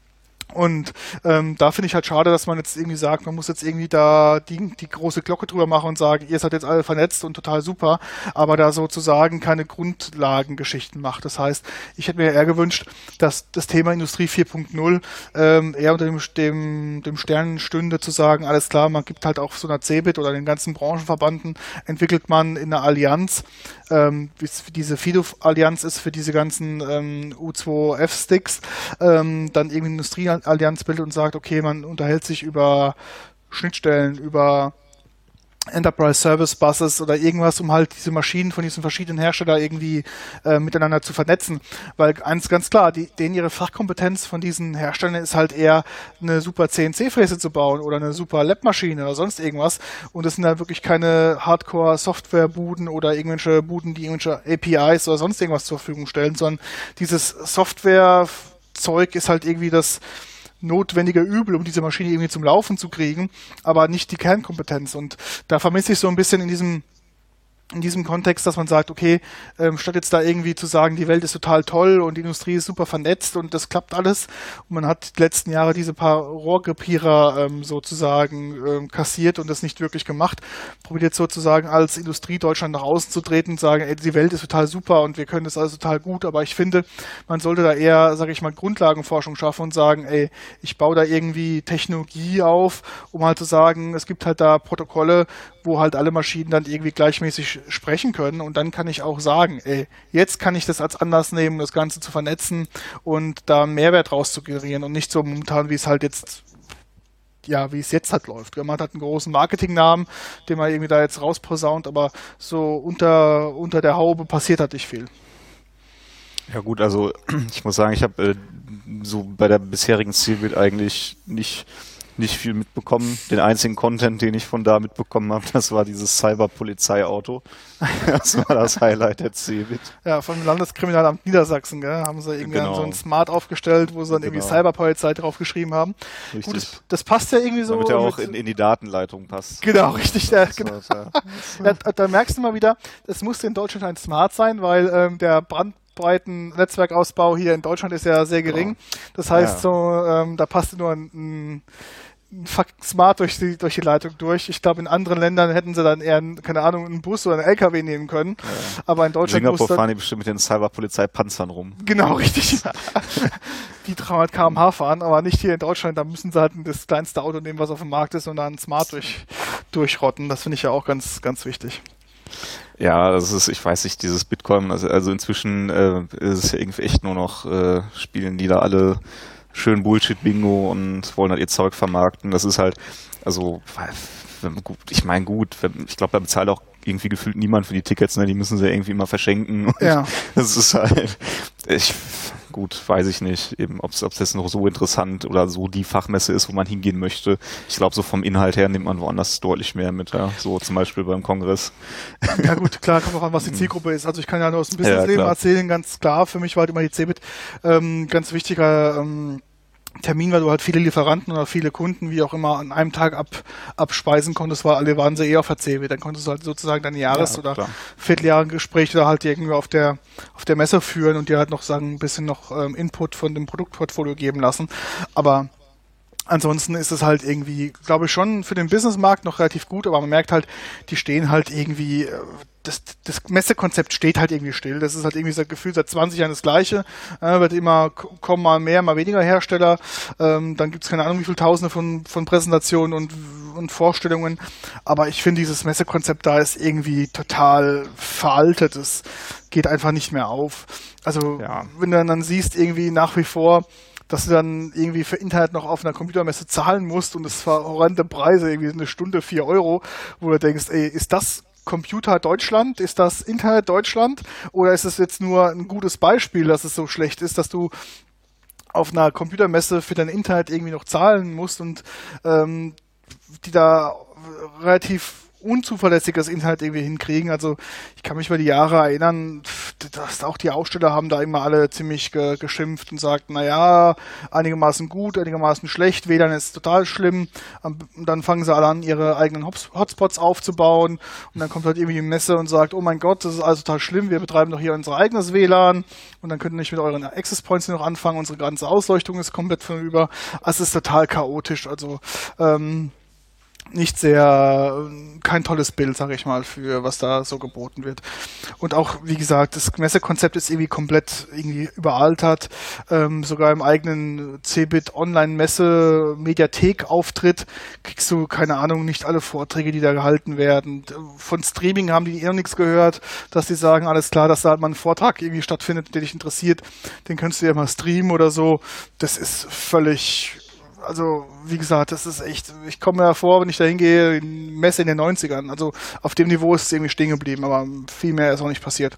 Und ähm, da finde ich halt schade, dass man jetzt irgendwie sagt, man muss jetzt irgendwie da die, die große Glocke drüber machen und sagen, ihr seid jetzt alle vernetzt und total super, aber da sozusagen keine Grundlagengeschichten macht. Das heißt, ich hätte mir eher gewünscht, dass das Thema Industrie vier Punkt null ähm, eher unter dem, dem, dem Stern stünde, zu sagen, alles klar, man gibt halt auch so einer CeBIT oder den ganzen Branchenverbanden, entwickelt man in einer Allianz, ähm, wie diese FIDO-Allianz ist für diese ganzen ähm, U zwei F-Sticks, ähm, dann irgendwie Industrie Allianz bildet und sagt, okay, man unterhält sich über Schnittstellen, über Enterprise Service Buses oder irgendwas, um halt diese Maschinen von diesen verschiedenen Herstellern irgendwie äh, miteinander zu vernetzen. Weil eins ganz klar, die, denen ihre Fachkompetenz von diesen Herstellern ist halt eher eine super C N C-Fräse zu bauen oder eine super Lab-Maschine oder sonst irgendwas. Und das sind halt wirklich keine Hardcore-Software-Buden oder irgendwelche Buden, die irgendwelche A P Is oder sonst irgendwas zur Verfügung stellen, sondern dieses Software-Zeug ist halt irgendwie das notwendige Übel, um diese Maschine irgendwie zum Laufen zu kriegen, aber nicht die Kernkompetenz. Und da vermisse ich so ein bisschen in diesem in diesem Kontext, dass man sagt, okay, ähm, statt jetzt da irgendwie zu sagen, die Welt ist total toll und die Industrie ist super vernetzt und das klappt alles und man hat die letzten Jahre diese paar Rohrkrepierer ähm, sozusagen ähm, kassiert und das nicht wirklich gemacht, probiert jetzt sozusagen als Industrie Deutschland nach außen zu treten und sagen, ey, die Welt ist total super und wir können das alles total gut, aber ich finde, man sollte da eher, sage ich mal, Grundlagenforschung schaffen und sagen, ey, ich baue da irgendwie Technologie auf, um halt zu sagen, es gibt halt da Protokolle, wo halt alle Maschinen dann irgendwie gleichmäßig sprechen können und dann kann ich auch sagen, ey, jetzt kann ich das als Anlass nehmen, das Ganze zu vernetzen und da einen Mehrwert raus zu generieren und nicht so momentan, wie es halt jetzt, ja, wie es jetzt halt läuft. Man hat einen großen Marketingnamen, den man irgendwie da jetzt rausposaunt, aber so unter, unter der Haube passiert halt nicht viel. Ja gut, also ich muss sagen, ich habe äh, so bei der bisherigen CeBIT eigentlich nicht nicht viel mitbekommen. Den einzigen Content, den ich von da mitbekommen habe, das war dieses Cyber-Polizeiauto. Das war das Highlight der CeBIT. Ja, vom Landeskriminalamt Niedersachsen, gell? Haben sie irgendwie genau. so ein Smart aufgestellt, wo sie dann genau. irgendwie Cyberpolizei draufgeschrieben haben. Richtig. Gut, das, das passt ja irgendwie so. Damit er auch in, in die Datenleitung passt. Genau, richtig. Ja, genau. Ja, ja, da merkst du mal wieder, es musste in Deutschland ein Smart sein, weil ähm, der Brand breiten Netzwerkausbau hier in Deutschland ist ja sehr gering. Das heißt, ja. so ähm, da passt nur ein, ein, ein Smart durch die, durch die Leitung durch. Ich glaube, in anderen Ländern hätten sie dann eher, einen, keine Ahnung, einen Bus oder einen L K W nehmen können. Ja. Aber in Deutschland in Singapur fahren die bestimmt mit den Cyberpolizei-Panzern rum. Genau, richtig. Die dreihundert Kilometer pro Stunde fahren, aber nicht hier in Deutschland. Da müssen sie halt das kleinste Auto nehmen, was auf dem Markt ist und dann Smart durch, durchrotten. Das finde ich ja auch ganz, ganz wichtig. Ja, das ist, ich weiß nicht, dieses Bitcoin, also, also inzwischen äh, ist es ja irgendwie echt nur noch, äh, spielen die da alle schön Bullshit-Bingo und wollen halt ihr Zeug vermarkten. Das ist halt, also, gut, ich meine gut, ich glaube, da bezahlt auch irgendwie gefühlt niemand für die Tickets, ne? Die müssen sie irgendwie immer verschenken. Ja. Das ist halt, ich, gut, weiß ich nicht, eben, ob es jetzt noch so interessant oder so die Fachmesse ist, wo man hingehen möchte. Ich glaube, so vom Inhalt her nimmt man woanders deutlich mehr mit, ja. So zum Beispiel beim Kongress. Ja gut, klar, kommt auch an, was die Zielgruppe ist. Also ich kann ja nur aus dem Businessleben ja, erzählen, ganz klar. Für mich war halt immer die CeBIT ähm, ganz wichtiger ähm, Termin, weil du halt viele Lieferanten oder viele Kunden, wie auch immer, an einem Tag ab, abspeisen konntest, weil alle waren sie eh auf der CeBIT. Dann konntest du halt sozusagen deine Jahres- ja, oder Vierteljahresgespräche da halt irgendwie auf der auf der Messe führen und dir halt noch sagen, ein bisschen noch ähm, Input von dem Produktportfolio geben lassen. Aber ansonsten ist es halt irgendwie, glaube ich, schon für den Businessmarkt noch relativ gut, aber man merkt halt, die stehen halt irgendwie, das, das Messekonzept steht halt irgendwie still. Das ist halt irgendwie das Gefühl, seit zwanzig Jahren das Gleiche. Äh, wird immer, kommen mal mehr, mal weniger Hersteller. Ähm, dann gibt es keine Ahnung, wie viele Tausende von, von Präsentationen und, und Vorstellungen. Aber ich finde, dieses Messekonzept da ist irgendwie total veraltet. Es geht einfach nicht mehr auf. Also, ja. Wenn du dann siehst, irgendwie nach wie vor, dass du dann irgendwie für Internet noch auf einer Computermesse zahlen musst und es war horrende Preise, irgendwie eine Stunde vier Euro, wo du denkst, ey, ist das Computer Deutschland? Ist das Internet Deutschland? Oder ist es jetzt nur ein gutes Beispiel, dass es so schlecht ist, dass du auf einer Computermesse für dein Internet irgendwie noch zahlen musst und ähm, die da relativ unzuverlässiges Internet irgendwie hinkriegen. Also ich kann mich über die Jahre erinnern, dass auch die Aussteller haben da immer alle ziemlich ge geschimpft und sagt, naja, einigermaßen gut, einigermaßen schlecht, W L A N ist total schlimm. Und dann fangen sie alle an, ihre eigenen Hotspots aufzubauen und dann kommt halt irgendwie die Messe und sagt, oh mein Gott, das ist alles total schlimm, wir betreiben doch hier unser eigenes W L A N und dann könnt ihr nicht mit euren Access Points noch anfangen, unsere ganze Ausleuchtung ist komplett vorüber. Also es ist total chaotisch, also ähm, nicht sehr, kein tolles Bild, sag ich mal, für was da so geboten wird. Und auch, wie gesagt, das Messekonzept ist irgendwie komplett irgendwie überaltert. Ähm, sogar im eigenen Cebit Online-Messe-Mediathek-Auftritt kriegst du, keine Ahnung, nicht alle Vorträge, die da gehalten werden. Von Streaming haben die eh noch nichts gehört, dass die sagen, alles klar, dass da halt mal ein Vortrag irgendwie stattfindet, der dich interessiert, den kannst du ja mal streamen oder so. Das ist völlig... Also, wie gesagt, das ist echt, ich komme mir vor, wenn ich da hingehe, Messe in den neunzigern. Also, auf dem Niveau ist es irgendwie stehen geblieben, aber viel mehr ist auch nicht passiert.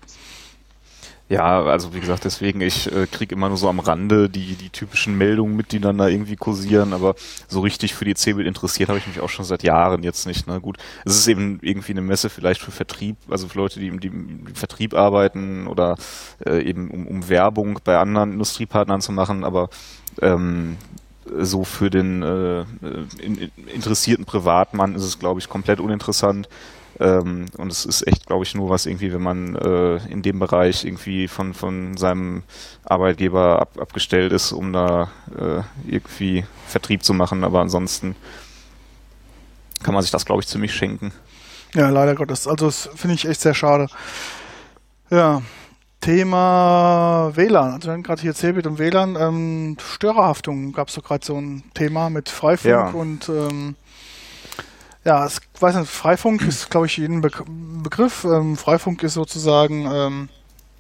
Ja, also wie gesagt, deswegen, ich äh, kriege immer nur so am Rande die, die typischen Meldungen mit, die dann da irgendwie kursieren, aber so richtig für die Cebit interessiert habe ich mich auch schon seit Jahren jetzt nicht. Ne? Gut, es ist eben irgendwie eine Messe vielleicht für Vertrieb, also für Leute, die im, die im Vertrieb arbeiten oder äh, eben um, um Werbung bei anderen Industriepartnern zu machen, aber ähm, so für den äh, in, interessierten Privatmann ist es, glaube ich, komplett uninteressant. Ähm, und es ist echt, glaube ich, nur was irgendwie, wenn man äh, in dem Bereich irgendwie von, von seinem Arbeitgeber ab, abgestellt ist, um da äh, irgendwie Vertrieb zu machen. Aber ansonsten kann man sich das, glaube ich, ziemlich schenken. Ja, leider Gottes. Also das finde ich echt sehr schade. Ja. Thema W L A N, also gerade hier Cebit und W L A N, ähm, Störerhaftung gab es doch gerade so ein Thema mit Freifunk ja. und ähm, ja, ich weiß nicht, Freifunk ist, glaube ich, jeden Be Begriff. Ähm, Freifunk ist sozusagen ähm,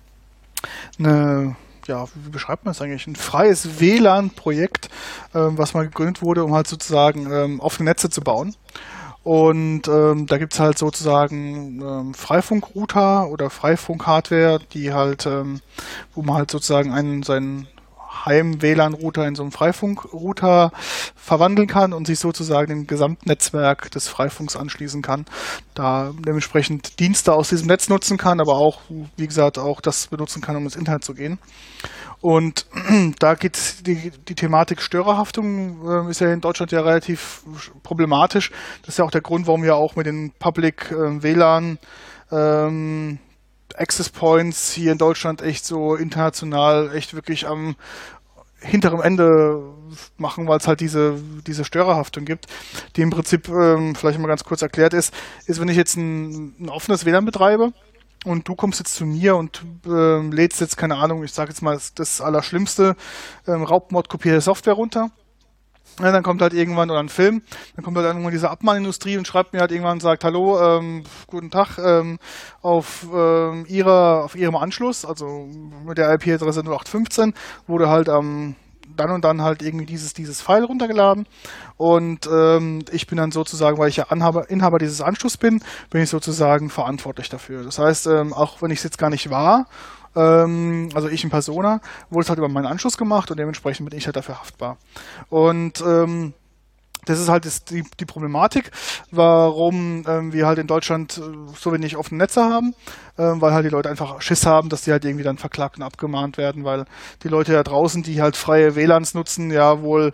eine, ja, wie beschreibt man das eigentlich? Ein freies W L A N-Projekt, ähm, was mal gegründet wurde, um halt sozusagen ähm, offene Netze zu bauen. Und ähm, da gibt es halt sozusagen ähm, Freifunkrouter oder Freifunk-Hardware, die halt, ähm, wo man halt sozusagen einen seinen Heim-W L A N-Router in so einen Freifunk-Router verwandeln kann und sich sozusagen dem Gesamtnetzwerk des Freifunks anschließen kann. Da dementsprechend Dienste aus diesem Netz nutzen kann, aber auch, wie gesagt, auch das benutzen kann, um ins Internet zu gehen. Und da geht die, die Thematik Störerhaftung, äh, ist ja in Deutschland ja relativ problematisch. Das ist ja auch der Grund, warum wir auch mit den Public äh, W L A N ähm, Access Points hier in Deutschland echt so international echt wirklich am hinteren Ende machen, weil es halt diese, diese Störerhaftung gibt, die im Prinzip, ähm, vielleicht mal ganz kurz erklärt ist, ist, wenn ich jetzt ein, ein offenes W L A N betreibe, und du kommst jetzt zu mir und ähm, lädst jetzt, keine Ahnung, ich sage jetzt mal das, das Allerschlimmste, ähm, Raubmord-kopierte Software runter. Ja, dann kommt halt irgendwann, oder ein Film, dann kommt halt irgendwann diese Abmahnindustrie und schreibt mir halt irgendwann und sagt, hallo, ähm, guten Tag, ähm, auf, ähm, ihrer, auf ihrem Anschluss, also mit der I P-Adresse null acht fünfzehn, wurde halt am ähm, dann und dann halt irgendwie dieses, dieses File runtergeladen und ähm, ich bin dann sozusagen, weil ich ja Anhaber, Inhaber dieses Anschlusses bin, bin ich sozusagen verantwortlich dafür. Das heißt, ähm, auch wenn ich es jetzt gar nicht war, ähm, also ich in Persona, wurde es halt über meinen Anschluss gemacht und dementsprechend bin ich halt dafür haftbar. Und ähm, das ist halt das, die, die Problematik, warum ähm, wir halt in Deutschland äh, so wenig offene Netze haben, ähm, weil halt die Leute einfach Schiss haben, dass die halt irgendwie dann verklagt und abgemahnt werden, weil die Leute da draußen, die halt freie W L A Ns nutzen, ja wohl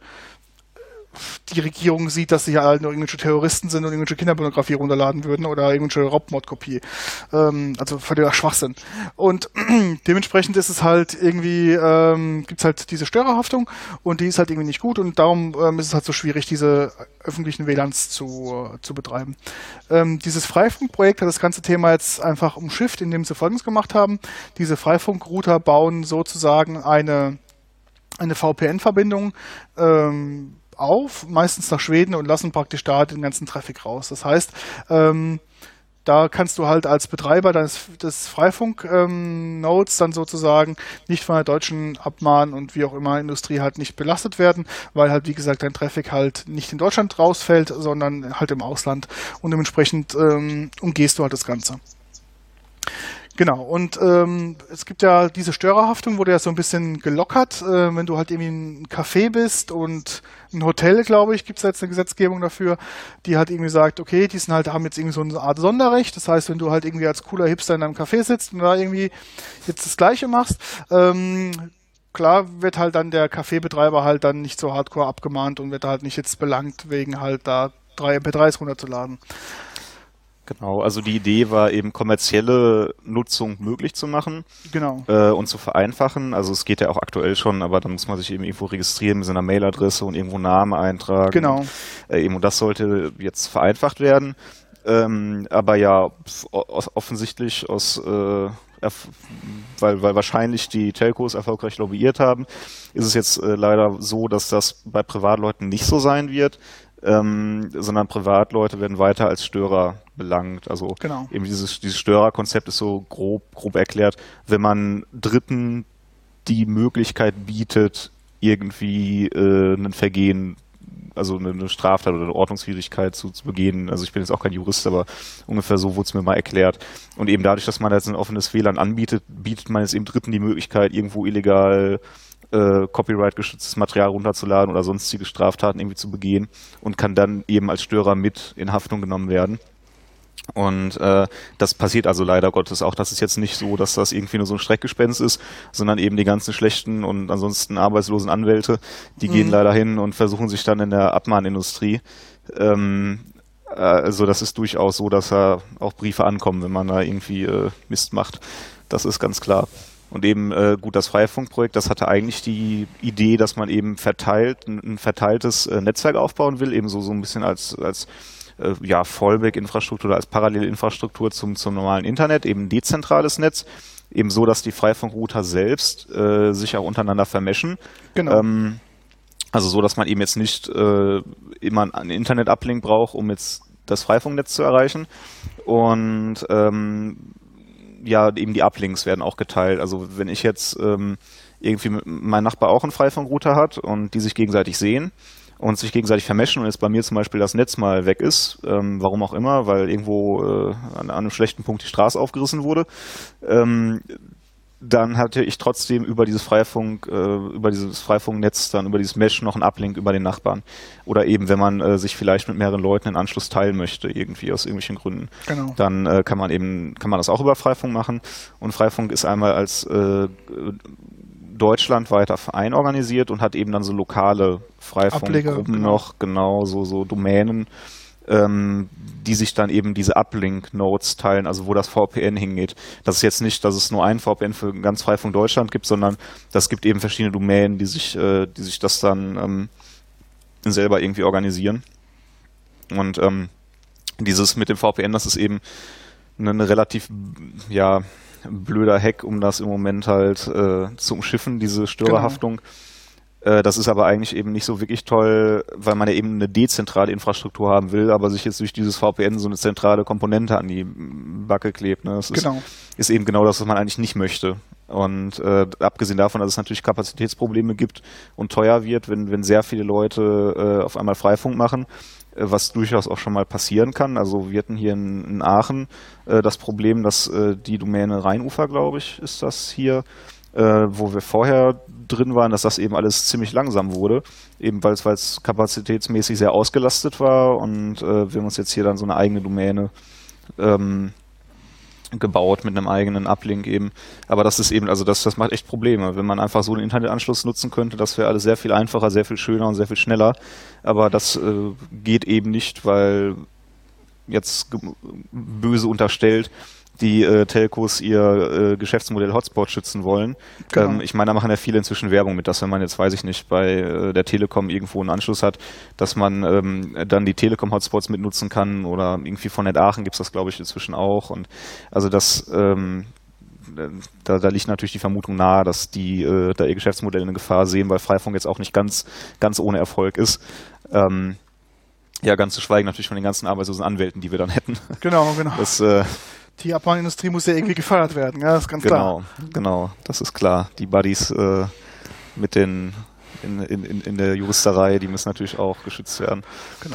die Regierung sieht, dass sie ja halt nur irgendwelche Terroristen sind und irgendwelche Kinderpornografie runterladen würden oder irgendwelche Raubmordkopie. Ähm, also völliger Schwachsinn. Und dementsprechend ist es halt irgendwie, ähm, gibt es halt diese Störerhaftung und die ist halt irgendwie nicht gut und darum ähm, ist es halt so schwierig, diese öffentlichen W L A Ns zu, äh, zu betreiben. Ähm, dieses Freifunkprojekt hat das ganze Thema jetzt einfach umschifft, indem sie Folgendes gemacht haben. Diese Freifunkrouter bauen sozusagen eine, eine V P N-Verbindung ähm, auf, meistens nach Schweden und lassen praktisch da den ganzen Traffic raus. Das heißt, ähm, da kannst du halt als Betreiber deines, des Freifunk-Nodes ähm, dann sozusagen nicht von der deutschen Abmahn- und wie auch immer Industrie halt nicht belastet werden, weil halt, wie gesagt, dein Traffic halt nicht in Deutschland rausfällt, sondern halt im Ausland und dementsprechend ähm, umgehst du halt das Ganze. Genau, und ähm, es gibt ja diese Störerhaftung, wurde ja so ein bisschen gelockert, äh, wenn du halt irgendwie ein Café bist und ein Hotel, glaube ich, gibt es jetzt eine Gesetzgebung dafür, die halt irgendwie sagt, okay, die sind halt, haben jetzt irgendwie so eine Art Sonderrecht, das heißt, wenn du halt irgendwie als cooler Hipster in deinem Café sitzt und da irgendwie jetzt das Gleiche machst, ähm, klar wird halt dann der Kaffeebetreiber halt dann nicht so hardcore abgemahnt und wird halt nicht jetzt belangt, wegen halt da drei M P drei s runterzuladen. Genau, also die Idee war eben kommerzielle Nutzung möglich zu machen Genau. äh, und zu vereinfachen. Also es geht ja auch aktuell schon, aber dann muss man sich eben irgendwo registrieren mit seiner Mailadresse und irgendwo Namen eintragen. Genau. Und, äh, eben, und das sollte jetzt vereinfacht werden. Ähm, aber ja, aus, offensichtlich aus äh, weil, weil wahrscheinlich die Telcos erfolgreich lobbyiert haben, ist es jetzt äh, leider so, dass das bei Privatleuten nicht so sein wird. Ähm, sondern Privatleute werden weiter als Störer belangt. Also genau. eben dieses, dieses Störerkonzept ist so grob, grob erklärt, wenn man Dritten die Möglichkeit bietet, irgendwie äh, ein Vergehen, also eine, eine Straftat oder eine Ordnungswidrigkeit zu, zu begehen. Also ich bin jetzt auch kein Jurist, aber ungefähr so wurde es mir mal erklärt. Und eben dadurch, dass man jetzt ein offenes W L A N anbietet, bietet man jetzt eben Dritten die Möglichkeit, irgendwo illegal Äh, Copyright-geschütztes Material runterzuladen oder sonstige Straftaten irgendwie zu begehen und kann dann eben als Störer mit in Haftung genommen werden. Und äh, das passiert also leider Gottes auch. Das ist jetzt nicht so, dass das irgendwie nur so ein Schreckgespenst ist, sondern eben die ganzen schlechten und ansonsten arbeitslosen Anwälte, die mhm. gehen leider hin und versuchen sich dann in der Abmahnindustrie. Ähm, also das ist durchaus so, dass da auch Briefe ankommen, wenn man da irgendwie äh, Mist macht. Das ist ganz klar. Und eben, äh, gut, das Freifunkprojekt, das hatte eigentlich die Idee, dass man eben verteilt, ein, ein verteiltes äh, Netzwerk aufbauen will, eben so, so ein bisschen als, als äh, ja, Fallback-Infrastruktur oder als Parallelinfrastruktur zum, zum normalen Internet, eben ein dezentrales Netz, eben so, dass die Freifunkrouter selbst äh, sich auch untereinander vermischen. Genau. Ähm, also so, dass man eben jetzt nicht äh, immer einen Internet-Uplink braucht, um jetzt das Freifunknetz zu erreichen. Und ähm, ja, eben die Uplinks werden auch geteilt. Also wenn ich jetzt ähm, irgendwie mein Nachbar auch einen Freifunkrouter hat und die sich gegenseitig sehen und sich gegenseitig vermischen und jetzt bei mir zum Beispiel das Netz mal weg ist, ähm, warum auch immer, weil irgendwo äh, an, an einem schlechten Punkt die Straße aufgerissen wurde, ähm, dann hatte ich trotzdem über dieses Freifunk, äh, über dieses Freifunknetz, dann über dieses Mesh noch einen Uplink über den Nachbarn. Oder eben, wenn man äh, sich vielleicht mit mehreren Leuten in Anschluss teilen möchte, irgendwie aus irgendwelchen Gründen, genau. dann äh, kann man eben, kann man das auch über Freifunk machen. Und Freifunk ist einmal als äh, deutschlandweiter Verein organisiert und hat eben dann so lokale Freifunkgruppen genau. noch, genau, so, so Domänen, Ähm, die sich dann eben diese Uplink-Nodes teilen, also wo das V P N hingeht. Das ist jetzt nicht, dass es nur ein V P N für ganz Freifunk Deutschland gibt, sondern das gibt eben verschiedene Domänen, die sich, äh, die sich das dann ähm, selber irgendwie organisieren. Und ähm, dieses mit dem V P N, das ist eben ein relativ, ja, blöder Hack, um das im Moment halt äh, zu umschiffen, diese Störerhaftung. Genau. Das ist aber eigentlich eben nicht so wirklich toll, weil man ja eben eine dezentrale Infrastruktur haben will, aber sich jetzt durch dieses V P N so eine zentrale Komponente an die Backe klebt. Ne? Das ist, genau. ist eben genau das, was man eigentlich nicht möchte. Und äh, abgesehen davon, dass es natürlich Kapazitätsprobleme gibt und teuer wird, wenn, wenn sehr viele Leute äh, auf einmal Freifunk machen, äh, was durchaus auch schon mal passieren kann. Also wir hatten hier in, in Aachen äh, das Problem, dass äh, die Domäne Rheinufer, glaube ich, ist das hier, Äh, wo wir vorher drin waren, dass das eben alles ziemlich langsam wurde, eben weil es kapazitätsmäßig sehr ausgelastet war und äh, wir haben uns jetzt hier dann so eine eigene Domäne ähm, gebaut mit einem eigenen Uplink eben. Aber das ist eben, also das, das macht echt Probleme. Wenn man einfach so einen Internetanschluss nutzen könnte, das wäre alles sehr viel einfacher, sehr viel schöner und sehr viel schneller. Aber das äh, geht eben nicht, weil jetzt böse unterstellt, die äh, Telcos ihr äh, Geschäftsmodell Hotspot schützen wollen. Genau. Ähm, ich meine, da machen ja viele inzwischen Werbung mit, dass wenn man jetzt, weiß ich nicht, bei äh, der Telekom irgendwo einen Anschluss hat, dass man ähm, dann die Telekom-Hotspots mitnutzen kann oder irgendwie von Net Aachen gibt es das, glaube ich, inzwischen auch. Und also das, ähm, da, da liegt natürlich die Vermutung nahe, dass die äh, da ihr Geschäftsmodell in Gefahr sehen, weil Freifunk jetzt auch nicht ganz, ganz ohne Erfolg ist. Ähm, ja, ganz zu schweigen natürlich von den ganzen arbeitslosen Anwälten, die wir dann hätten. Genau, genau. Das, äh, die Abmahnindustrie muss ja irgendwie gefördert werden, ja, das ist ganz genau, klar. Genau, genau, das ist klar. Die Buddies äh, mit den in, in, in der Juristerei, die müssen natürlich auch geschützt werden. Genau.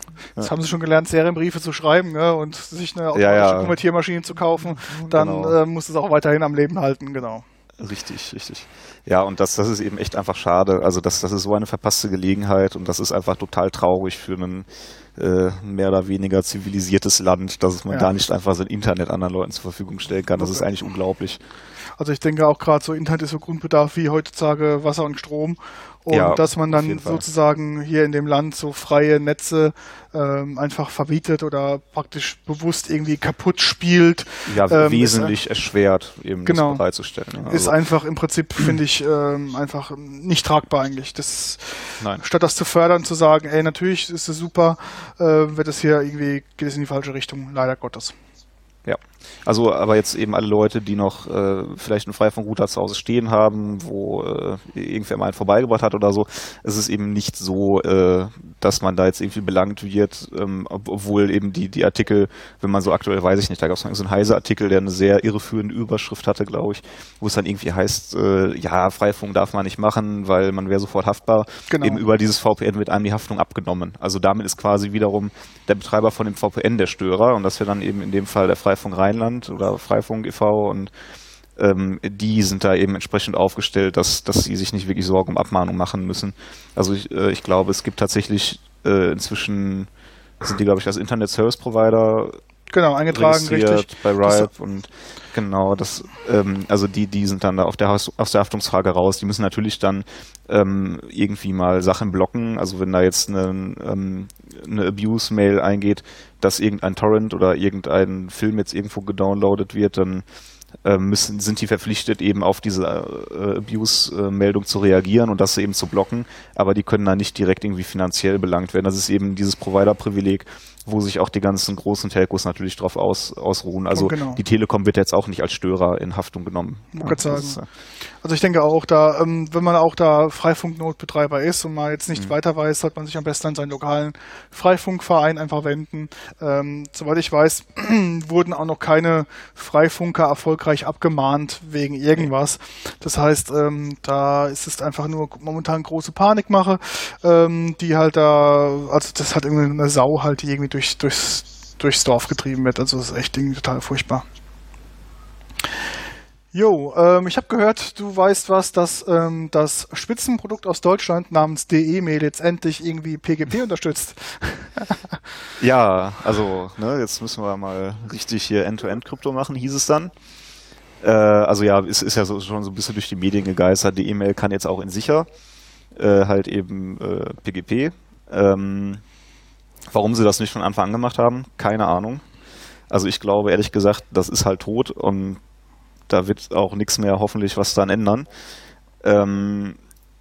Das ja. haben sie schon gelernt, Serienbriefe zu schreiben, ne? Und sich eine automatische ja, ja. Konvertiermaschine zu kaufen. Dann genau. äh, muss es auch weiterhin am Leben halten, genau. Richtig, richtig. Ja, und das, das ist eben echt einfach schade. Also das, das ist so eine verpasste Gelegenheit und das ist einfach total traurig für ein äh, mehr oder weniger zivilisiertes Land, dass man ja. da nicht einfach sein Internet anderen Leuten zur Verfügung stellen kann. Das okay. ist eigentlich unglaublich. Also ich denke auch gerade so Internet ist so Grundbedarf wie heutzutage Wasser und Strom. Und ja, dass man dann sozusagen hier in dem Land so freie Netze ähm, einfach verbietet oder praktisch bewusst irgendwie kaputt spielt. Ja, ähm, wesentlich ist, erschwert, eben genau, das bereitzustellen. Ja. Also ist einfach im Prinzip, finde ich, ähm, einfach nicht tragbar eigentlich. Das, Nein. Statt das zu fördern, zu sagen, ey, natürlich ist es super, äh, wird es hier irgendwie, geht es in die falsche Richtung, leider Gottes. Ja, also aber jetzt eben alle Leute, die noch äh, vielleicht einen Freifunkrouter zu Hause stehen haben, wo äh, irgendwer mal einen vorbeigebracht hat oder so, es ist eben nicht so, äh, dass man da jetzt irgendwie belangt wird, ähm, obwohl eben die die Artikel, wenn man so aktuell, weiß ich nicht, da gab es so einen Heise-Artikel, der eine sehr irreführende Überschrift hatte, glaube ich, wo es dann irgendwie heißt, äh, ja, Freifunk darf man nicht machen, weil man wäre sofort haftbar. Genau. Eben über dieses V P N wird einem die Haftung abgenommen. Also damit ist quasi wiederum der Betreiber von dem V P N der Störer und das wäre dann eben in dem Fall der Freifunk Rheinland oder Freifunk e V und ähm, die sind da eben entsprechend aufgestellt, dass, dass sie sich nicht wirklich Sorgen um Abmahnung machen müssen. Also ich, äh, ich glaube, es gibt tatsächlich äh, inzwischen, sind die, glaube ich, als Internet Service Provider genau, eingetragen, richtig. Bei Ripe und genau, das, ähm, also die, die sind dann da auf der, aus der Haftungsfrage raus. Die müssen natürlich dann ähm, irgendwie mal Sachen blocken. Also wenn da jetzt eine, ähm, eine Abuse-Mail eingeht, dass irgendein Torrent oder irgendein Film jetzt irgendwo gedownloadet wird, dann äh, müssen, sind die verpflichtet, eben auf diese äh, Abuse-Meldung zu reagieren und das eben zu blocken. Aber die können da nicht direkt irgendwie finanziell belangt werden. Das ist eben dieses Provider-Privileg, wo sich auch die ganzen großen Telcos natürlich drauf aus, ausruhen. Also oh, genau. Die Telekom wird jetzt auch nicht als Störer in Haftung genommen. Ja, sagen. Ist, äh also ich denke auch, da, ähm, wenn man auch da Freifunknotbetreiber ist und man jetzt nicht mhm. weiter weiß, sollte man sich am besten an seinen lokalen Freifunkverein einfach wenden. Ähm, soweit ich weiß, wurden auch noch keine Freifunker erfolgreich abgemahnt wegen irgendwas. Das heißt, ähm, da ist es einfach nur momentan große Panikmache, ähm, die halt da, also das hat irgendwie eine Sau halt, die irgendwie durch, durchs, durchs Dorf getrieben wird. Also das ist echt irgendwie total furchtbar. Jo, ähm, ich habe gehört, du weißt was, dass ähm, das Spitzenprodukt aus Deutschland namens D E-Mail jetzt endlich irgendwie P G P unterstützt. Ja, also ne, jetzt müssen wir mal richtig hier End-to-End-Krypto machen, hieß es dann. Äh, also ja, es ist ja so, schon so ein bisschen durch die Medien gegeistert. Die E-Mail kann jetzt auch in sicher äh, halt eben äh, P G P. Ähm, warum sie das nicht von Anfang an gemacht haben, keine Ahnung. Also ich glaube ehrlich gesagt, das ist halt tot und da wird auch nichts mehr hoffentlich was dran ändern. Ähm,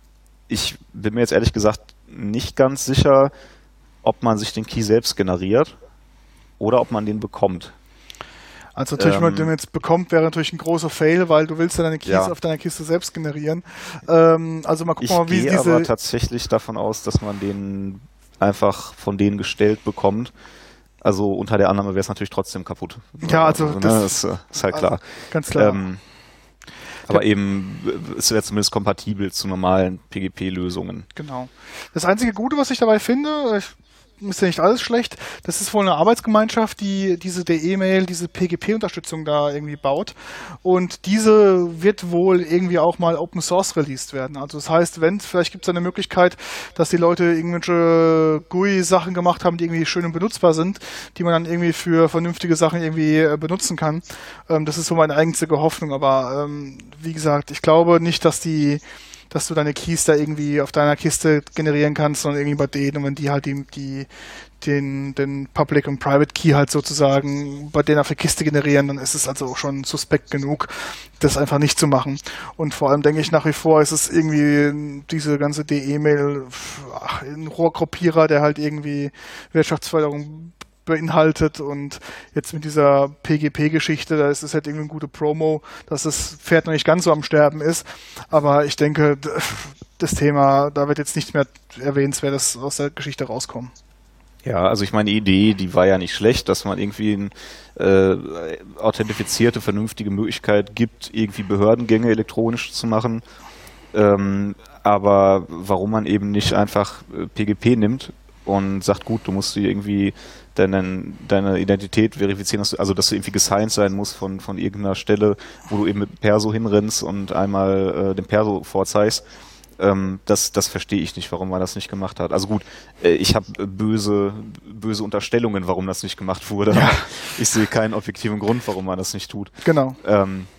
ich bin mir jetzt ehrlich gesagt nicht ganz sicher, ob man sich den Key selbst generiert oder ob man den bekommt. Also natürlich, ähm, wenn man den jetzt bekommt, wäre natürlich ein großer Fail, weil du willst ja deine Keys ja. auf deiner Kiste selbst generieren. Ähm, also mal gucken, ich mal, wie gehe diese... aber tatsächlich davon aus, dass man den einfach von denen gestellt bekommt. Also unter der Annahme wäre es natürlich trotzdem kaputt. Ja, also, also das, ne, das ist, ist halt klar. Also ganz klar. Ähm, aber ja. eben, es wäre zumindest kompatibel zu normalen P G P-Lösungen. Genau. Das einzige Gute, was ich dabei finde, ich ist ja nicht alles schlecht. Das ist wohl eine Arbeitsgemeinschaft, die diese D E-Mail, diese P G P-Unterstützung da irgendwie baut. Und diese wird wohl irgendwie auch mal Open Source released werden. Also das heißt, wenn, vielleicht gibt es eine Möglichkeit, dass die Leute irgendwelche G U I-Sachen gemacht haben, die irgendwie schön und benutzbar sind, die man dann irgendwie für vernünftige Sachen irgendwie äh, benutzen kann. Ähm, das ist so meine einzige Hoffnung. Aber ähm, wie gesagt, ich glaube nicht, dass die dass du deine Keys da irgendwie auf deiner Kiste generieren kannst, sondern irgendwie bei denen, und wenn die halt die, die den, den Public und Private Key halt sozusagen bei denen auf der Kiste generieren, dann ist es also auch schon suspekt genug, das einfach nicht zu machen. Und vor allem denke ich nach wie vor, ist es irgendwie diese ganze D E-Mail ein Rohrkopierer, der halt irgendwie Wirtschaftsförderung beinhaltet, und jetzt mit dieser P G P-Geschichte, da ist es halt irgendwie eine gute Promo, dass das Pferd noch nicht ganz so am Sterben ist, aber ich denke, das Thema, da wird jetzt nicht mehr erwähnenswertes aus der Geschichte rauskommen. Ja, also ich meine, die Idee, die war ja nicht schlecht, dass man irgendwie eine äh, authentifizierte, vernünftige Möglichkeit gibt, irgendwie Behördengänge elektronisch zu machen, ähm, aber warum man eben nicht einfach P G P nimmt und sagt, gut, du musst dir irgendwie deine, deine Identität verifizieren, dass du, also dass du irgendwie gesigned sein musst von, von irgendeiner Stelle, wo du eben mit Perso hinrennst und einmal äh, den Perso vorzeigst. Ähm, das, das verstehe ich nicht, warum man das nicht gemacht hat. Also gut, äh, ich habe böse, böse Unterstellungen, warum das nicht gemacht wurde. Ja. Ich sehe keinen objektiven Grund, warum man das nicht tut. Genau. Ähm,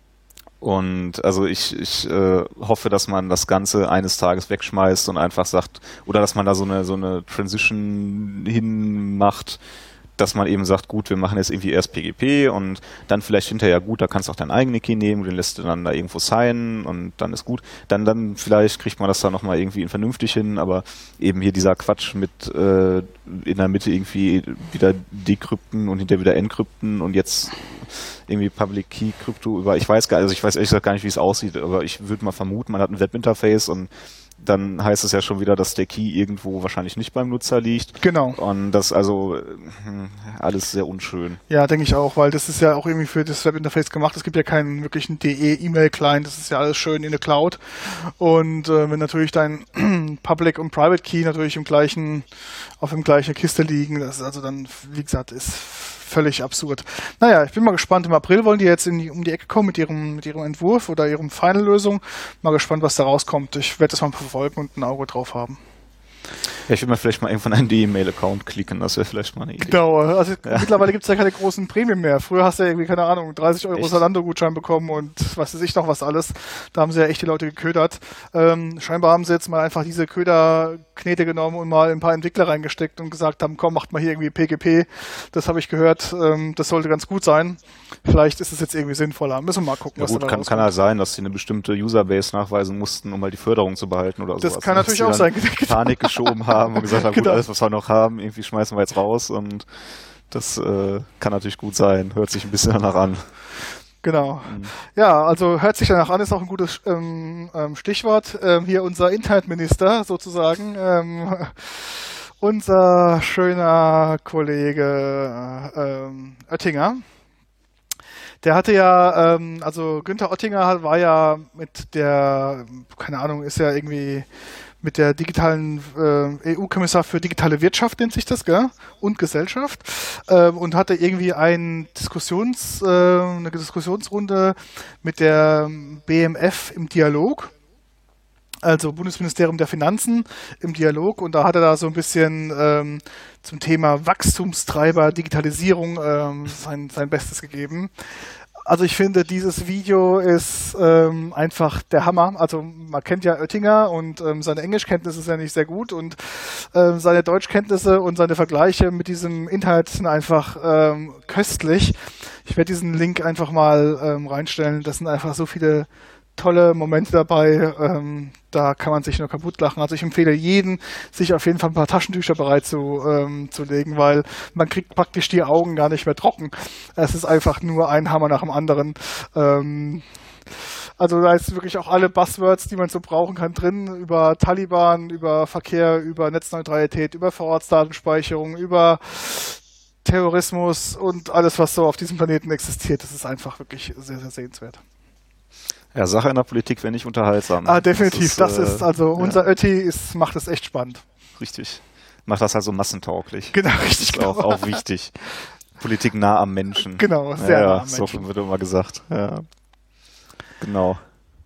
und also ich, ich äh, hoffe, dass man das Ganze eines Tages wegschmeißt und einfach sagt, oder dass man da so eine, so eine Transition hinmacht, dass man eben sagt, gut, wir machen jetzt irgendwie erst P G P und dann vielleicht hinterher, gut, da kannst du auch deinen eigenen Key nehmen und den lässt du dann da irgendwo signen und dann ist gut. Dann, dann vielleicht kriegt man das da nochmal irgendwie in vernünftig hin, aber eben hier dieser Quatsch mit äh, in der Mitte irgendwie wieder dekrypten und hinterher wieder enkrypten und jetzt irgendwie Public Key Krypto über, ich weiß gar also ich weiß ehrlich gesagt gar nicht, wie es aussieht, aber ich würde mal vermuten, man hat ein Webinterface und dann heißt es ja schon wieder, dass der Key irgendwo wahrscheinlich nicht beim Nutzer liegt. Genau. Und das also hm, alles sehr unschön. Ja, denke ich auch, weil das ist ja auch irgendwie für das Webinterface gemacht. Es gibt ja keinen wirklichen D E-E-Mail-Client, das ist ja alles schön in der Cloud. Und äh, wenn natürlich dein Public und Private Key natürlich im gleichen, auf dem gleichen Kiste liegen, das ist also dann, wie gesagt, ist völlig absurd. Naja, ich bin mal gespannt. Im April wollen die jetzt in die, um die Ecke kommen mit ihrem, mit ihrem Entwurf oder ihrem Final-Lösung. Mal gespannt, was da rauskommt. Ich werde das mal verfolgen und ein Auge drauf haben. Ja, ich will mal vielleicht mal irgendwann einen D E-Mail-Account klicken, das wäre vielleicht mal eine Idee. Genau, also ja. Mittlerweile gibt es ja keine großen Prämien mehr. Früher hast du ja irgendwie, keine Ahnung, dreißig Euro Zalando-Gutschein bekommen und was weiß ich noch was alles. Da haben sie ja echt die Leute geködert. Ähm, scheinbar haben sie jetzt mal einfach diese Köderknete genommen und mal ein paar Entwickler reingesteckt und gesagt haben, komm, macht mal hier irgendwie P G P. Das habe ich gehört, ähm, das sollte ganz gut sein. Vielleicht ist es jetzt irgendwie sinnvoller. Müssen wir mal gucken, ja, was gut, da kann, rauskommt. kann ja sein, dass sie eine bestimmte Userbase nachweisen mussten, um mal die Förderung zu behalten oder so. Das kann natürlich auch sein. Panik geschoben haben und gesagt haben, Genau. gut, alles, was wir noch haben, irgendwie schmeißen wir jetzt raus und das äh, kann natürlich gut sein. Hört sich ein bisschen danach an. Genau. Mhm. Ja, also hört sich danach an, ist auch ein gutes ähm, ähm, Stichwort. Ähm, hier unser Internetminister sozusagen, ähm, unser schöner Kollege ähm, Oettinger. Der hatte ja, ähm, also Günther Oettinger war ja mit der, keine Ahnung, ist ja irgendwie mit der digitalen äh, E U-Kommissar für digitale Wirtschaft, nennt sich das, gell? Und Gesellschaft, äh, und hatte irgendwie ein Diskussions, äh, eine Diskussionsrunde mit der B M F im Dialog, also Bundesministerium der Finanzen im Dialog, und da hat er da so ein bisschen ähm, zum Thema Wachstumstreiber, Digitalisierung ähm, sein, sein Bestes gegeben. Also ich finde, dieses Video ist ähm, einfach der Hammer. Also man kennt ja Oettinger und ähm, seine Englischkenntnisse sind ja nicht sehr gut und ähm, seine Deutschkenntnisse und seine Vergleiche mit diesem Internet sind einfach ähm, köstlich. Ich werde diesen Link einfach mal ähm, reinstellen. Das sind einfach so viele tolle Momente dabei, ähm, da kann man sich nur kaputt lachen. Also ich empfehle jeden, sich auf jeden Fall ein paar Taschentücher bereit zu, ähm, zu legen, weil man kriegt praktisch die Augen gar nicht mehr trocken. Es ist einfach nur ein Hammer nach dem anderen. Ähm, also da ist wirklich auch alle Buzzwords, die man so brauchen kann, drin, über Taliban, über Verkehr, über Netzneutralität, über Vorratsdatenspeicherung, über Terrorismus und alles, was so auf diesem Planeten existiert. Das ist einfach wirklich sehr, sehr sehenswert. Ja, Sache in der Politik wäre nicht unterhaltsam. Ah, definitiv. Das ist, das ist also, äh, unser ja. Ötti ist, macht es echt spannend. Richtig. Macht das also massentauglich. Genau, richtig. Das ist genau. auch, auch wichtig. Politik nah am Menschen. Genau, sehr ja, nah ja, am so Menschen. wird immer gesagt. Ja. Genau.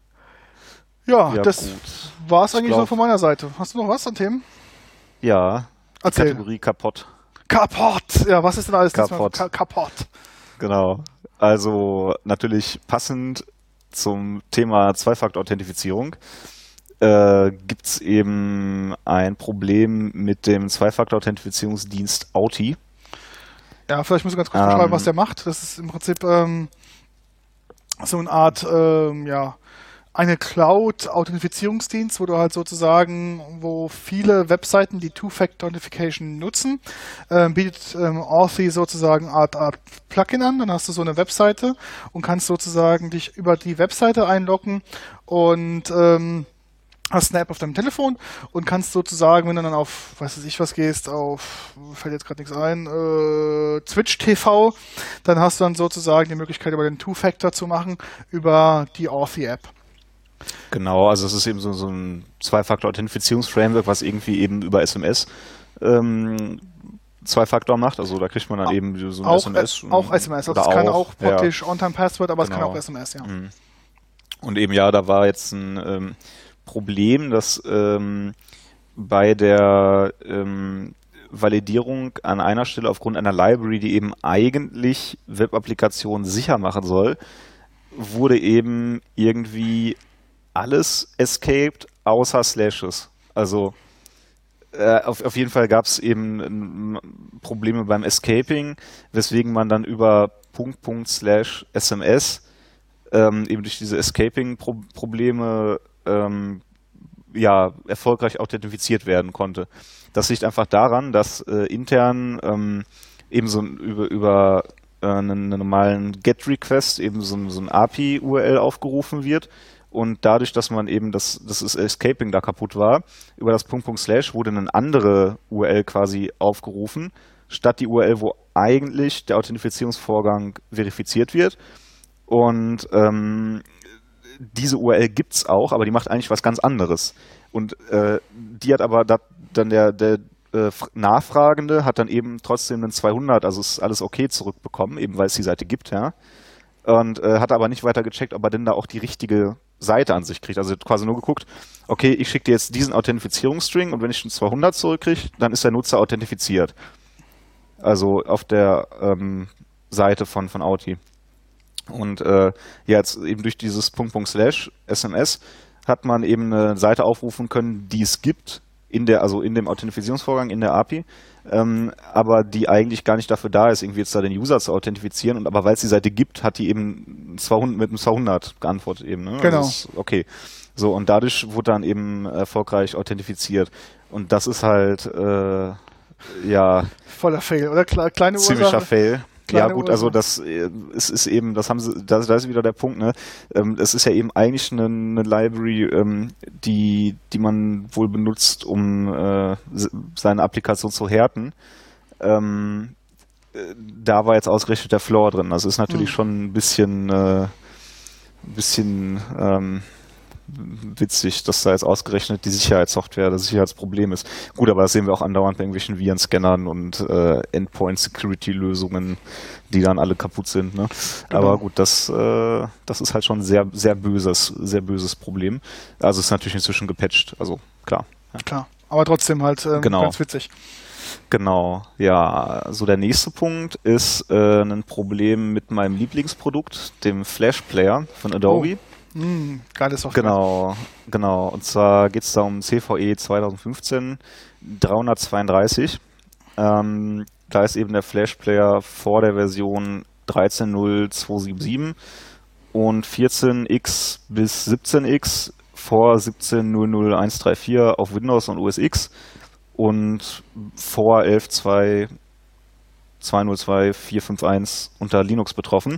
Ja, Ja, das gut. war es Ich eigentlich glaub- so von meiner Seite. Hast du noch was an Themen? Ja, die Erzähl. Kategorie kaputt. Kaputt! Ja, was ist denn alles diesmal Kaputt. ka- kaputt? Genau. Also natürlich passend zum Thema Zwei-Faktor-Authentifizierung äh, gibt es eben ein Problem mit dem Zwei-Faktor-Authentifizierungsdienst Auti. Ja, vielleicht muss ich ganz kurz Ähm. beschreiben, was der macht. Das ist im Prinzip ähm, so eine Art, ähm, ja, eine Cloud-Authentifizierungsdienst, wo du halt sozusagen, wo viele Webseiten die Two-Factor-Authentification nutzen, ähm, bietet ähm, Authy sozusagen eine Art, Art Plugin an. Dann hast du so eine Webseite und kannst sozusagen dich über die Webseite einloggen und ähm, hast eine App auf deinem Telefon und kannst sozusagen, wenn du dann auf, weiß ich was gehst, auf, fällt jetzt gerade nichts ein, äh, Twitch T V, dann hast du dann sozusagen die Möglichkeit, über den Two-Factor zu machen, über die Authy-App. Genau, also es ist eben so, so ein Zwei-Faktor-Authentifizierungsframework, was irgendwie eben über S M S ähm, Zwei-Faktor macht, also da kriegt man dann auch, eben so ein auch, S M S. Äh, auch S M S, also das kann auch praktisch ja. On-Time-Password, aber genau. Es kann auch S M S, ja. Und eben ja, da war jetzt ein ähm, Problem, dass ähm, bei der ähm, Validierung an einer Stelle aufgrund einer Library, die eben eigentlich Web-Applikationen sicher machen soll, wurde eben irgendwie alles escaped außer Slashes. Also Äh, auf, auf jeden Fall gab es eben ähm, Probleme beim Escaping, weswegen man dann über Punkt, Punkt, Slash S M S ähm, eben durch diese Escaping-Probleme ähm, ja, erfolgreich authentifiziert werden konnte. Das liegt einfach daran, dass äh, intern ähm, eben so über, über äh, einen, einen normalen GET-Request eben so, so ein A P I-U R L aufgerufen wird. Und dadurch, dass man eben das, das Escaping da kaputt war, über das Punkt, Punkt, Slash wurde eine andere U R L quasi aufgerufen, statt die U R L, wo eigentlich der Authentifizierungsvorgang verifiziert wird. Und ähm, diese U R L gibt's auch, aber die macht eigentlich was ganz anderes. Und äh, die hat aber da, dann der, der äh, Nachfragende hat dann eben trotzdem einen zweihundert, also ist alles okay zurückbekommen, eben weil es die Seite gibt, ja. Und äh, hat aber nicht weiter gecheckt, ob er denn da auch die richtige Seite an sich kriegt. Also quasi nur geguckt, okay, ich schicke dir jetzt diesen Authentifizierungsstring und wenn ich einen zweihundert zurückkriege, dann ist der Nutzer authentifiziert. Also auf der ähm, Seite von, von Auti. Und äh, jetzt eben durch dieses Punkt, Punkt, Slash S M S hat man eben eine Seite aufrufen können, die es gibt, in der, also in dem Authentifizierungsvorgang in der A P I, ähm, aber die eigentlich gar nicht dafür da ist, irgendwie jetzt da den User zu authentifizieren. Und aber weil es die Seite gibt, hat die eben zweihundert, mit einem zweihundert geantwortet eben. Ne? Genau. Also ist okay. So, und dadurch wurde dann eben erfolgreich authentifiziert. Und das ist halt äh, ja voller Fail, oder? Kleine Ursache. Ziemlicher Fail. Ja gut, Ursache. also das äh, es ist eben, das haben sie, da, da ist wieder der Punkt, ne? Ähm, es ist ja eben eigentlich eine, eine Library, ähm, die, die man wohl benutzt, um äh, seine Applikation zu härten. Ähm, äh, da war jetzt ausgerechnet der Flaw drin. Also ist natürlich hm. schon ein bisschen, äh, ein bisschen ähm, witzig, dass da jetzt ausgerechnet die Sicherheitssoftware das Sicherheitsproblem ist. Gut, aber das sehen wir auch andauernd bei irgendwelchen Virenscannern und äh, Endpoint-Security-Lösungen, die dann alle kaputt sind. Ne? Genau. Aber gut, das, äh, das ist halt schon ein sehr, sehr böses, sehr böses Problem. Also ist natürlich inzwischen gepatcht, also klar. Ja. Klar, aber trotzdem halt ähm, genau. ganz witzig. Genau, ja. So der nächste Punkt ist äh, ein Problem mit meinem Lieblingsprodukt, dem Flash Player von Adobe. Oh. Mm, geiles Software. Genau, genau. Und zwar geht es da um C V E zwanzig fünfzehn dreihundertzweiunddreißig. Ähm, da ist eben der Flash Player vor der Version dreizehn Punkt null zweihundertsiebenundsiebzig und vierzehn x bis siebzehn x vor siebzehn Punkt null null eins drei vier auf Windows und O S X und vor elf Punkt zwei zweihundertzwei vier fünf eins unter Linux betroffen.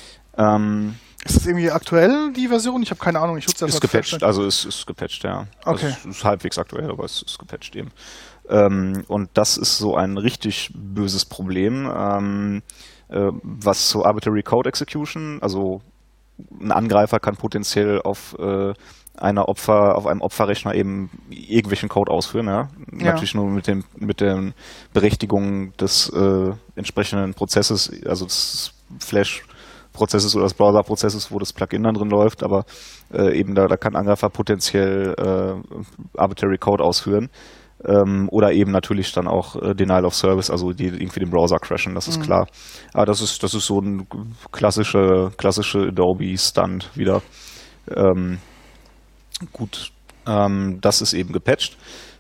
Ähm, Ist das irgendwie aktuell, die Version? Ich habe keine Ahnung, ich nutze das. Ist gepatcht, also es ist, ist gepatcht, ja. Okay. Also es ist halbwegs aktuell, aber es ist gepatcht eben. Ähm, und das ist so ein richtig böses Problem, ähm, äh, was so Arbitrary Code Execution, also ein Angreifer kann potenziell auf äh, einer Opfer, auf einem Opferrechner eben irgendwelchen Code ausführen, ja. ja. Natürlich nur mit dem, mit der Berechtigung des äh, entsprechenden Prozesses, also des Flash Prozesses oder des Browser-Prozesses, wo das Plugin dann drin läuft, aber äh, eben da, da kann Angreifer potenziell äh, Arbitrary Code ausführen ähm, oder eben natürlich dann auch äh, Denial of Service, also die irgendwie den Browser crashen, das ist mhm. klar. Aber das ist das ist so ein klassische klassische Adobe-Stunt wieder. Ähm, gut, ähm, das ist eben gepatcht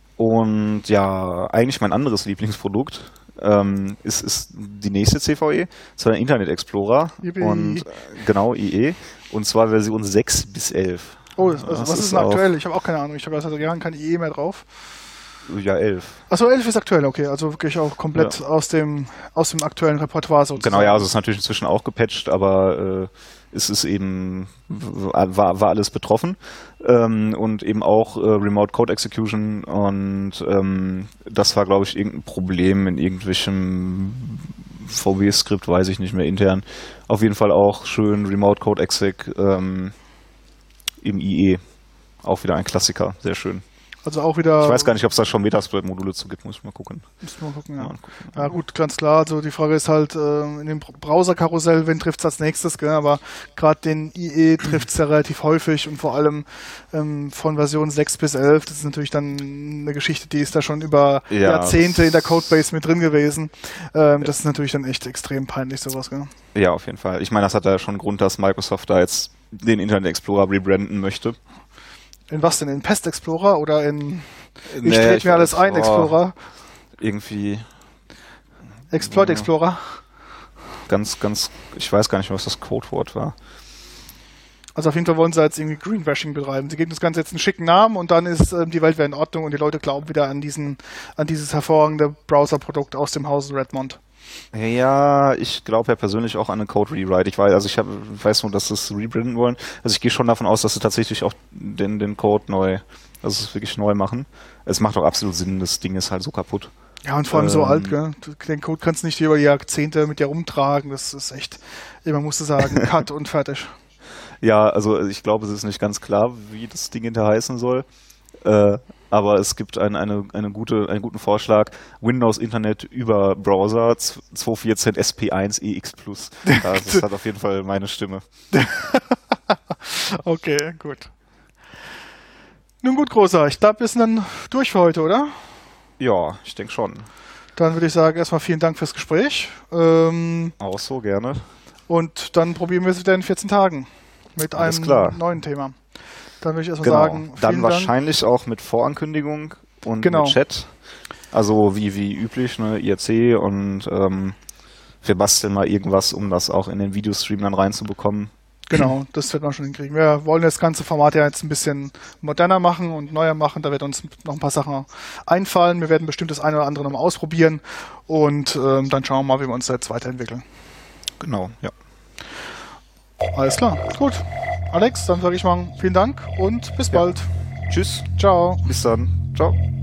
und ja, eigentlich mein anderes Lieblingsprodukt Ähm, ist, ist die nächste C V E, zwar der Internet Explorer Yippie. und äh, genau I E und zwar Version sechs bis elf. Oh, das, also, was ist denn aktuell? Ich habe auch keine Ahnung, ich habe seit Jahren kein I E mehr drauf. Ja, elf. Achso, elf ist aktuell, okay, also wirklich auch komplett ja. aus dem aus dem aktuellen Repertoire sozusagen. Genau, ja, also es ist natürlich inzwischen auch gepatcht, aber äh, es ist eben, war, war alles betroffen ähm, und eben auch äh, Remote Code Execution und ähm, das war, glaube ich, irgendein Problem in irgendwelchem V B-Skript, weiß ich nicht mehr, intern. Auf jeden Fall auch schön Remote Code Exec ähm, im I E. Auch wieder ein Klassiker, sehr schön. Also auch wieder... Ich weiß gar nicht, ob es da schon Metasploit-Module zu gibt, muss ich mal gucken. Muss mal gucken, ja. Mal gucken. Ja gut, ganz klar. Also die Frage ist halt, äh, in dem Browser-Karussell, wen trifft es als nächstes, gell? Aber gerade den I E trifft es ja relativ häufig und vor allem ähm, von Version sechs bis elf, das ist natürlich dann eine Geschichte, die ist da schon über Ja, Jahrzehnte in der Codebase mit drin gewesen. Ähm, das ist natürlich dann echt extrem peinlich, sowas, gell? Ja, auf jeden Fall. Ich meine, das hat ja schon einen Grund, dass Microsoft da jetzt den Internet Explorer rebranden möchte. In was denn? In Pest Explorer oder in Ich Nee, trete ich mir alles weiß, ein, oh, Explorer? Irgendwie Exploit Ja. Explorer? ganz, ganz, ich weiß gar nicht, was das Codewort war. Also auf jeden Fall wollen sie jetzt irgendwie Greenwashing betreiben. Sie geben das Ganze jetzt einen schicken Namen und dann ist ähm, die Welt wieder in Ordnung und die Leute glauben wieder an diesen, an dieses hervorragende Browser-Produkt aus dem Hause Redmond. Ja, ich glaube ja persönlich auch an einen Code-Rewrite. Ich weiß, also ich hab, weiß nur, dass sie es rebranden wollen. Also ich gehe schon davon aus, dass sie tatsächlich auch den, den Code neu, also es wirklich neu machen. Es macht auch absolut Sinn, das Ding ist halt so kaputt. Ja, und vor allem so Ähm, alt, gell? Du- Den Code kannst du nicht über Jahrzehnte mit dir rumtragen. Das ist echt, immer musst du sagen, cut und fertig. Ja, also ich glaube, es ist nicht ganz klar, wie das Ding hinter heißen soll. Äh, aber es gibt ein, eine, eine gute, einen guten Vorschlag. Windows Internet über Browser zwei vierzehn S P eins E X Plus. Das hat auf jeden Fall meine Stimme. Okay, gut. Nun gut, Großer, ich glaube, wir sind dann durch für heute, oder? Ja, ich denke schon. Dann würde ich sagen, erstmal vielen Dank fürs Gespräch. Ähm, Auch so, gerne. und dann probieren wir es wieder in vierzehn Tagen mit Alles einem klar. neuen Thema. Dann würde ich erstmal Genau. sagen, Dann vielen Dank. wahrscheinlich auch mit Vorankündigung und Genau. mit Chat. Also wie, wie üblich, ne, I R C und ähm, wir basteln mal irgendwas, um das auch in den Videostream dann reinzubekommen. Genau, das wird man schon hinkriegen. Wir wollen das ganze Format ja jetzt ein bisschen moderner machen und neuer machen. Da wird uns noch ein paar Sachen einfallen. Wir werden bestimmt das eine oder andere nochmal ausprobieren und ähm, dann schauen wir mal, wie wir uns da jetzt weiterentwickeln. Genau, ja. Alles klar, gut. Alex, dann sage ich mal vielen Dank und bis Ja. bald. Tschüss, Ciao. bis dann. Ciao.